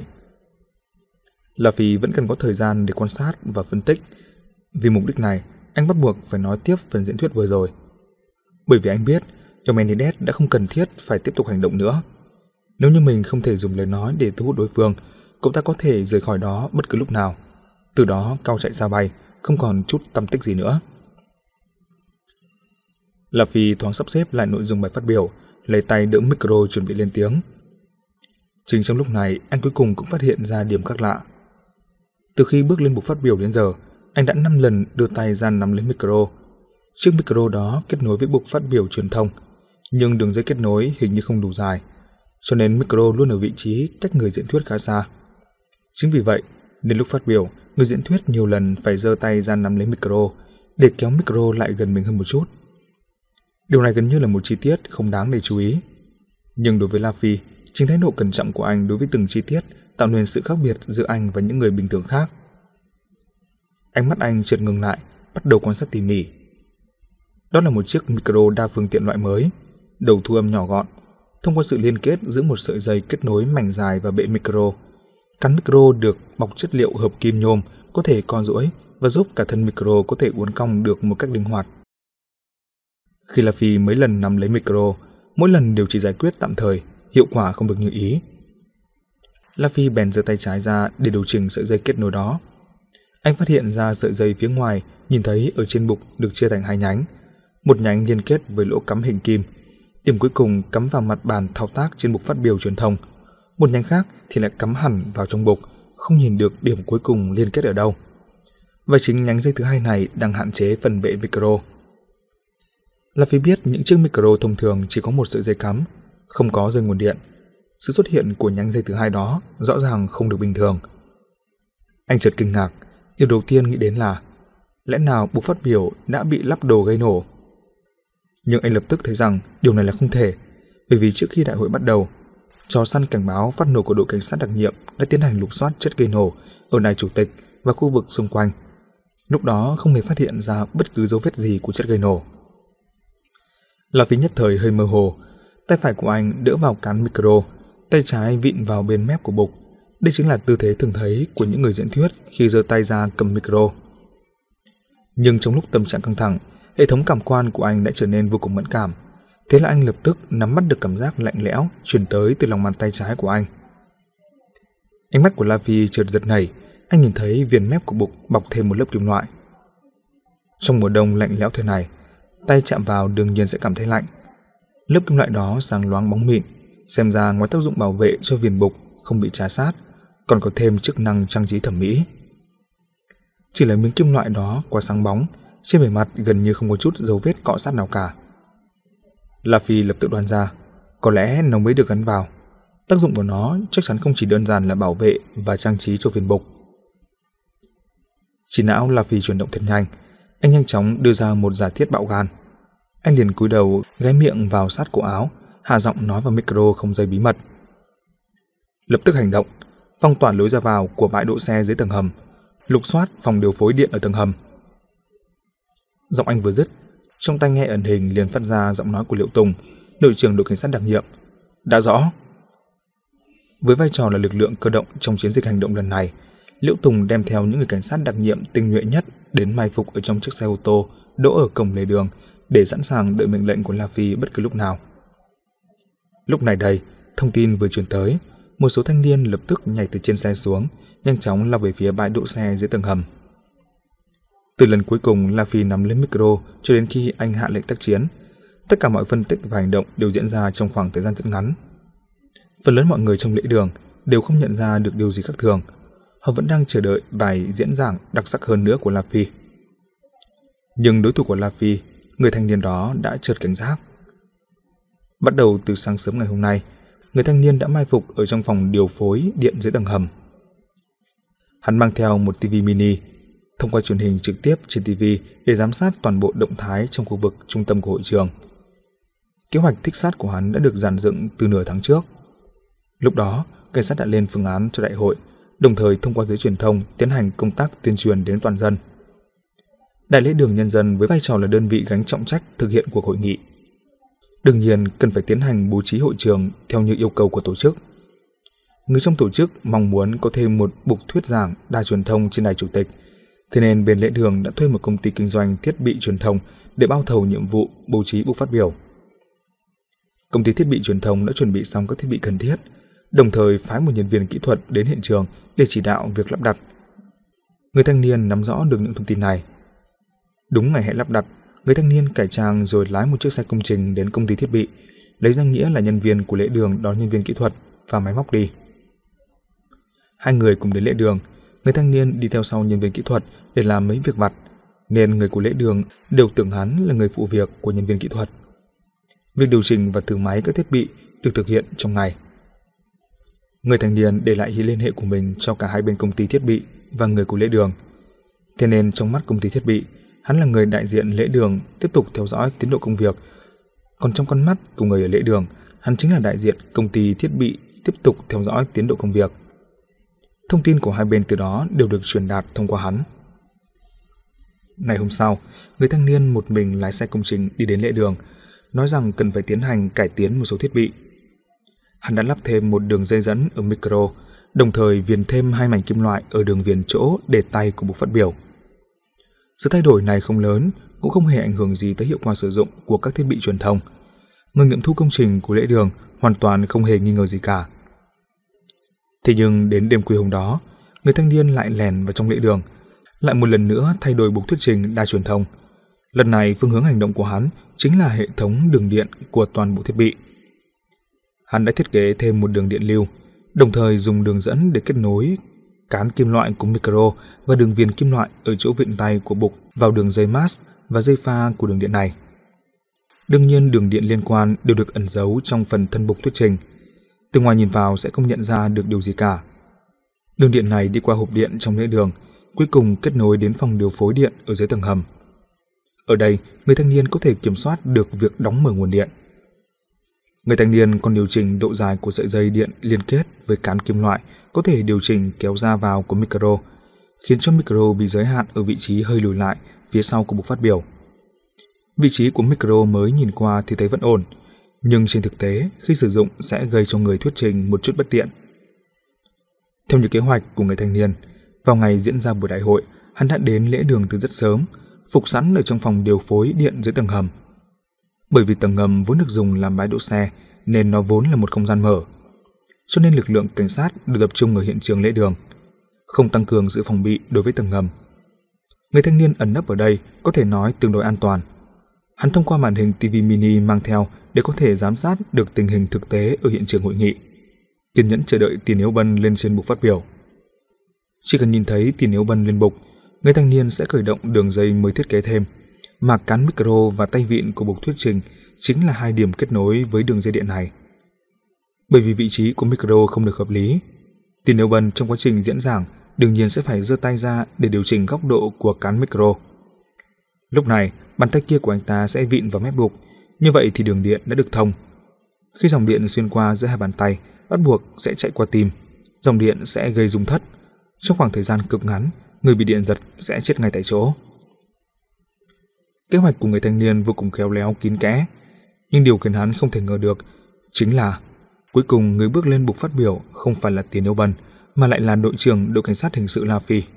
La Phi vẫn cần có thời gian để quan sát và phân tích. Vì mục đích này, anh bắt buộc phải nói tiếp phần diễn thuyết vừa rồi. Bởi vì anh biết Eumenes đã không cần thiết phải tiếp tục hành động nữa. Nếu như mình không thể dùng lời nói để thu hút đối phương, cậu ta có thể rời khỏi đó bất cứ lúc nào. Từ đó cao chạy xa bay, không còn chút tăm tích gì nữa. La Phi thoáng sắp xếp lại nội dung bài phát biểu, lấy tay đỡ micro chuẩn bị lên tiếng. Chính trong lúc này, anh cuối cùng cũng phát hiện ra điểm khác lạ. Từ khi bước lên bục phát biểu đến giờ, anh đã năm lần đưa tay ra nắm lấy micro. Chiếc micro đó kết nối với bục phát biểu truyền thông, nhưng đường dây kết nối hình như không đủ dài, cho nên micro luôn ở vị trí cách người diễn thuyết khá xa. Chính vì vậy, đến lúc phát biểu, người diễn thuyết nhiều lần phải giơ tay ra nắm lấy micro để kéo micro lại gần mình hơn một chút. Điều này gần như là một chi tiết không đáng để chú ý. Nhưng đối với La Phi, chính thái độ cẩn trọng của anh đối với từng chi tiết tạo nên sự khác biệt giữa anh và những người bình thường khác. Ánh mắt anh chợt ngừng lại, bắt đầu quan sát tỉ mỉ. Đó là một chiếc micro đa phương tiện loại mới, đầu thu âm nhỏ gọn, thông qua sự liên kết giữa một sợi dây kết nối mảnh dài và bệ micro. Cán micro được bọc chất liệu hợp kim nhôm có thể co duỗi và giúp cả thân micro có thể uốn cong được một cách linh hoạt. Khi Laffy mấy lần nắm lấy micro, mỗi lần đều chỉ giải quyết tạm thời, hiệu quả không được như ý. Laffy bèn giơ tay trái ra để điều chỉnh sợi dây kết nối đó. Anh phát hiện ra sợi dây phía ngoài, nhìn thấy ở trên bục được chia thành hai nhánh. Một nhánh liên kết với lỗ cắm hình kim, điểm cuối cùng cắm vào mặt bàn thao tác trên bục phát biểu truyền thông. Một nhánh khác thì lại cắm hẳn vào trong bục, không nhìn được điểm cuối cùng liên kết ở đâu. Và chính nhánh dây thứ hai này đang hạn chế phần bệ micro. Laffy biết những chiếc micro thông thường chỉ có một sợi dây cắm, không có dây nguồn điện. Sự xuất hiện của nhánh dây thứ hai đó rõ ràng không được bình thường. Anh chợt kinh ngạc, điều đầu tiên nghĩ đến là lẽ nào bục phát biểu đã bị lắp đồ gây nổ? Nhưng anh lập tức thấy rằng điều này là không thể, bởi vì trước khi đại hội bắt đầu, trò săn cảnh báo phát nổ của đội cảnh sát đặc nhiệm đã tiến hành lục soát chất gây nổ ở đài chủ tịch và khu vực xung quanh. Lúc đó không hề phát hiện ra bất cứ dấu vết gì của chất gây nổ. Laffy nhất thời hơi mơ hồ, tay phải của anh đỡ vào cán micro, tay trái vịn vào bên mép của bục. Đây chính là tư thế thường thấy của những người diễn thuyết khi giơ tay ra cầm micro. Nhưng trong lúc tâm trạng căng thẳng, hệ thống cảm quan của anh đã trở nên vô cùng mẫn cảm. Thế là anh lập tức nắm bắt được cảm giác lạnh lẽo truyền tới từ lòng bàn tay trái của anh. Ánh mắt của Laffy chợt giật nảy, anh nhìn thấy viền mép của bục bọc thêm một lớp kim loại. Trong mùa đông lạnh lẽo thế này, tay chạm vào đương nhiên sẽ cảm thấy lạnh. Lớp kim loại đó sáng loáng bóng mịn, xem ra ngoài tác dụng bảo vệ cho viền bục không bị trà sát, còn có thêm chức năng trang trí thẩm mỹ. Chỉ là miếng kim loại đó quá sáng bóng, trên bề mặt gần như không có chút dấu vết cọ sát nào cả. Laffy lập tức đoán ra, có lẽ nó mới được gắn vào. Tác dụng của nó chắc chắn không chỉ đơn giản là bảo vệ và trang trí cho viền bục. Trí não Laffy chuyển động thật nhanh, anh nhanh chóng đưa ra một giả thiết bạo gan. Anh liền cúi đầu ghé miệng vào sát cổ áo, hạ giọng nói vào micro không dây bí mật. Lập tức hành động, phong tỏa lối ra vào của bãi đỗ xe dưới tầng hầm, lục soát phòng điều phối điện ở tầng hầm. Giọng anh vừa dứt, trong tai nghe ẩn hình liền phát ra giọng nói của Liệu Tùng, đội trưởng đội cảnh sát đặc nhiệm. Đã rõ. Với vai trò là lực lượng cơ động trong chiến dịch hành động lần này, Liễu Tùng đem theo những người cảnh sát đặc nhiệm tinh nhuệ nhất đến mai phục ở trong chiếc xe ô tô đỗ ở cổng lề đường để sẵn sàng đợi mệnh lệnh của Laffy bất cứ lúc nào. Lúc này đây, thông tin vừa truyền tới, một số thanh niên lập tức nhảy từ trên xe xuống, nhanh chóng lao về phía bãi đỗ xe dưới tầng hầm. Từ lần cuối cùng Laffy nắm lấy micro cho đến khi anh hạ lệnh tác chiến, tất cả mọi phân tích và hành động đều diễn ra trong khoảng thời gian rất ngắn. Phần lớn mọi người trong lễ đường đều không nhận ra được điều gì khác thường, họ vẫn đang chờ đợi bài diễn giảng đặc sắc hơn nữa của Laffy. Nhưng đối thủ của Laffy, người thanh niên đó đã chợt cảnh giác. Bắt đầu từ sáng sớm ngày hôm nay, người thanh niên đã mai phục ở trong phòng điều phối điện dưới tầng hầm. Hắn mang theo một ti vi mini, thông qua truyền hình trực tiếp trên ti vi để giám sát toàn bộ động thái trong khu vực trung tâm của hội trường. Kế hoạch thích sát của hắn đã được dàn dựng từ nửa tháng trước. Lúc đó, cảnh sát đã lên phương án cho đại hội, đồng thời thông qua giới truyền thông tiến hành công tác tuyên truyền đến toàn dân. Đại lễ đường nhân dân với vai trò là đơn vị gánh trọng trách thực hiện cuộc hội nghị. Đương nhiên cần phải tiến hành bố trí hội trường theo như yêu cầu của tổ chức. Người trong tổ chức mong muốn có thêm một bục thuyết giảng đa truyền thông trên đài chủ tịch, thế nên bên lễ đường đã thuê một công ty kinh doanh thiết bị truyền thông để bao thầu nhiệm vụ bố trí bục phát biểu. Công ty thiết bị truyền thông đã chuẩn bị xong các thiết bị cần thiết, đồng thời phái một nhân viên kỹ thuật đến hiện trường để chỉ đạo việc lắp đặt. Người thanh niên nắm rõ được những thông tin này. Đúng ngày hẹn lắp đặt, người thanh niên cải trang rồi lái một chiếc xe công trình đến công ty thiết bị, lấy danh nghĩa là nhân viên của lễ đường đón nhân viên kỹ thuật và máy móc đi. Hai người cùng đến lễ đường, người thanh niên đi theo sau nhân viên kỹ thuật để làm mấy việc vặt, nên người của lễ đường đều tưởng hắn là người phụ việc của nhân viên kỹ thuật. Việc điều chỉnh và thử máy các thiết bị được thực hiện trong ngày. Người thanh niên để lại liên hệ của mình cho cả hai bên công ty thiết bị và người của lễ đường. Thế nên trong mắt công ty thiết bị, hắn là người đại diện lễ đường tiếp tục theo dõi tiến độ công việc. Còn trong con mắt của người ở lễ đường, hắn chính là đại diện công ty thiết bị tiếp tục theo dõi tiến độ công việc. Thông tin của hai bên từ đó đều được truyền đạt thông qua hắn. Ngày hôm sau, người thanh niên một mình lái xe công trình đi đến lễ đường, nói rằng cần phải tiến hành cải tiến một số thiết bị. Hắn đã lắp thêm một đường dây dẫn ở micro, đồng thời viền thêm hai mảnh kim loại ở đường viền chỗ để tay của buộc phát biểu. Sự thay đổi này không lớn, cũng không hề ảnh hưởng gì tới hiệu quả sử dụng của các thiết bị truyền thông. Người nghiệm thu công trình của lễ đường hoàn toàn không hề nghi ngờ gì cả. Thế nhưng đến đêm khuya hôm đó, người thanh niên lại lèn vào trong lễ đường, lại một lần nữa thay đổi buộc thuyết trình đa truyền thông. Lần này phương hướng hành động của hắn chính là hệ thống đường điện của toàn bộ thiết bị. Hắn đã thiết kế thêm một đường điện lưu, đồng thời dùng đường dẫn để kết nối cán kim loại của micro và đường viền kim loại ở chỗ vịn tay của bục vào đường dây mass và dây pha của đường điện này. Đương nhiên đường điện liên quan đều được ẩn giấu trong phần thân bục thuyết trình. Từ ngoài nhìn vào sẽ không nhận ra được điều gì cả. Đường điện này đi qua hộp điện trong lễ đường, cuối cùng kết nối đến phòng điều phối điện ở dưới tầng hầm. Ở đây, người thanh niên có thể kiểm soát được việc đóng mở nguồn điện. Người thanh niên còn điều chỉnh độ dài của sợi dây điện liên kết với cán kim loại, có thể điều chỉnh kéo ra vào của micro, khiến cho micro bị giới hạn ở vị trí hơi lùi lại phía sau của buộc phát biểu. Vị trí của micro mới nhìn qua thì thấy vẫn ổn, nhưng trên thực tế khi sử dụng sẽ gây cho người thuyết trình một chút bất tiện. Theo như kế hoạch của người thanh niên, vào ngày diễn ra buổi đại hội, hắn đã đến lễ đường từ rất sớm, phục sẵn ở trong phòng điều phối điện dưới tầng hầm. Bởi vì tầng ngầm vốn được dùng làm bãi đỗ xe nên nó vốn là một không gian mở, cho nên lực lượng cảnh sát được tập trung ở hiện trường lễ đường, không tăng cường sự phòng bị đối với tầng ngầm. Người thanh niên ẩn nấp ở đây có thể nói tương đối an toàn. Hắn thông qua màn hình ti vi mini mang theo để có thể giám sát được tình hình thực tế ở hiện trường hội nghị, kiên nhẫn chờ đợi Tiền Yếu Bân lên trên bục phát biểu. Chỉ cần nhìn thấy Tiền Yếu Bân lên bục, người thanh niên sẽ khởi động đường dây mới thiết kế thêm, mà cán micro và tay vịn của bục thuyết trình chính là hai điểm kết nối với đường dây điện này. Bởi vì vị trí của micro không được hợp lý, Tiền Yếu Bân trong quá trình diễn giảng đương nhiên sẽ phải giơ tay ra để điều chỉnh góc độ của cán micro. Lúc này, bàn tay kia của anh ta sẽ vịn vào mép bục, như vậy thì đường điện đã được thông. Khi dòng điện xuyên qua giữa hai bàn tay, bắt buộc sẽ chạy qua tim, dòng điện sẽ gây rung thất. Trong khoảng thời gian cực ngắn, người bị điện giật sẽ chết ngay tại chỗ. Kế hoạch của người thanh niên vô cùng khéo léo kín kẽ, nhưng điều khiến hắn không thể ngờ được chính là cuối cùng người bước lên bục phát biểu không phải là Tiền Yếu Bân, mà lại là đội trưởng đội cảnh sát hình sự La Phi.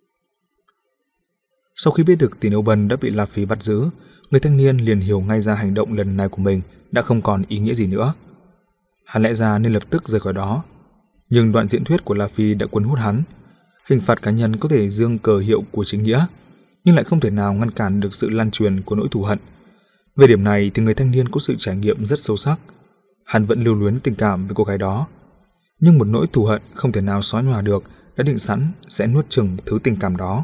Sau khi biết được Tiền Yếu Bân đã bị La Phi bắt giữ, người thanh niên liền hiểu ngay ra hành động lần này của mình đã không còn ý nghĩa gì nữa. Hắn lẽ ra nên lập tức rời khỏi đó, nhưng đoạn diễn thuyết của La Phi đã cuốn hút hắn. Hình phạt cá nhân có thể dương cờ hiệu của chính nghĩa, nhưng lại không thể nào ngăn cản được sự lan truyền của nỗi thù hận. Về điểm này thì người thanh niên có sự trải nghiệm rất sâu sắc. Hắn vẫn lưu luyến tình cảm với cô gái đó, nhưng một nỗi thù hận không thể nào xóa nhòa được đã định sẵn sẽ nuốt chửng thứ tình cảm đó.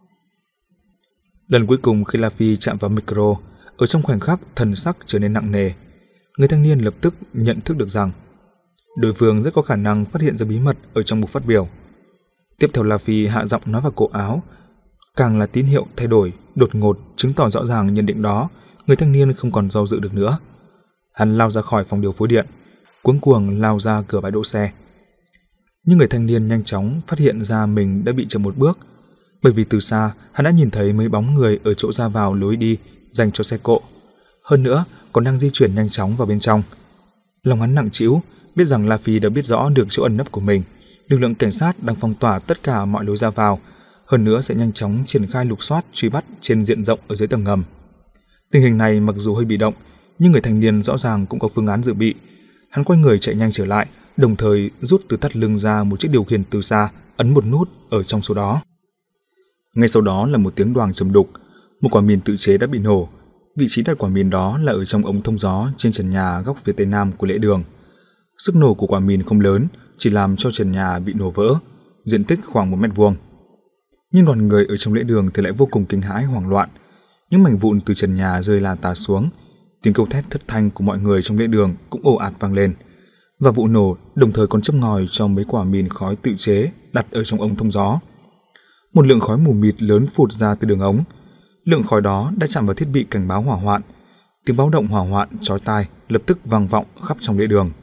Lần cuối cùng khi La Phi chạm vào micro, ở trong khoảnh khắc thần sắc trở nên nặng nề, người thanh niên lập tức nhận thức được rằng đối phương rất có khả năng phát hiện ra bí mật ở trong bục phát biểu. Tiếp theo La Phi hạ giọng nói vào cổ áo, càng là tín hiệu thay đổi đột ngột chứng tỏ rõ ràng nhận định đó. Người thanh niên không còn do dự được nữa, hắn lao ra khỏi phòng điều phối điện, cuống cuồng lao ra cửa bãi đỗ xe. Nhưng người thanh niên nhanh chóng phát hiện ra mình đã bị chậm một bước, bởi vì từ xa hắn đã nhìn thấy mấy bóng người ở chỗ ra vào lối đi dành cho xe cộ, hơn nữa còn đang di chuyển nhanh chóng vào bên trong. Lòng hắn nặng trĩu, biết rằng La Phi đã biết rõ được chỗ ẩn nấp của mình. Lực lượng cảnh sát đang phong tỏa tất cả mọi lối ra vào, hơn nữa sẽ nhanh chóng triển khai lục soát truy bắt trên diện rộng ở dưới tầng ngầm. Tình hình này mặc dù hơi bị động, nhưng người thanh niên rõ ràng cũng có phương án dự bị. Hắn quay người chạy nhanh trở lại, đồng thời rút từ thắt lưng ra một chiếc điều khiển từ xa, ấn một nút ở trong số đó. Ngay sau đó là một tiếng đoàng trầm đục, một quả mìn tự chế đã bị nổ. Vị trí đặt quả mìn đó là ở trong ống thông gió trên trần nhà góc phía tây nam của lễ đường. Sức nổ của quả mìn không lớn, chỉ làm cho trần nhà bị nổ vỡ, diện tích khoảng một mét vuông. Nhưng đoàn người ở trong lễ đường thì lại vô cùng kinh hãi hoảng loạn. Những mảnh vụn từ trần nhà rơi la tả xuống, tiếng kêu thét thất thanh của mọi người trong lễ đường cũng ồ ạt vang lên. Và vụ nổ đồng thời còn châm ngòi cho mấy quả mìn khói tự chế đặt ở trong ống thông gió. Một lượng khói mù mịt lớn phụt ra từ đường ống. Lượng khói đó đã chạm vào thiết bị cảnh báo hỏa hoạn. Tiếng báo động hỏa hoạn chói tai lập tức vang vọng khắp trong lễ đường.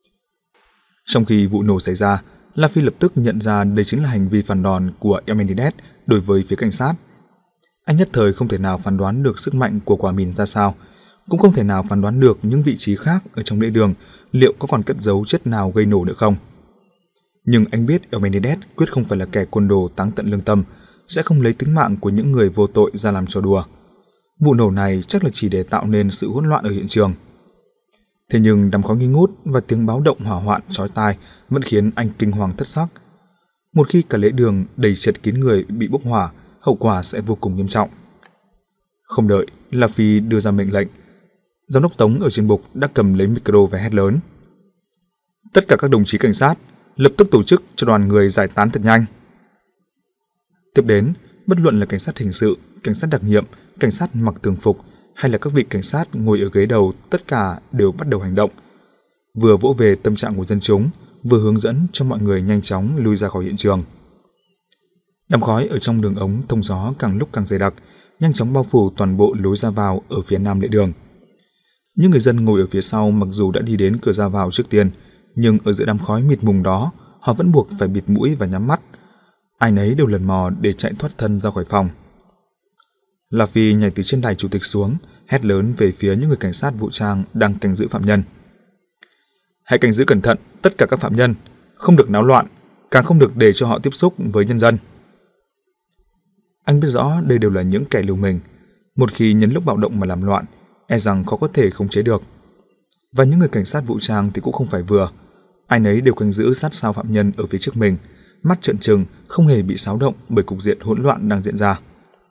Trong khi vụ nổ xảy ra, La Phi lập tức nhận ra đây chính là hành vi phản đòn của Amenidez đối với phía cảnh sát. Anh nhất thời không thể nào phán đoán được sức mạnh của quả mìn ra sao, cũng không thể nào phán đoán được những vị trí khác ở trong lễ đường liệu có còn cất giấu chất nào gây nổ nữa không. Nhưng anh biết Eumenides quyết không phải là kẻ côn đồ táng tận lương tâm, sẽ không lấy tính mạng của những người vô tội ra làm trò đùa. Vụ nổ này chắc là chỉ để tạo nên sự hỗn loạn ở hiện trường. Thế nhưng đám khói nghi ngút và tiếng báo động hỏa hoạn chói tai vẫn khiến anh kinh hoàng thất sắc. Một khi cả lễ đường đầy chật kín người bị bốc hỏa, hậu quả sẽ vô cùng nghiêm trọng. Không đợi La Phi đưa ra mệnh lệnh, giám đốc Tống ở trên bục đã cầm lấy micro và hét lớn: "Tất cả các đồng chí cảnh sát, lập tức tổ chức cho đoàn người giải tán thật nhanh." Tiếp đến, bất luận là cảnh sát hình sự, cảnh sát đặc nhiệm, cảnh sát mặc thường phục hay là các vị cảnh sát ngồi ở ghế đầu, tất cả đều bắt đầu hành động, vừa vỗ về tâm trạng của dân chúng, vừa hướng dẫn cho mọi người nhanh chóng lui ra khỏi hiện trường. Đám khói ở trong đường ống thông gió càng lúc càng dày đặc, nhanh chóng bao phủ toàn bộ lối ra vào ở phía nam lễ đường. Những người dân ngồi ở phía sau mặc dù đã đi đến cửa ra vào trước tiên, nhưng ở giữa đám khói mịt mùng đó, họ vẫn buộc phải bịt mũi và nhắm mắt. Ai nấy đều lần mò để chạy thoát thân ra khỏi phòng. La Phi nhảy từ trên đài chủ tịch xuống, hét lớn về phía những người cảnh sát vũ trang đang canh giữ phạm nhân: "Hãy canh giữ cẩn thận tất cả các phạm nhân, không được náo loạn, càng không được để cho họ tiếp xúc với nhân dân." Anh biết rõ đây đều là những kẻ liều mình, một khi nhân lúc bạo động mà làm loạn, e rằng khó có thể khống chế được. Và những người cảnh sát vũ trang thì cũng không phải vừa, ai nấy đều canh giữ sát sao phạm nhân ở phía trước mình, mắt trợn trừng, không hề bị xáo động bởi cục diện hỗn loạn đang diễn ra.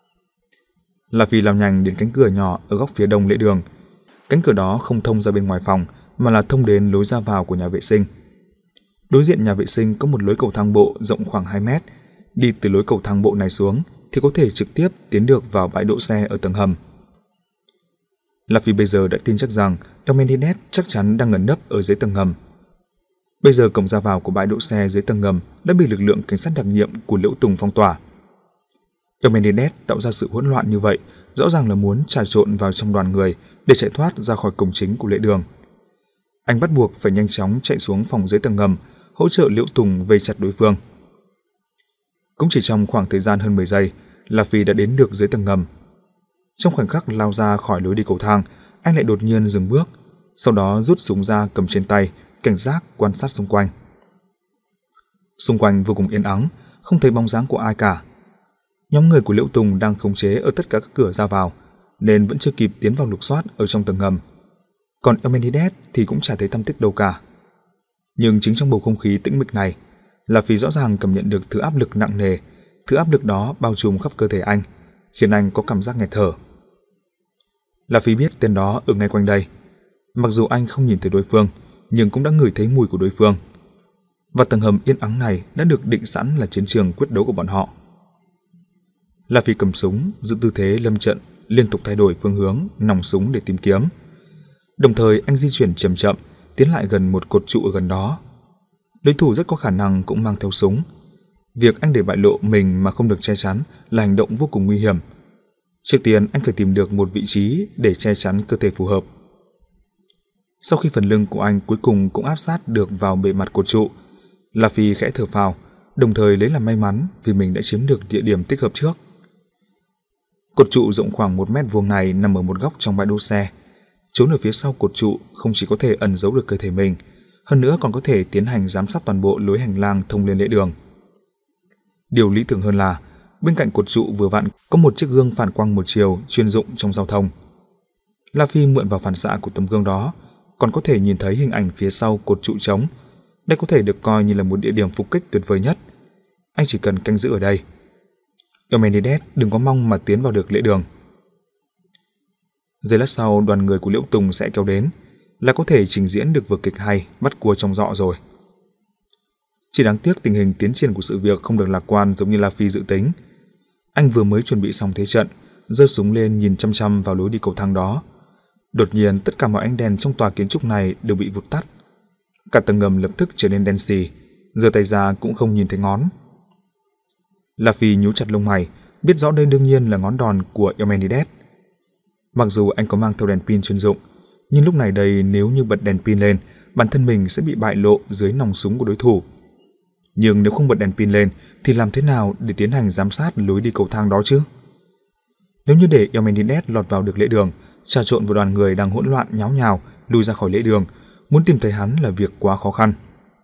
La Phi lao nhanh đến cánh cửa nhỏ ở góc phía đông lễ đường. Cánh cửa đó không thông ra bên ngoài phòng, mà là thông đến lối ra vào của nhà vệ sinh. Đối diện nhà vệ sinh có một lối cầu thang bộ rộng khoảng hai mét. Đi từ lối cầu thang bộ này xuống thì có thể trực tiếp tiến được vào bãi đỗ xe ở tầng hầm. La Phi bây giờ đã tin chắc rằng Eumenides chắc chắn đang ẩn nấp ở dưới tầng ngầm. Bây giờ cổng ra vào của bãi đỗ xe dưới tầng ngầm đã bị lực lượng cảnh sát đặc nhiệm của Liễu Tùng phong tỏa. Eumenides tạo ra sự hỗn loạn như vậy rõ ràng là muốn trà trộn vào trong đoàn người để chạy thoát ra khỏi cổng chính của lễ đường. Anh bắt buộc phải nhanh chóng chạy xuống phòng dưới tầng ngầm, hỗ trợ Liễu Tùng vây chặt đối phương. Cũng chỉ trong khoảng thời gian hơn mười giây, La Phi đã đến được dưới tầng ngầm. Trong khoảnh khắc lao ra khỏi lối đi cầu thang, anh lại đột nhiên dừng bước, sau đó rút súng ra cầm trên tay, cảnh giác quan sát xung quanh. Xung quanh vô cùng yên ắng, không thấy bóng dáng của ai cả. Nhóm người của Liễu Tùng đang khống chế ở tất cả các cửa ra vào, nên vẫn chưa kịp tiến vào lục soát ở trong tầng ngầm. Còn Eumenides thì cũng chả thấy tăm tích đâu cả. Nhưng chính trong bầu không khí tĩnh mịch này, La Phi rõ ràng cảm nhận được thứ áp lực nặng nề, thứ áp lực đó bao trùm khắp cơ thể anh, khiến anh có cảm giác nghẹt thở. La Phi biết tên đó ở ngay quanh đây. Mặc dù anh không nhìn thấy đối phương, nhưng cũng đã ngửi thấy mùi của đối phương. Và tầng hầm yên ắng này đã được định sẵn là chiến trường quyết đấu của bọn họ. La Phi cầm súng, giữ tư thế lâm trận, liên tục thay đổi phương hướng, nòng súng để tìm kiếm. Đồng thời anh di chuyển chậm chậm, tiến lại gần một cột trụ ở gần đó. Đối thủ rất có khả năng cũng mang theo súng. Việc anh để bại lộ mình mà không được che chắn là hành động vô cùng nguy hiểm. Trước tiên anh phải tìm được một vị trí để che chắn cơ thể phù hợp. Sau khi phần lưng của anh cuối cùng cũng áp sát được vào bề mặt cột trụ, La Phi khẽ thở phào, đồng thời lấy làm may mắn vì mình đã chiếm được địa điểm tích hợp trước. Cột trụ rộng khoảng một mét vuông này nằm ở một góc trong bãi đỗ xe. Trốn ở phía sau cột trụ không chỉ có thể ẩn giấu được cơ thể mình, hơn nữa còn có thể tiến hành giám sát toàn bộ lối hành lang thông lên lễ đường. Điều lý tưởng hơn là bên cạnh cột trụ vừa vặn có một chiếc gương phản quang một chiều chuyên dụng trong giao thông. La Phi mượn vào phản xạ của tấm gương đó, còn có thể nhìn thấy hình ảnh phía sau cột trụ trống. Đây có thể được coi như là một địa điểm phục kích tuyệt vời nhất. Anh chỉ cần canh giữ ở đây. Eumenides đừng có mong mà tiến vào được lễ đường. Giây lát sau, đoàn người của Liễu Tùng sẽ kéo đến, là có thể trình diễn được vở kịch hay bắt cua trong giọ rồi. Chỉ đáng tiếc tình hình tiến triển của sự việc không được lạc quan giống như La Phi dự tính. Anh vừa mới chuẩn bị xong thế trận, giơ súng lên nhìn chăm chăm vào lối đi cầu thang đó. Đột nhiên tất cả mọi ánh đèn trong tòa kiến trúc này đều bị vụt tắt. Cả tầng ngầm lập tức trở nên đen xì, giơ tay ra cũng không nhìn thấy ngón. La Phi nhíu chặt lông mày, biết rõ đây đương nhiên là ngón đòn của Eumenides. Mặc dù anh có mang theo đèn pin chuyên dụng, nhưng lúc này đây nếu như bật đèn pin lên, bản thân mình sẽ bị bại lộ dưới nòng súng của đối thủ. Nhưng nếu không bật đèn pin lên thì làm thế nào để tiến hành giám sát lối đi cầu thang đó chứ? Nếu như để Eumenides lọt vào được lễ đường trà trộn vào đoàn người đang hỗn loạn nháo nhào lùi ra khỏi lễ đường, muốn tìm thấy hắn là việc quá khó khăn.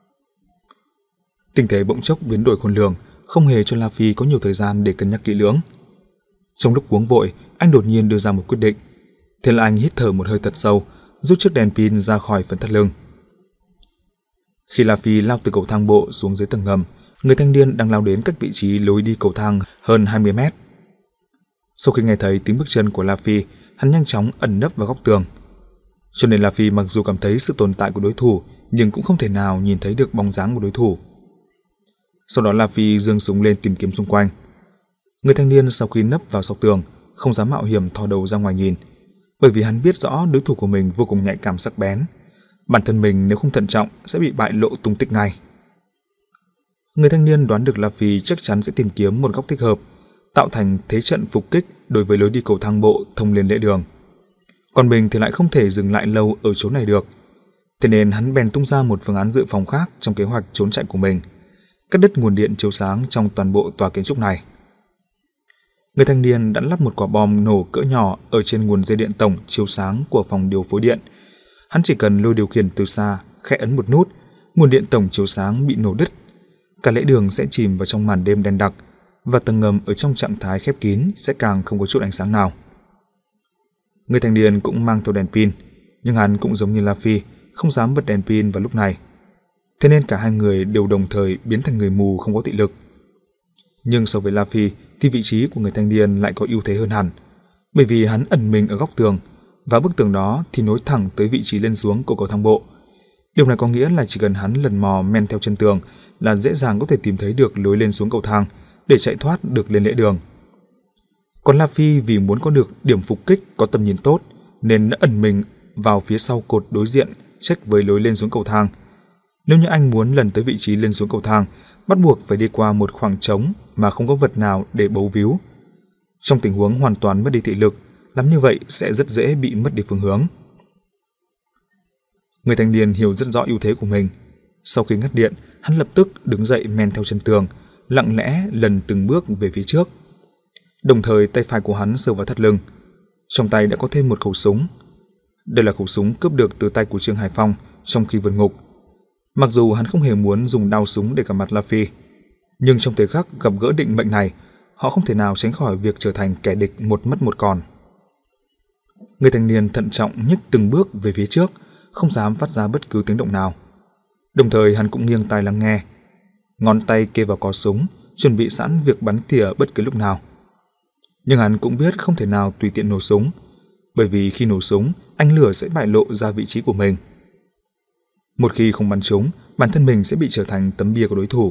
Tình thế bỗng chốc biến đổi khôn lường, không hề cho La Phi có nhiều thời gian để cân nhắc kỹ lưỡng. Trong lúc cuống vội, anh đột nhiên đưa ra một quyết định. Thế là anh hít thở một hơi thật sâu, rút chiếc đèn pin ra khỏi phần thắt lưng. Khi La Phi lao từ cầu thang bộ xuống dưới tầng ngầm, người thanh niên đang lao đến cách vị trí lối đi cầu thang hơn hai mươi mét. Sau khi nghe thấy tiếng bước chân của La Phi, hắn nhanh chóng ẩn nấp vào góc tường. Cho nên La Phi mặc dù cảm thấy sự tồn tại của đối thủ, nhưng cũng không thể nào nhìn thấy được bóng dáng của đối thủ. Sau đó La Phi giương súng lên tìm kiếm xung quanh. Người thanh niên sau khi nấp vào sau tường, không dám mạo hiểm thò đầu ra ngoài nhìn, bởi vì hắn biết rõ đối thủ của mình vô cùng nhạy cảm sắc bén. Bản thân mình nếu không thận trọng sẽ bị bại lộ tung tích ngay. Người thanh niên đoán được La Phi chắc chắn sẽ tìm kiếm một góc thích hợp, tạo thành thế trận phục kích đối với lối đi cầu thang bộ thông lên lễ đường. Còn mình thì lại không thể dừng lại lâu ở chỗ này được. Thế nên hắn bèn tung ra một phương án dự phòng khác trong kế hoạch trốn chạy của mình, cắt đứt nguồn điện chiếu sáng trong toàn bộ tòa kiến trúc này. Người thanh niên đã lắp một quả bom nổ cỡ nhỏ ở trên nguồn dây điện tổng chiếu sáng của phòng điều phối điện. Hắn chỉ cần lôi điều khiển từ xa, khẽ ấn một nút, nguồn điện tổng chiếu sáng bị nổ đứt. Cả lễ đường sẽ chìm vào trong màn đêm đen đặc, và tầng ngầm ở trong trạng thái khép kín sẽ càng không có chút ánh sáng nào. Người thanh niên cũng mang theo đèn pin, nhưng hắn cũng giống như La Phi, không dám bật đèn pin vào lúc này. Thế nên cả hai người đều đồng thời biến thành người mù không có thị lực. Nhưng so với La Phi thì vị trí của người thanh niên lại có ưu thế hơn hẳn, bởi vì hắn ẩn mình ở góc tường, và bức tường đó thì nối thẳng tới vị trí lên xuống của cầu thang bộ. Điều này có nghĩa là chỉ cần hắn lần mò men theo chân tường là dễ dàng có thể tìm thấy được lối lên xuống cầu thang để chạy thoát được lên lễ đường. Còn La Phi vì muốn có được điểm phục kích có tầm nhìn tốt nên đã ẩn mình vào phía sau cột đối diện check với lối lên xuống cầu thang. Nếu như anh muốn lần tới vị trí lên xuống cầu thang, bắt buộc phải đi qua một khoảng trống mà không có vật nào để bấu víu. Trong tình huống hoàn toàn mất đi thị lực, làm như vậy sẽ rất dễ bị mất đi phương hướng. Người thanh niên hiểu rất rõ ưu thế của mình. Sau khi ngắt điện, hắn lập tức đứng dậy men theo chân tường, lặng lẽ lần từng bước về phía trước. Đồng thời tay phải của hắn sờ vào thắt lưng. Trong tay đã có thêm một khẩu súng. Đây là khẩu súng cướp được từ tay của Trương Hải Phong trong khi vượt ngục. Mặc dù hắn không hề muốn dùng đao súng để gặp mặt La Phi, nhưng trong thời khắc gặp gỡ định mệnh này, họ không thể nào tránh khỏi việc trở thành kẻ địch một mất một còn. Người thanh niên thận trọng nhích từng bước về phía trước, không dám phát ra bất cứ tiếng động nào. Đồng thời hắn cũng nghiêng tai lắng nghe, ngón tay kê vào cò súng, chuẩn bị sẵn việc bắn tỉa bất cứ lúc nào. Nhưng hắn cũng biết không thể nào tùy tiện nổ súng, bởi vì khi nổ súng, ánh lửa sẽ bại lộ ra vị trí của mình. Một khi không bắn trúng, bản thân mình sẽ bị trở thành tấm bia của đối thủ.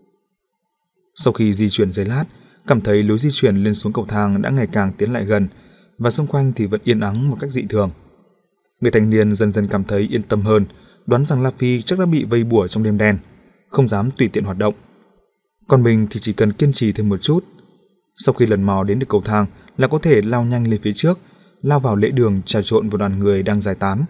Sau khi di chuyển giây lát, cảm thấy lối di chuyển lên xuống cầu thang đã ngày càng tiến lại gần, và xung quanh thì vẫn yên ắng một cách dị thường. Người thanh niên dần dần cảm thấy yên tâm hơn, đoán rằng La Phi chắc đã bị vây bủa trong đêm đen, không dám tùy tiện hoạt động. Còn mình thì chỉ cần kiên trì thêm một chút. Sau khi lần mò đến được cầu thang là có thể lao nhanh lên phía trước, lao vào lễ đường trà trộn vào đoàn người đang giải tán.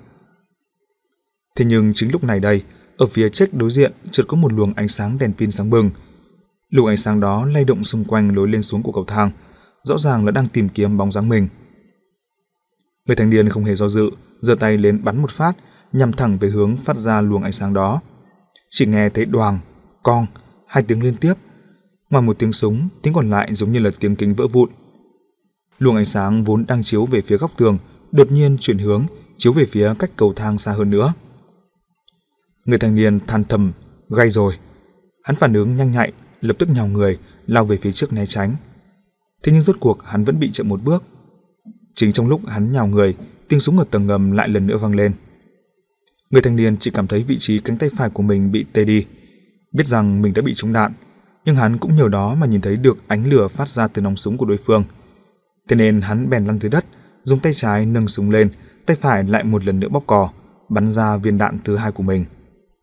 Thế nhưng chính lúc này đây, ở phía check đối diện chợt có một luồng ánh sáng đèn pin sáng bừng. Luồng ánh sáng đó lay động xung quanh lối lên xuống của cầu thang, rõ ràng là đang tìm kiếm bóng dáng mình. Người thanh niên không hề do dự, giơ tay lên bắn một phát, nhằm thẳng về hướng phát ra luồng ánh sáng đó. Chỉ nghe thấy đoàng, cong, hai tiếng liên tiếp. Ngoài một tiếng súng, tiếng còn lại giống như là tiếng kính vỡ vụn. Luồng ánh sáng vốn đang chiếu về phía góc tường, đột nhiên chuyển hướng, chiếu về phía cách cầu thang xa hơn nữa. Người thanh niên than thầm, gay rồi. Hắn phản ứng nhanh nhạy, lập tức nhào người, lao về phía trước né tránh. Thế nhưng rốt cuộc hắn vẫn bị chậm một bước. Chính trong lúc hắn nhào người, tiếng súng ở tầng ngầm lại lần nữa vang lên. Người thanh niên chỉ cảm thấy vị trí cánh tay phải của mình bị tê đi, biết rằng mình đã bị trúng đạn, nhưng hắn cũng nhờ đó mà nhìn thấy được ánh lửa phát ra từ nòng súng của đối phương. Thế nên hắn bèn lăn dưới đất, dùng tay trái nâng súng lên, tay phải lại một lần nữa bóp cò, bắn ra viên đạn thứ hai của mình.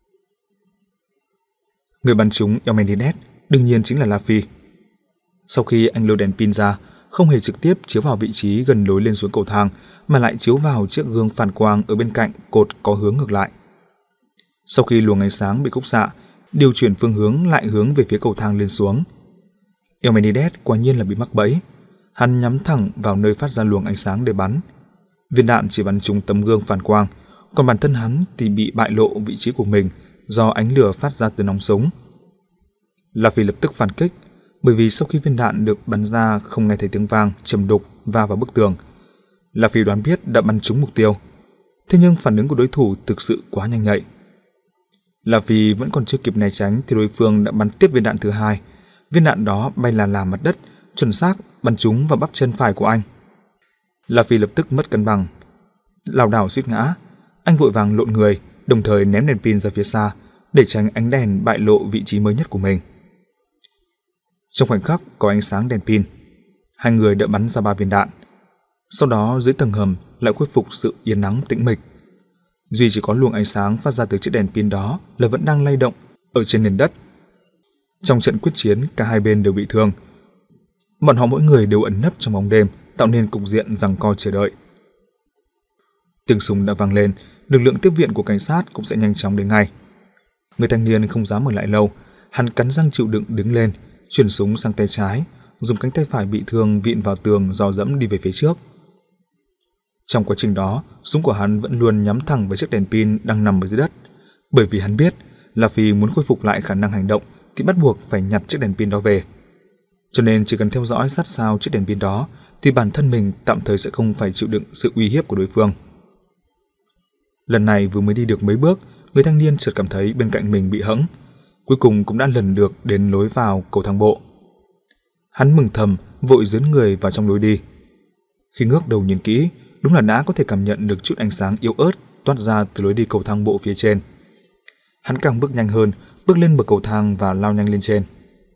Người bắn trúng Eumenides đương nhiên chính là La Phi. Sau khi anh lôi đèn pin ra, không hề trực tiếp chiếu vào vị trí gần lối lên xuống cầu thang, mà lại chiếu vào chiếc gương phản quang ở bên cạnh cột có hướng ngược lại. Sau khi luồng ánh sáng bị khúc xạ, điều chuyển phương hướng lại hướng về phía cầu thang lên xuống. Eumenides quả nhiên là bị mắc bẫy. Hắn nhắm thẳng vào nơi phát ra luồng ánh sáng để bắn. Viên đạn chỉ bắn trúng tấm gương phản quang, còn bản thân hắn thì bị bại lộ vị trí của mình do ánh lửa phát ra từ nòng súng. La Phi lập tức phản kích, bởi vì sau khi viên đạn được bắn ra không nghe thấy tiếng vang trầm đục va vào bức tường. La Phi đoán biết đã bắn trúng mục tiêu, thế nhưng phản ứng của đối thủ thực sự quá nhanh nhạy. La Phi vẫn còn chưa kịp né tránh thì đối phương đã bắn tiếp viên đạn thứ hai. Viên đạn đó bay là là mặt đất, chuẩn xác bắn trúng vào bắp chân phải của anh. La Phi lập tức mất cân bằng, lảo đảo suýt ngã. Anh vội vàng lộn người, đồng thời ném đèn pin ra phía xa để tránh ánh đèn bại lộ vị trí mới nhất của mình. Trong khoảnh khắc có ánh sáng đèn pin, hai người đã bắn ra ba viên đạn. Sau đó dưới tầng hầm lại khôi phục sự yên ắng tĩnh mịch. Duy chỉ có luồng ánh sáng phát ra từ chiếc đèn pin đó là vẫn đang lay động ở trên nền đất. Trong trận quyết chiến, cả hai bên đều bị thương. Bọn họ mỗi người đều ẩn nấp trong bóng đêm, tạo nên cục diện giằng co chờ đợi. Tiếng súng đã vang lên, lực lượng tiếp viện của cảnh sát cũng sẽ nhanh chóng đến ngay. Người thanh niên không dám ở lại lâu, hắn cắn răng chịu đựng đứng lên, chuyển súng sang tay trái, dùng cánh tay phải bị thương vịn vào tường dò dẫm đi về phía trước. Trong quá trình đó, súng của hắn vẫn luôn nhắm thẳng vào chiếc đèn pin đang nằm ở dưới đất, bởi vì hắn biết là vì muốn khôi phục lại khả năng hành động thì bắt buộc phải nhặt chiếc đèn pin đó về. Cho nên chỉ cần theo dõi sát sao chiếc đèn pin đó thì bản thân mình tạm thời sẽ không phải chịu đựng sự uy hiếp của đối phương. Lần này vừa mới đi được mấy bước, người thanh niên chợt cảm thấy bên cạnh mình bị hẫng, cuối cùng cũng đã lần được đến lối vào cầu thang bộ. Hắn mừng thầm, vội dướn người vào trong lối đi. Khi ngước đầu nhìn kỹ, đúng là đã có thể cảm nhận được chút ánh sáng yếu ớt toát ra từ lối đi cầu thang bộ phía trên. Hắn càng bước nhanh hơn, bước lên bậc cầu thang và lao nhanh lên trên.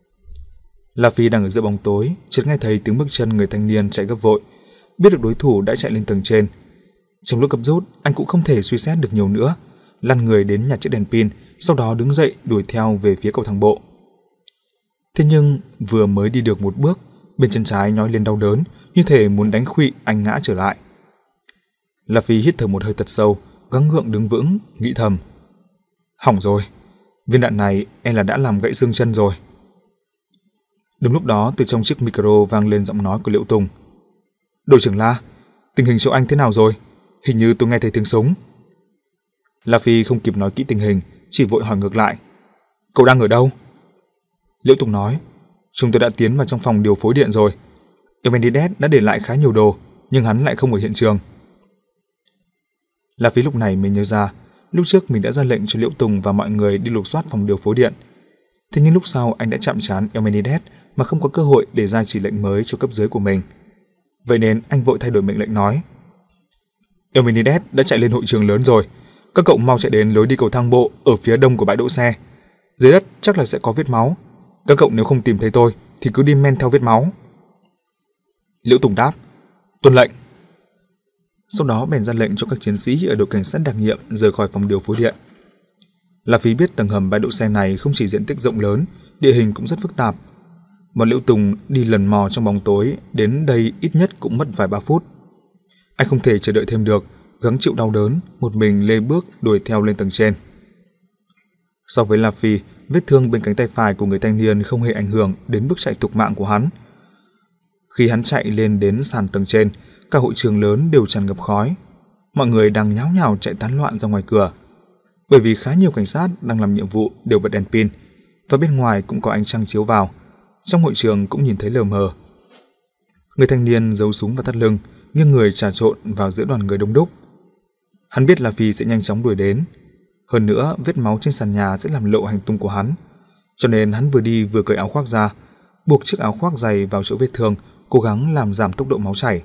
La Phi đang ở giữa bóng tối, chợt nghe thấy tiếng bước chân người thanh niên chạy gấp vội, biết được đối thủ đã chạy lên tầng trên. Trong lúc gấp rút, anh cũng không thể suy xét được nhiều nữa, lăn người đến nhặt chiếc đèn pin, sau đó đứng dậy đuổi theo về phía cầu thang bộ. Thế nhưng vừa mới đi được một bước, bên chân trái nhói lên đau đớn, như thể muốn đánh khuỵu anh ngã trở lại. La Phi hít thở một hơi thật sâu, gắng gượng đứng vững, nghĩ thầm: hỏng rồi, viên đạn này e là đã làm gãy xương chân rồi. Đúng lúc đó, từ trong chiếc micro vang lên giọng nói của Liễu Tùng: đội trưởng La, tình hình chỗ anh thế nào rồi? Hình như tôi nghe thấy tiếng súng. La Phi không kịp nói kỹ tình hình, chỉ vội hỏi ngược lại: cậu đang ở đâu? Liễu Tùng nói: chúng tôi đã tiến vào trong phòng điều phối điện rồi. Eumenides đã để lại khá nhiều đồ, nhưng hắn lại không ở hiện trường. La Phi lúc này mới nhớ ra, lúc trước mình đã ra lệnh cho Liễu Tùng và mọi người đi lục soát phòng điều phối điện. Thế nhưng lúc sau anh đã chạm trán Eumenides mà không có cơ hội để ra chỉ lệnh mới cho cấp dưới của mình. Vậy nên anh vội thay đổi mệnh lệnh nói: Eumenides đã chạy lên hội trường lớn rồi, các cậu mau chạy đến lối đi cầu thang bộ ở phía đông của bãi đỗ xe. Dưới đất chắc là sẽ có vết máu. Các cậu nếu không tìm thấy tôi thì cứ đi men theo vết máu. Liễu Tùng đáp: tuân lệnh. Sau đó bèn ra lệnh cho các chiến sĩ ở đội cảnh sát đặc nhiệm rời khỏi phòng điều phối điện. La Phi biết tầng hầm bãi đỗ xe này không chỉ diện tích rộng lớn, địa hình cũng rất phức tạp. Bọn Liễu Tùng đi lần mò trong bóng tối đến đây ít nhất cũng mất vài ba phút. Anh không thể chờ đợi thêm được, gắng chịu đau đớn, một mình lê bước đuổi theo lên tầng trên. So với La Phi, vết thương bên cánh tay phải của người thanh niên không hề ảnh hưởng đến bước chạy tục mạng của hắn. Khi hắn chạy lên đến sàn tầng trên, cả hội trường lớn đều tràn ngập khói. Mọi người đang nháo nhào chạy tán loạn ra ngoài cửa. Bởi vì khá nhiều cảnh sát đang làm nhiệm vụ đều bật đèn pin, và bên ngoài cũng có ánh trăng chiếu vào. Trong hội trường cũng nhìn thấy lờ mờ. Người thanh niên giấu súng vào thắt lưng, nghiêng người trà trộn vào giữa đoàn người đông đúc. Hắn biết La Phi sẽ nhanh chóng đuổi đến. Hơn nữa, vết máu trên sàn nhà sẽ làm lộ hành tung của hắn. Cho nên hắn vừa đi vừa cởi áo khoác ra, buộc chiếc áo khoác dày vào chỗ vết thương, cố gắng làm giảm tốc độ máu chảy.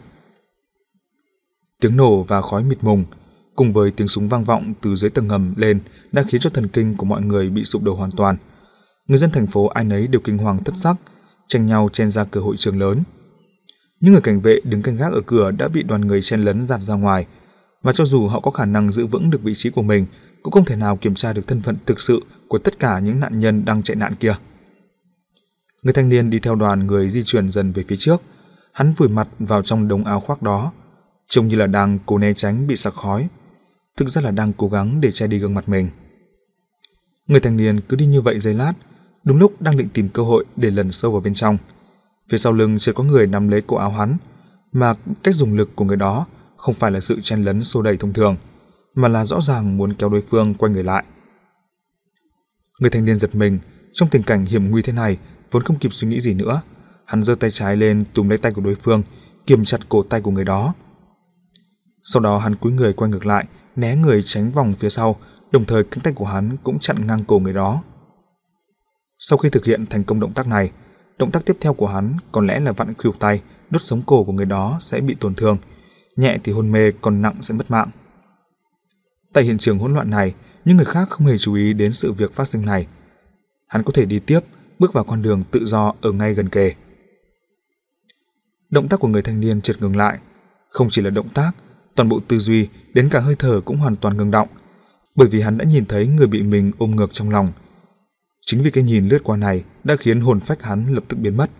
Tiếng nổ và khói mịt mùng, cùng với tiếng súng vang vọng từ dưới tầng ngầm lên đã khiến cho thần kinh của mọi người bị sụp đổ hoàn toàn. Người dân thành phố ai nấy đều kinh hoàng thất sắc, tranh nhau chen ra cửa hội trường lớn. Những người cảnh vệ đứng canh gác ở cửa đã bị đoàn người chen lấn dạt ra ngoài, và cho dù họ có khả năng giữ vững được vị trí của mình, cũng không thể nào kiểm tra được thân phận thực sự của tất cả những nạn nhân đang chạy nạn kia. Người thanh niên đi theo đoàn người di chuyển dần về phía trước. Hắn vùi mặt vào trong đống áo khoác đó, trông như là đang cố né tránh bị sặc khói, thực ra là đang cố gắng để che đi gương mặt mình. Người thanh niên cứ đi như vậy giây lát, đúng lúc đang định tìm cơ hội để lẩn sâu vào bên trong. Phía sau lưng chợt có người nắm lấy cổ áo hắn, mà cách dùng lực của người đó không phải là sự chen lấn xô đẩy thông thường, mà là rõ ràng muốn kéo đối phương quay người lại. Người thanh niên giật mình, trong tình cảnh hiểm nguy thế này, vốn không kịp suy nghĩ gì nữa, hắn giơ tay trái lên túm lấy tay của đối phương, kiềm chặt cổ tay của người đó. Sau đó hắn cúi người quay ngược lại, né người tránh vòng phía sau, đồng thời cánh tay của hắn cũng chặn ngang cổ người đó. Sau khi thực hiện thành công động tác này, động tác tiếp theo của hắn có lẽ là vặn khuỷu tay, đốt sống cổ của người đó sẽ bị tổn thương, nhẹ thì hôn mê, còn nặng sẽ mất mạng. Tại hiện trường hỗn loạn này, những người khác không hề chú ý đến sự việc phát sinh này. Hắn có thể đi tiếp, bước vào con đường tự do ở ngay gần kề. Động tác của người thanh niên chợt ngừng lại. Không chỉ là động tác, toàn bộ tư duy đến cả hơi thở cũng hoàn toàn ngừng động, bởi vì hắn đã nhìn thấy người bị mình ôm ngược trong lòng. Chính vì cái nhìn lướt qua này đã khiến hồn phách hắn lập tức biến mất.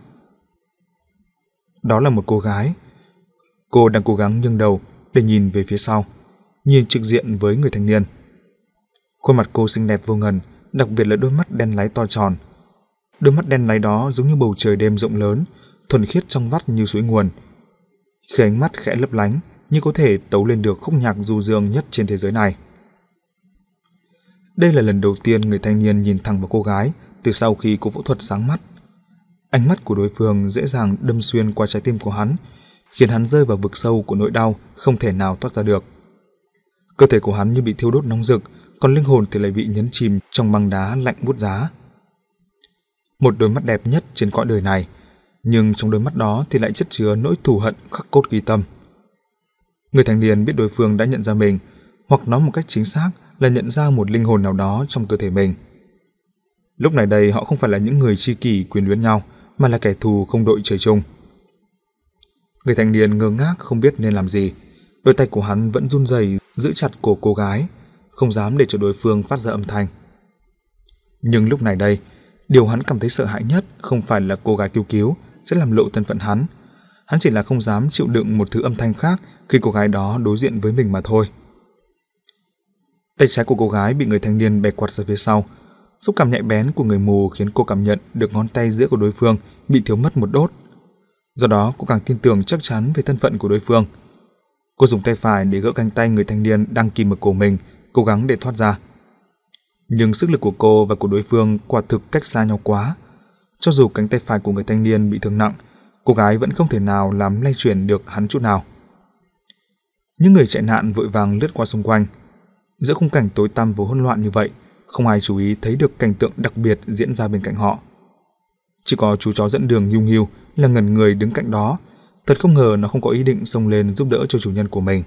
Đó là một cô gái. Cô đang cố gắng nghiêng đầu để nhìn về phía sau, nhìn trực diện với người thanh niên. Khuôn mặt cô xinh đẹp vô ngần, đặc biệt là đôi mắt đen láy to tròn. Đôi mắt đen láy đó giống như bầu trời đêm rộng lớn, thuần khiết trong vắt như suối nguồn. Khi ánh mắt khẽ lấp lánh, như có thể tấu lên được khúc nhạc du dương nhất trên thế giới này. Đây là lần đầu tiên người thanh niên nhìn thẳng vào cô gái từ sau khi cô phẫu thuật sáng mắt. Ánh mắt của đối phương dễ dàng đâm xuyên qua trái tim của hắn, khiến hắn rơi vào vực sâu của nỗi đau không thể nào thoát ra được. Cơ thể của hắn như bị thiêu đốt nóng rực, còn linh hồn thì lại bị nhấn chìm trong băng đá lạnh buốt giá. Một đôi mắt đẹp nhất trên cõi đời này, nhưng trong đôi mắt đó thì lại chất chứa nỗi thù hận khắc cốt ghi tâm. Người thanh niên biết đối phương đã nhận ra mình, hoặc nói một cách chính xác là nhận ra một linh hồn nào đó trong cơ thể mình. Lúc này đây họ không phải là những người tri kỷ quyến luyến nhau, mà là kẻ thù không đội trời chung. Người thanh niên ngơ ngác không biết nên làm gì. Đôi tay của hắn vẫn run rẩy giữ chặt cổ cô gái, không dám để cho đối phương phát ra âm thanh. Nhưng lúc này đây, điều hắn cảm thấy sợ hãi nhất không phải là cô gái kêu cứu sẽ làm lộ thân phận hắn. Hắn chỉ là không dám chịu đựng một thứ âm thanh khác khi cô gái đó đối diện với mình mà thôi. Tay trái của cô gái bị người thanh niên bẻ quạt ra phía sau. Xúc cảm nhạy bén của người mù khiến cô cảm nhận được ngón tay giữa của đối phương bị thiếu mất một đốt. Do đó cô càng tin tưởng chắc chắn về thân phận của đối phương. Cô dùng tay phải để gỡ cánh tay người thanh niên đang kìm ở cổ mình, cố gắng để thoát ra. Nhưng sức lực của cô và của đối phương quả thực cách xa nhau quá. Cho dù cánh tay phải của người thanh niên bị thương nặng, cô gái vẫn không thể nào làm lay chuyển được hắn chút nào. Những người chạy nạn vội vàng lướt qua xung quanh. Giữa khung cảnh tối tăm và hỗn loạn như vậy, không ai chú ý thấy được cảnh tượng đặc biệt diễn ra bên cạnh họ. Chỉ có chú chó dẫn đường Nghiu Nghiu là ngẩn người đứng cạnh đó. Thật không ngờ nó không có ý định xông lên giúp đỡ cho chủ nhân của mình.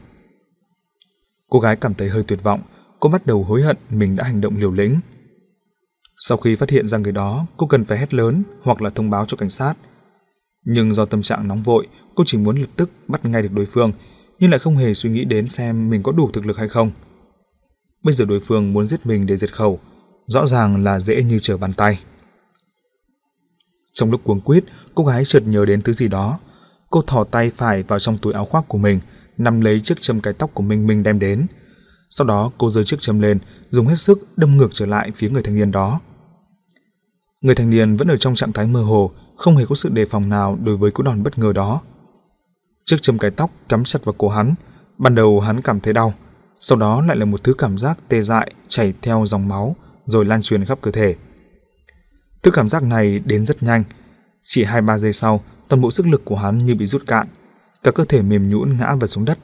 Cô gái cảm thấy hơi tuyệt vọng, cô bắt đầu hối hận mình đã hành động liều lĩnh. Sau khi phát hiện ra người đó, cô cần phải hét lớn hoặc là thông báo cho cảnh sát. Nhưng do tâm trạng nóng vội, cô chỉ muốn lập tức bắt ngay được đối phương, nhưng lại không hề suy nghĩ đến xem mình có đủ thực lực hay không. Bây giờ đối phương muốn giết mình để diệt khẩu, rõ ràng là dễ như trở bàn tay. Trong lúc cuống quýt, cô gái chợt nhớ đến thứ gì đó. Cô thò tay phải vào trong túi áo khoác của mình, nắm lấy chiếc châm cái tóc của Minh Minh đem đến. Sau đó cô giơ chiếc châm lên, dùng hết sức đâm ngược trở lại phía người thanh niên đó. Người thanh niên vẫn ở trong trạng thái mơ hồ, không hề có sự đề phòng nào đối với cú đòn bất ngờ đó. Chiếc châm cái tóc cắm chặt vào cổ hắn. Ban đầu hắn cảm thấy đau, sau đó lại là một thứ cảm giác tê dại chảy theo dòng máu rồi lan truyền khắp cơ thể. Thứ cảm giác này đến rất nhanh, chỉ hai ba giây sau, toàn bộ sức lực của hắn như bị rút cạn, cả cơ thể mềm nhũn ngã vật xuống đất.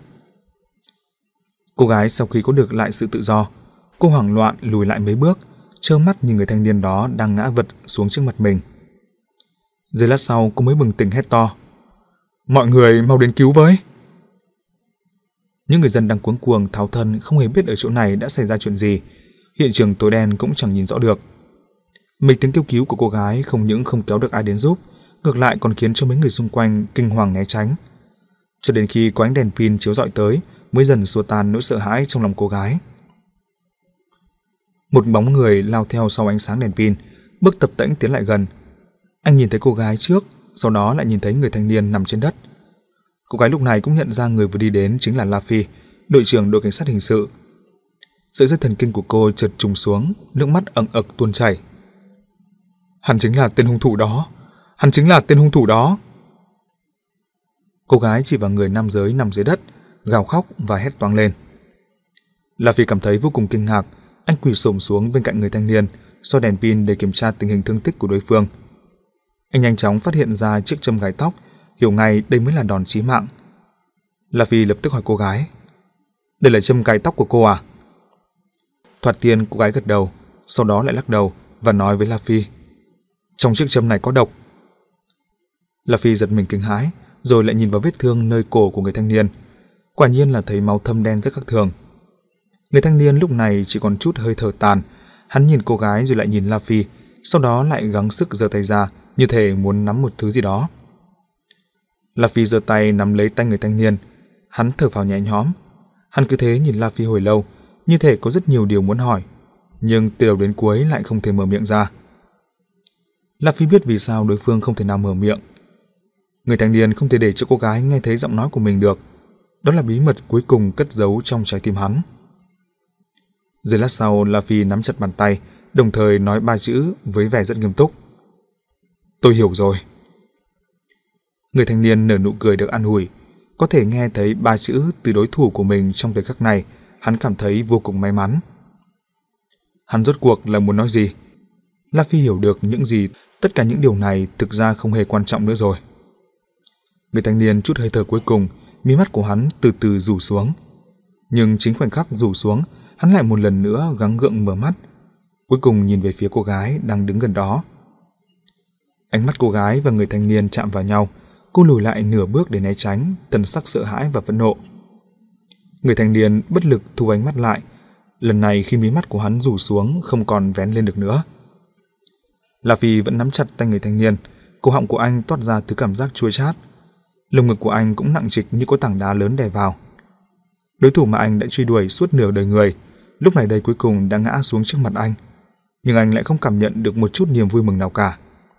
Cô gái sau khi có được lại sự tự do, cô hoảng loạn lùi lại mấy bước, trơ mắt nhìn người thanh niên đó đang ngã vật xuống trước mặt mình. Giây lát sau cô mới bừng tỉnh hét to: "Mọi người mau đến cứu với!" Những người dân đang cuống cuồng tháo thân không hề biết ở chỗ này đã xảy ra chuyện gì. Hiện trường tối đen cũng chẳng nhìn rõ được. Mấy tiếng kêu cứu của cô gái không những không kéo được ai đến giúp, ngược lại còn khiến cho mấy người xung quanh kinh hoàng né tránh. Cho đến khi có ánh đèn pin chiếu rọi tới, mới dần xua tan nỗi sợ hãi trong lòng cô gái. Một bóng người lao theo sau ánh sáng đèn pin, bước tập tễnh tiến lại gần. Anh nhìn thấy cô gái trước, sau đó lại nhìn thấy người thanh niên nằm trên đất. Cô gái lúc này cũng nhận ra người vừa đi đến chính là La Phi, đội trưởng đội cảnh sát hình sự. Sợi dây thần kinh của cô chợt trùng xuống, nước mắt ẩn ực tuôn chảy. Hắn chính là tên hung thủ đó, hắn chính là tên hung thủ đó. Cô gái chỉ vào người nam giới nằm dưới đất, gào khóc và hét toáng lên. La Phi cảm thấy vô cùng kinh ngạc, anh quỳ xổm xuống bên cạnh người thanh niên, soi đèn pin để kiểm tra tình hình thương tích của đối phương. Anh nhanh chóng phát hiện ra chiếc châm gai tóc, hiểu ngay đây mới là đòn chí mạng. La Phi lập tức hỏi cô gái: "Đây là châm gai tóc của cô à?" Thoạt tiên cô gái gật đầu, sau đó lại lắc đầu và nói với La Phi: "Trong chiếc châm này có độc." La Phi giật mình kinh hãi, rồi lại nhìn vào vết thương nơi cổ của người thanh niên. Quả nhiên là thấy máu thâm đen rất khác thường. Người thanh niên lúc này chỉ còn chút hơi thở tàn, hắn nhìn cô gái rồi lại nhìn La Phi, sau đó lại gắng sức giơ tay ra, như thể muốn nắm một thứ gì đó. La Phi giơ tay nắm lấy tay người thanh niên, hắn thở phào nhẹ nhõm. Hắn cứ thế nhìn La Phi hồi lâu, như thể có rất nhiều điều muốn hỏi, nhưng từ đầu đến cuối lại không thể mở miệng ra. La Phi biết vì sao đối phương không thể nào mở miệng. Người thanh niên không thể để cho cô gái nghe thấy giọng nói của mình được. Đó là bí mật cuối cùng cất giấu trong trái tim hắn. Giây lát sau, La Phi nắm chặt bàn tay, đồng thời nói ba chữ với vẻ rất nghiêm túc: "Tôi hiểu rồi." Người thanh niên nở nụ cười được an ủi. Có thể nghe thấy ba chữ từ đối thủ của mình trong thời khắc này, hắn cảm thấy vô cùng may mắn. Hắn rốt cuộc là muốn nói gì? La Phi hiểu được những gì, tất cả những điều này thực ra không hề quan trọng nữa rồi. Người thanh niên chút hơi thở cuối cùng, mí mắt của hắn từ từ rủ xuống. Nhưng chính khoảnh khắc rủ xuống, hắn lại một lần nữa gắng gượng mở mắt, cuối cùng nhìn về phía cô gái đang đứng gần đó. Ánh mắt cô gái và người thanh niên chạm vào nhau, cô lùi lại nửa bước để né tránh, thần sắc sợ hãi và phẫn nộ. Người thanh niên bất lực thu ánh mắt lại, lần này khi mí mắt của hắn rủ xuống không còn vén lên được nữa. La Phi vẫn nắm chặt tay người thanh niên, cổ họng của anh toát ra thứ cảm giác chua chát. Lồng ngực của anh cũng nặng trịch như có tảng đá lớn đè vào. Đối thủ mà anh đã truy đuổi suốt nửa đời người, lúc này đây cuối cùng đã ngã xuống trước mặt anh, nhưng anh lại không cảm nhận được một chút niềm vui mừng nào cả.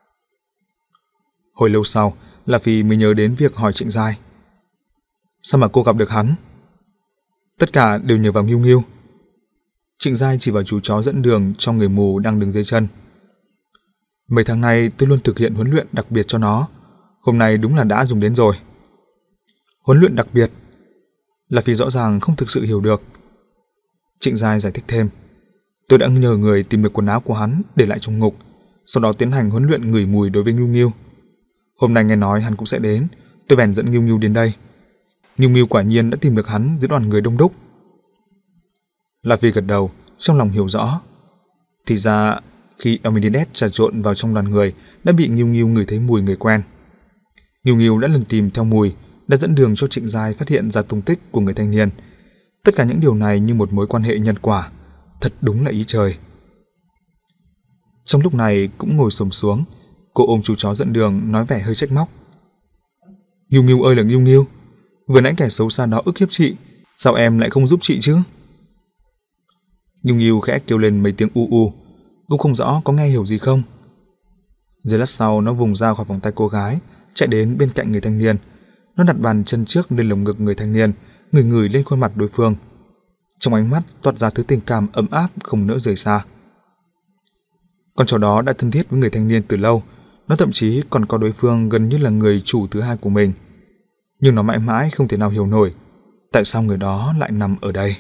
Hồi lâu sau, La Phi mới nhớ đến việc hỏi Trịnh Giai: "Sao mà cô gặp được hắn?" "Tất cả đều nhờ vào Nghiêu Nghiêu." Trịnh Giai chỉ vào chú chó dẫn đường cho người mù đang đứng dưới chân. "Mấy tháng nay tôi luôn thực hiện huấn luyện đặc biệt cho nó, hôm nay đúng là đã dùng đến rồi." "Huấn luyện đặc biệt?" La Phi rõ ràng không thực sự hiểu được. Trịnh Giai giải thích thêm: "Tôi đã nhờ người tìm được quần áo của hắn để lại trong ngục, sau đó tiến hành huấn luyện ngửi mùi đối với Nghiêu Nghiêu. Hôm nay nghe nói hắn cũng sẽ đến, tôi bèn dẫn Nghiêu Nghiêu đến đây. Nghiêu Nghiêu quả nhiên đã tìm được hắn giữa đoàn người đông đúc." La Phi gật đầu, trong lòng hiểu rõ. Thì ra khi Almenides trà trộn vào trong đoàn người đã bị Nghiêu Nghiêu ngửi thấy mùi người quen. Nghiêu Nghiêu đã lần tìm theo mùi, đã dẫn đường cho Trịnh Giai phát hiện ra tung tích của người thanh niên. Tất cả những điều này như một mối quan hệ nhân quả, thật đúng là ý trời. Trong lúc này cũng ngồi xổm xuống, cô ôm chú chó dẫn đường nói vẻ hơi trách móc: "Nghiêu Nghiêu ơi là Nghiêu Nghiêu, vừa nãy kẻ xấu xa đó ức hiếp chị, sao em lại không giúp chị chứ?" Nghiêu Nghiêu khẽ kêu lên mấy tiếng u u, cũng không rõ có nghe hiểu gì không. Giây lát sau nó vùng ra khỏi vòng tay cô gái, chạy đến bên cạnh người thanh niên. Nó đặt bàn chân trước lên lồng ngực người thanh niên, ngửi ngửi lên khuôn mặt đối phương. Trong ánh mắt toát ra thứ tình cảm ấm áp không nỡ rời xa. Con chó đó đã thân thiết với người thanh niên từ lâu, nó thậm chí còn có đối phương gần như là người chủ thứ hai của mình. Nhưng nó mãi mãi không thể nào hiểu nổi tại sao người đó lại nằm ở đây.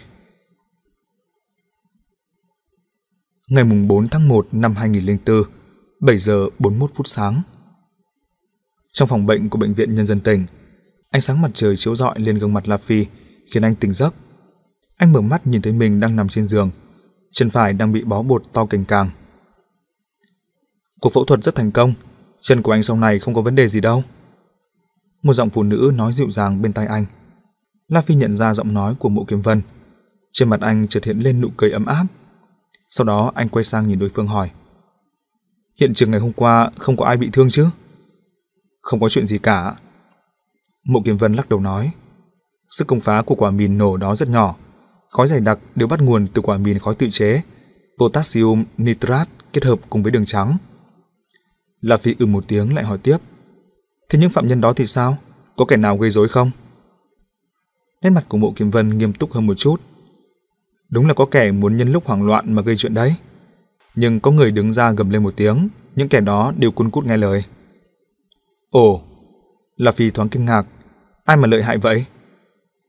Ngày bốn tháng một năm hai nghìn lẻ bốn, bảy giờ bốn mươi mốt phút sáng. Trong phòng bệnh của Bệnh viện Nhân dân tỉnh, ánh sáng mặt trời chiếu rọi lên gương mặt La Phi khiến anh tỉnh giấc. Anh mở mắt nhìn thấy mình đang nằm trên giường, chân phải đang bị bó bột to cành càng. "Cuộc phẫu thuật rất thành công, chân của anh sau này không có vấn đề gì đâu." Một giọng phụ nữ nói dịu dàng bên tai anh. La Phi nhận ra giọng nói của Mộ Kiếm Vân. Trên mặt anh chợt hiện lên nụ cười ấm áp. Sau đó anh quay sang nhìn đối phương hỏi: "Hiện trường ngày hôm qua không có ai bị thương chứ?" "Không có chuyện gì cả." Mộ Kiếm Vân lắc đầu nói: "Sức công phá của quả mìn nổ đó rất nhỏ, khói dày đặc đều bắt nguồn từ quả mìn khói tự chế, potassium nitrat kết hợp cùng với đường trắng." La Phi ừ một tiếng lại hỏi tiếp: "Thế những phạm nhân đó thì sao? Có kẻ nào gây rối không?" Nét mặt của Mộ Kiếm Vân nghiêm túc hơn một chút. "Đúng là có kẻ muốn nhân lúc hoảng loạn mà gây chuyện đấy. Nhưng có người đứng ra gầm lên một tiếng, những kẻ đó đều cun cút nghe lời." "Ồ." La Phi thoáng kinh ngạc. "Ai mà lợi hại vậy?"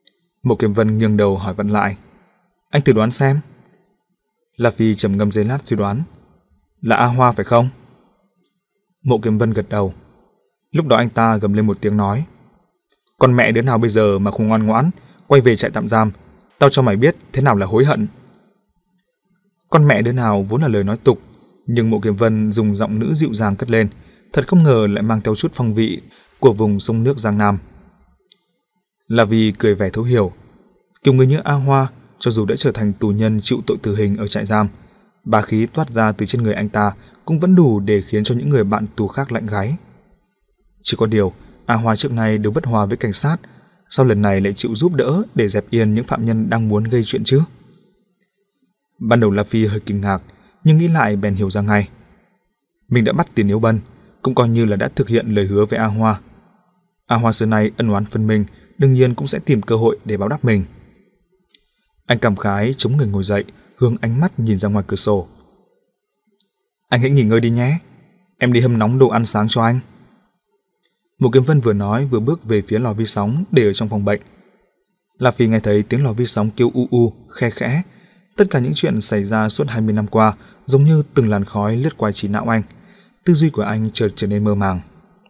Mộ Kiếm Vân nghiêng đầu hỏi vặn lại. Anh thử đoán xem. La Phi trầm ngâm giây lát suy đoán. Là A Hoa phải không? Mộ Kiếm Vân gật đầu. Lúc đó anh ta gầm lên một tiếng nói. Con mẹ đứa nào bây giờ mà không ngoan ngoãn, quay về trại tạm giam, tao cho mày biết thế nào là hối hận. Con mẹ đứa nào vốn là lời nói tục, nhưng Mộ Kiếm Vân dùng giọng nữ dịu dàng cất lên, thật không ngờ lại mang theo chút phong vị của vùng sông nước Giang Nam. La Vi cười vẻ thấu hiểu. Kiểu người như A Hoa, cho dù đã trở thành tù nhân chịu tội tử hình ở trại giam, bá khí toát ra từ trên người anh ta cũng vẫn đủ để khiến cho những người bạn tù khác lạnh gáy. Chỉ có điều, A Hoa trước nay đều bất hòa với cảnh sát, sau lần này lại chịu giúp đỡ để dẹp yên những phạm nhân đang muốn gây chuyện chứ? Ban đầu La Phi hơi kinh ngạc, nhưng nghĩ lại bèn hiểu ra ngay. Mình đã bắt Tiền Yếu Bân, cũng coi như là đã thực hiện lời hứa với A Hoa. A Hoa xưa nay ân oán phân minh, đương nhiên cũng sẽ tìm cơ hội để báo đáp mình. Anh cảm khái chống người ngồi dậy, hướng ánh mắt nhìn ra ngoài cửa sổ. Anh hãy nghỉ ngơi đi nhé, em đi hâm nóng đồ ăn sáng cho anh. Mộ Kiếm Vân vừa nói vừa bước về phía lò vi sóng để ở trong phòng bệnh. La Phi nghe thấy tiếng lò vi sóng kêu u u, khe khẽ. Tất cả những chuyện xảy ra suốt hai mươi năm qua giống như từng làn khói lướt qua trí não anh. Tư duy của anh chợt trở nên mơ màng.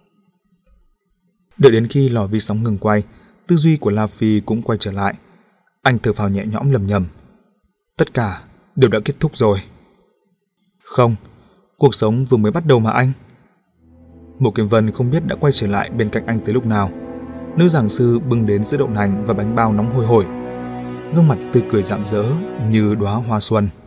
Đợi đến khi lò vi sóng ngừng quay, tư duy của La Phi cũng quay trở lại. Anh thở phào nhẹ nhõm lầm nhầm. Tất cả đều đã kết thúc rồi. Không, cuộc sống vừa mới bắt đầu mà anh. Mộ Kiếm Vân không biết đã quay trở lại bên cạnh anh tới lúc nào. Nữ giảng sư bưng đến sữa đậu nành và bánh bao nóng hôi hổi, gương mặt tươi cười rạng rỡ như đóa hoa xuân.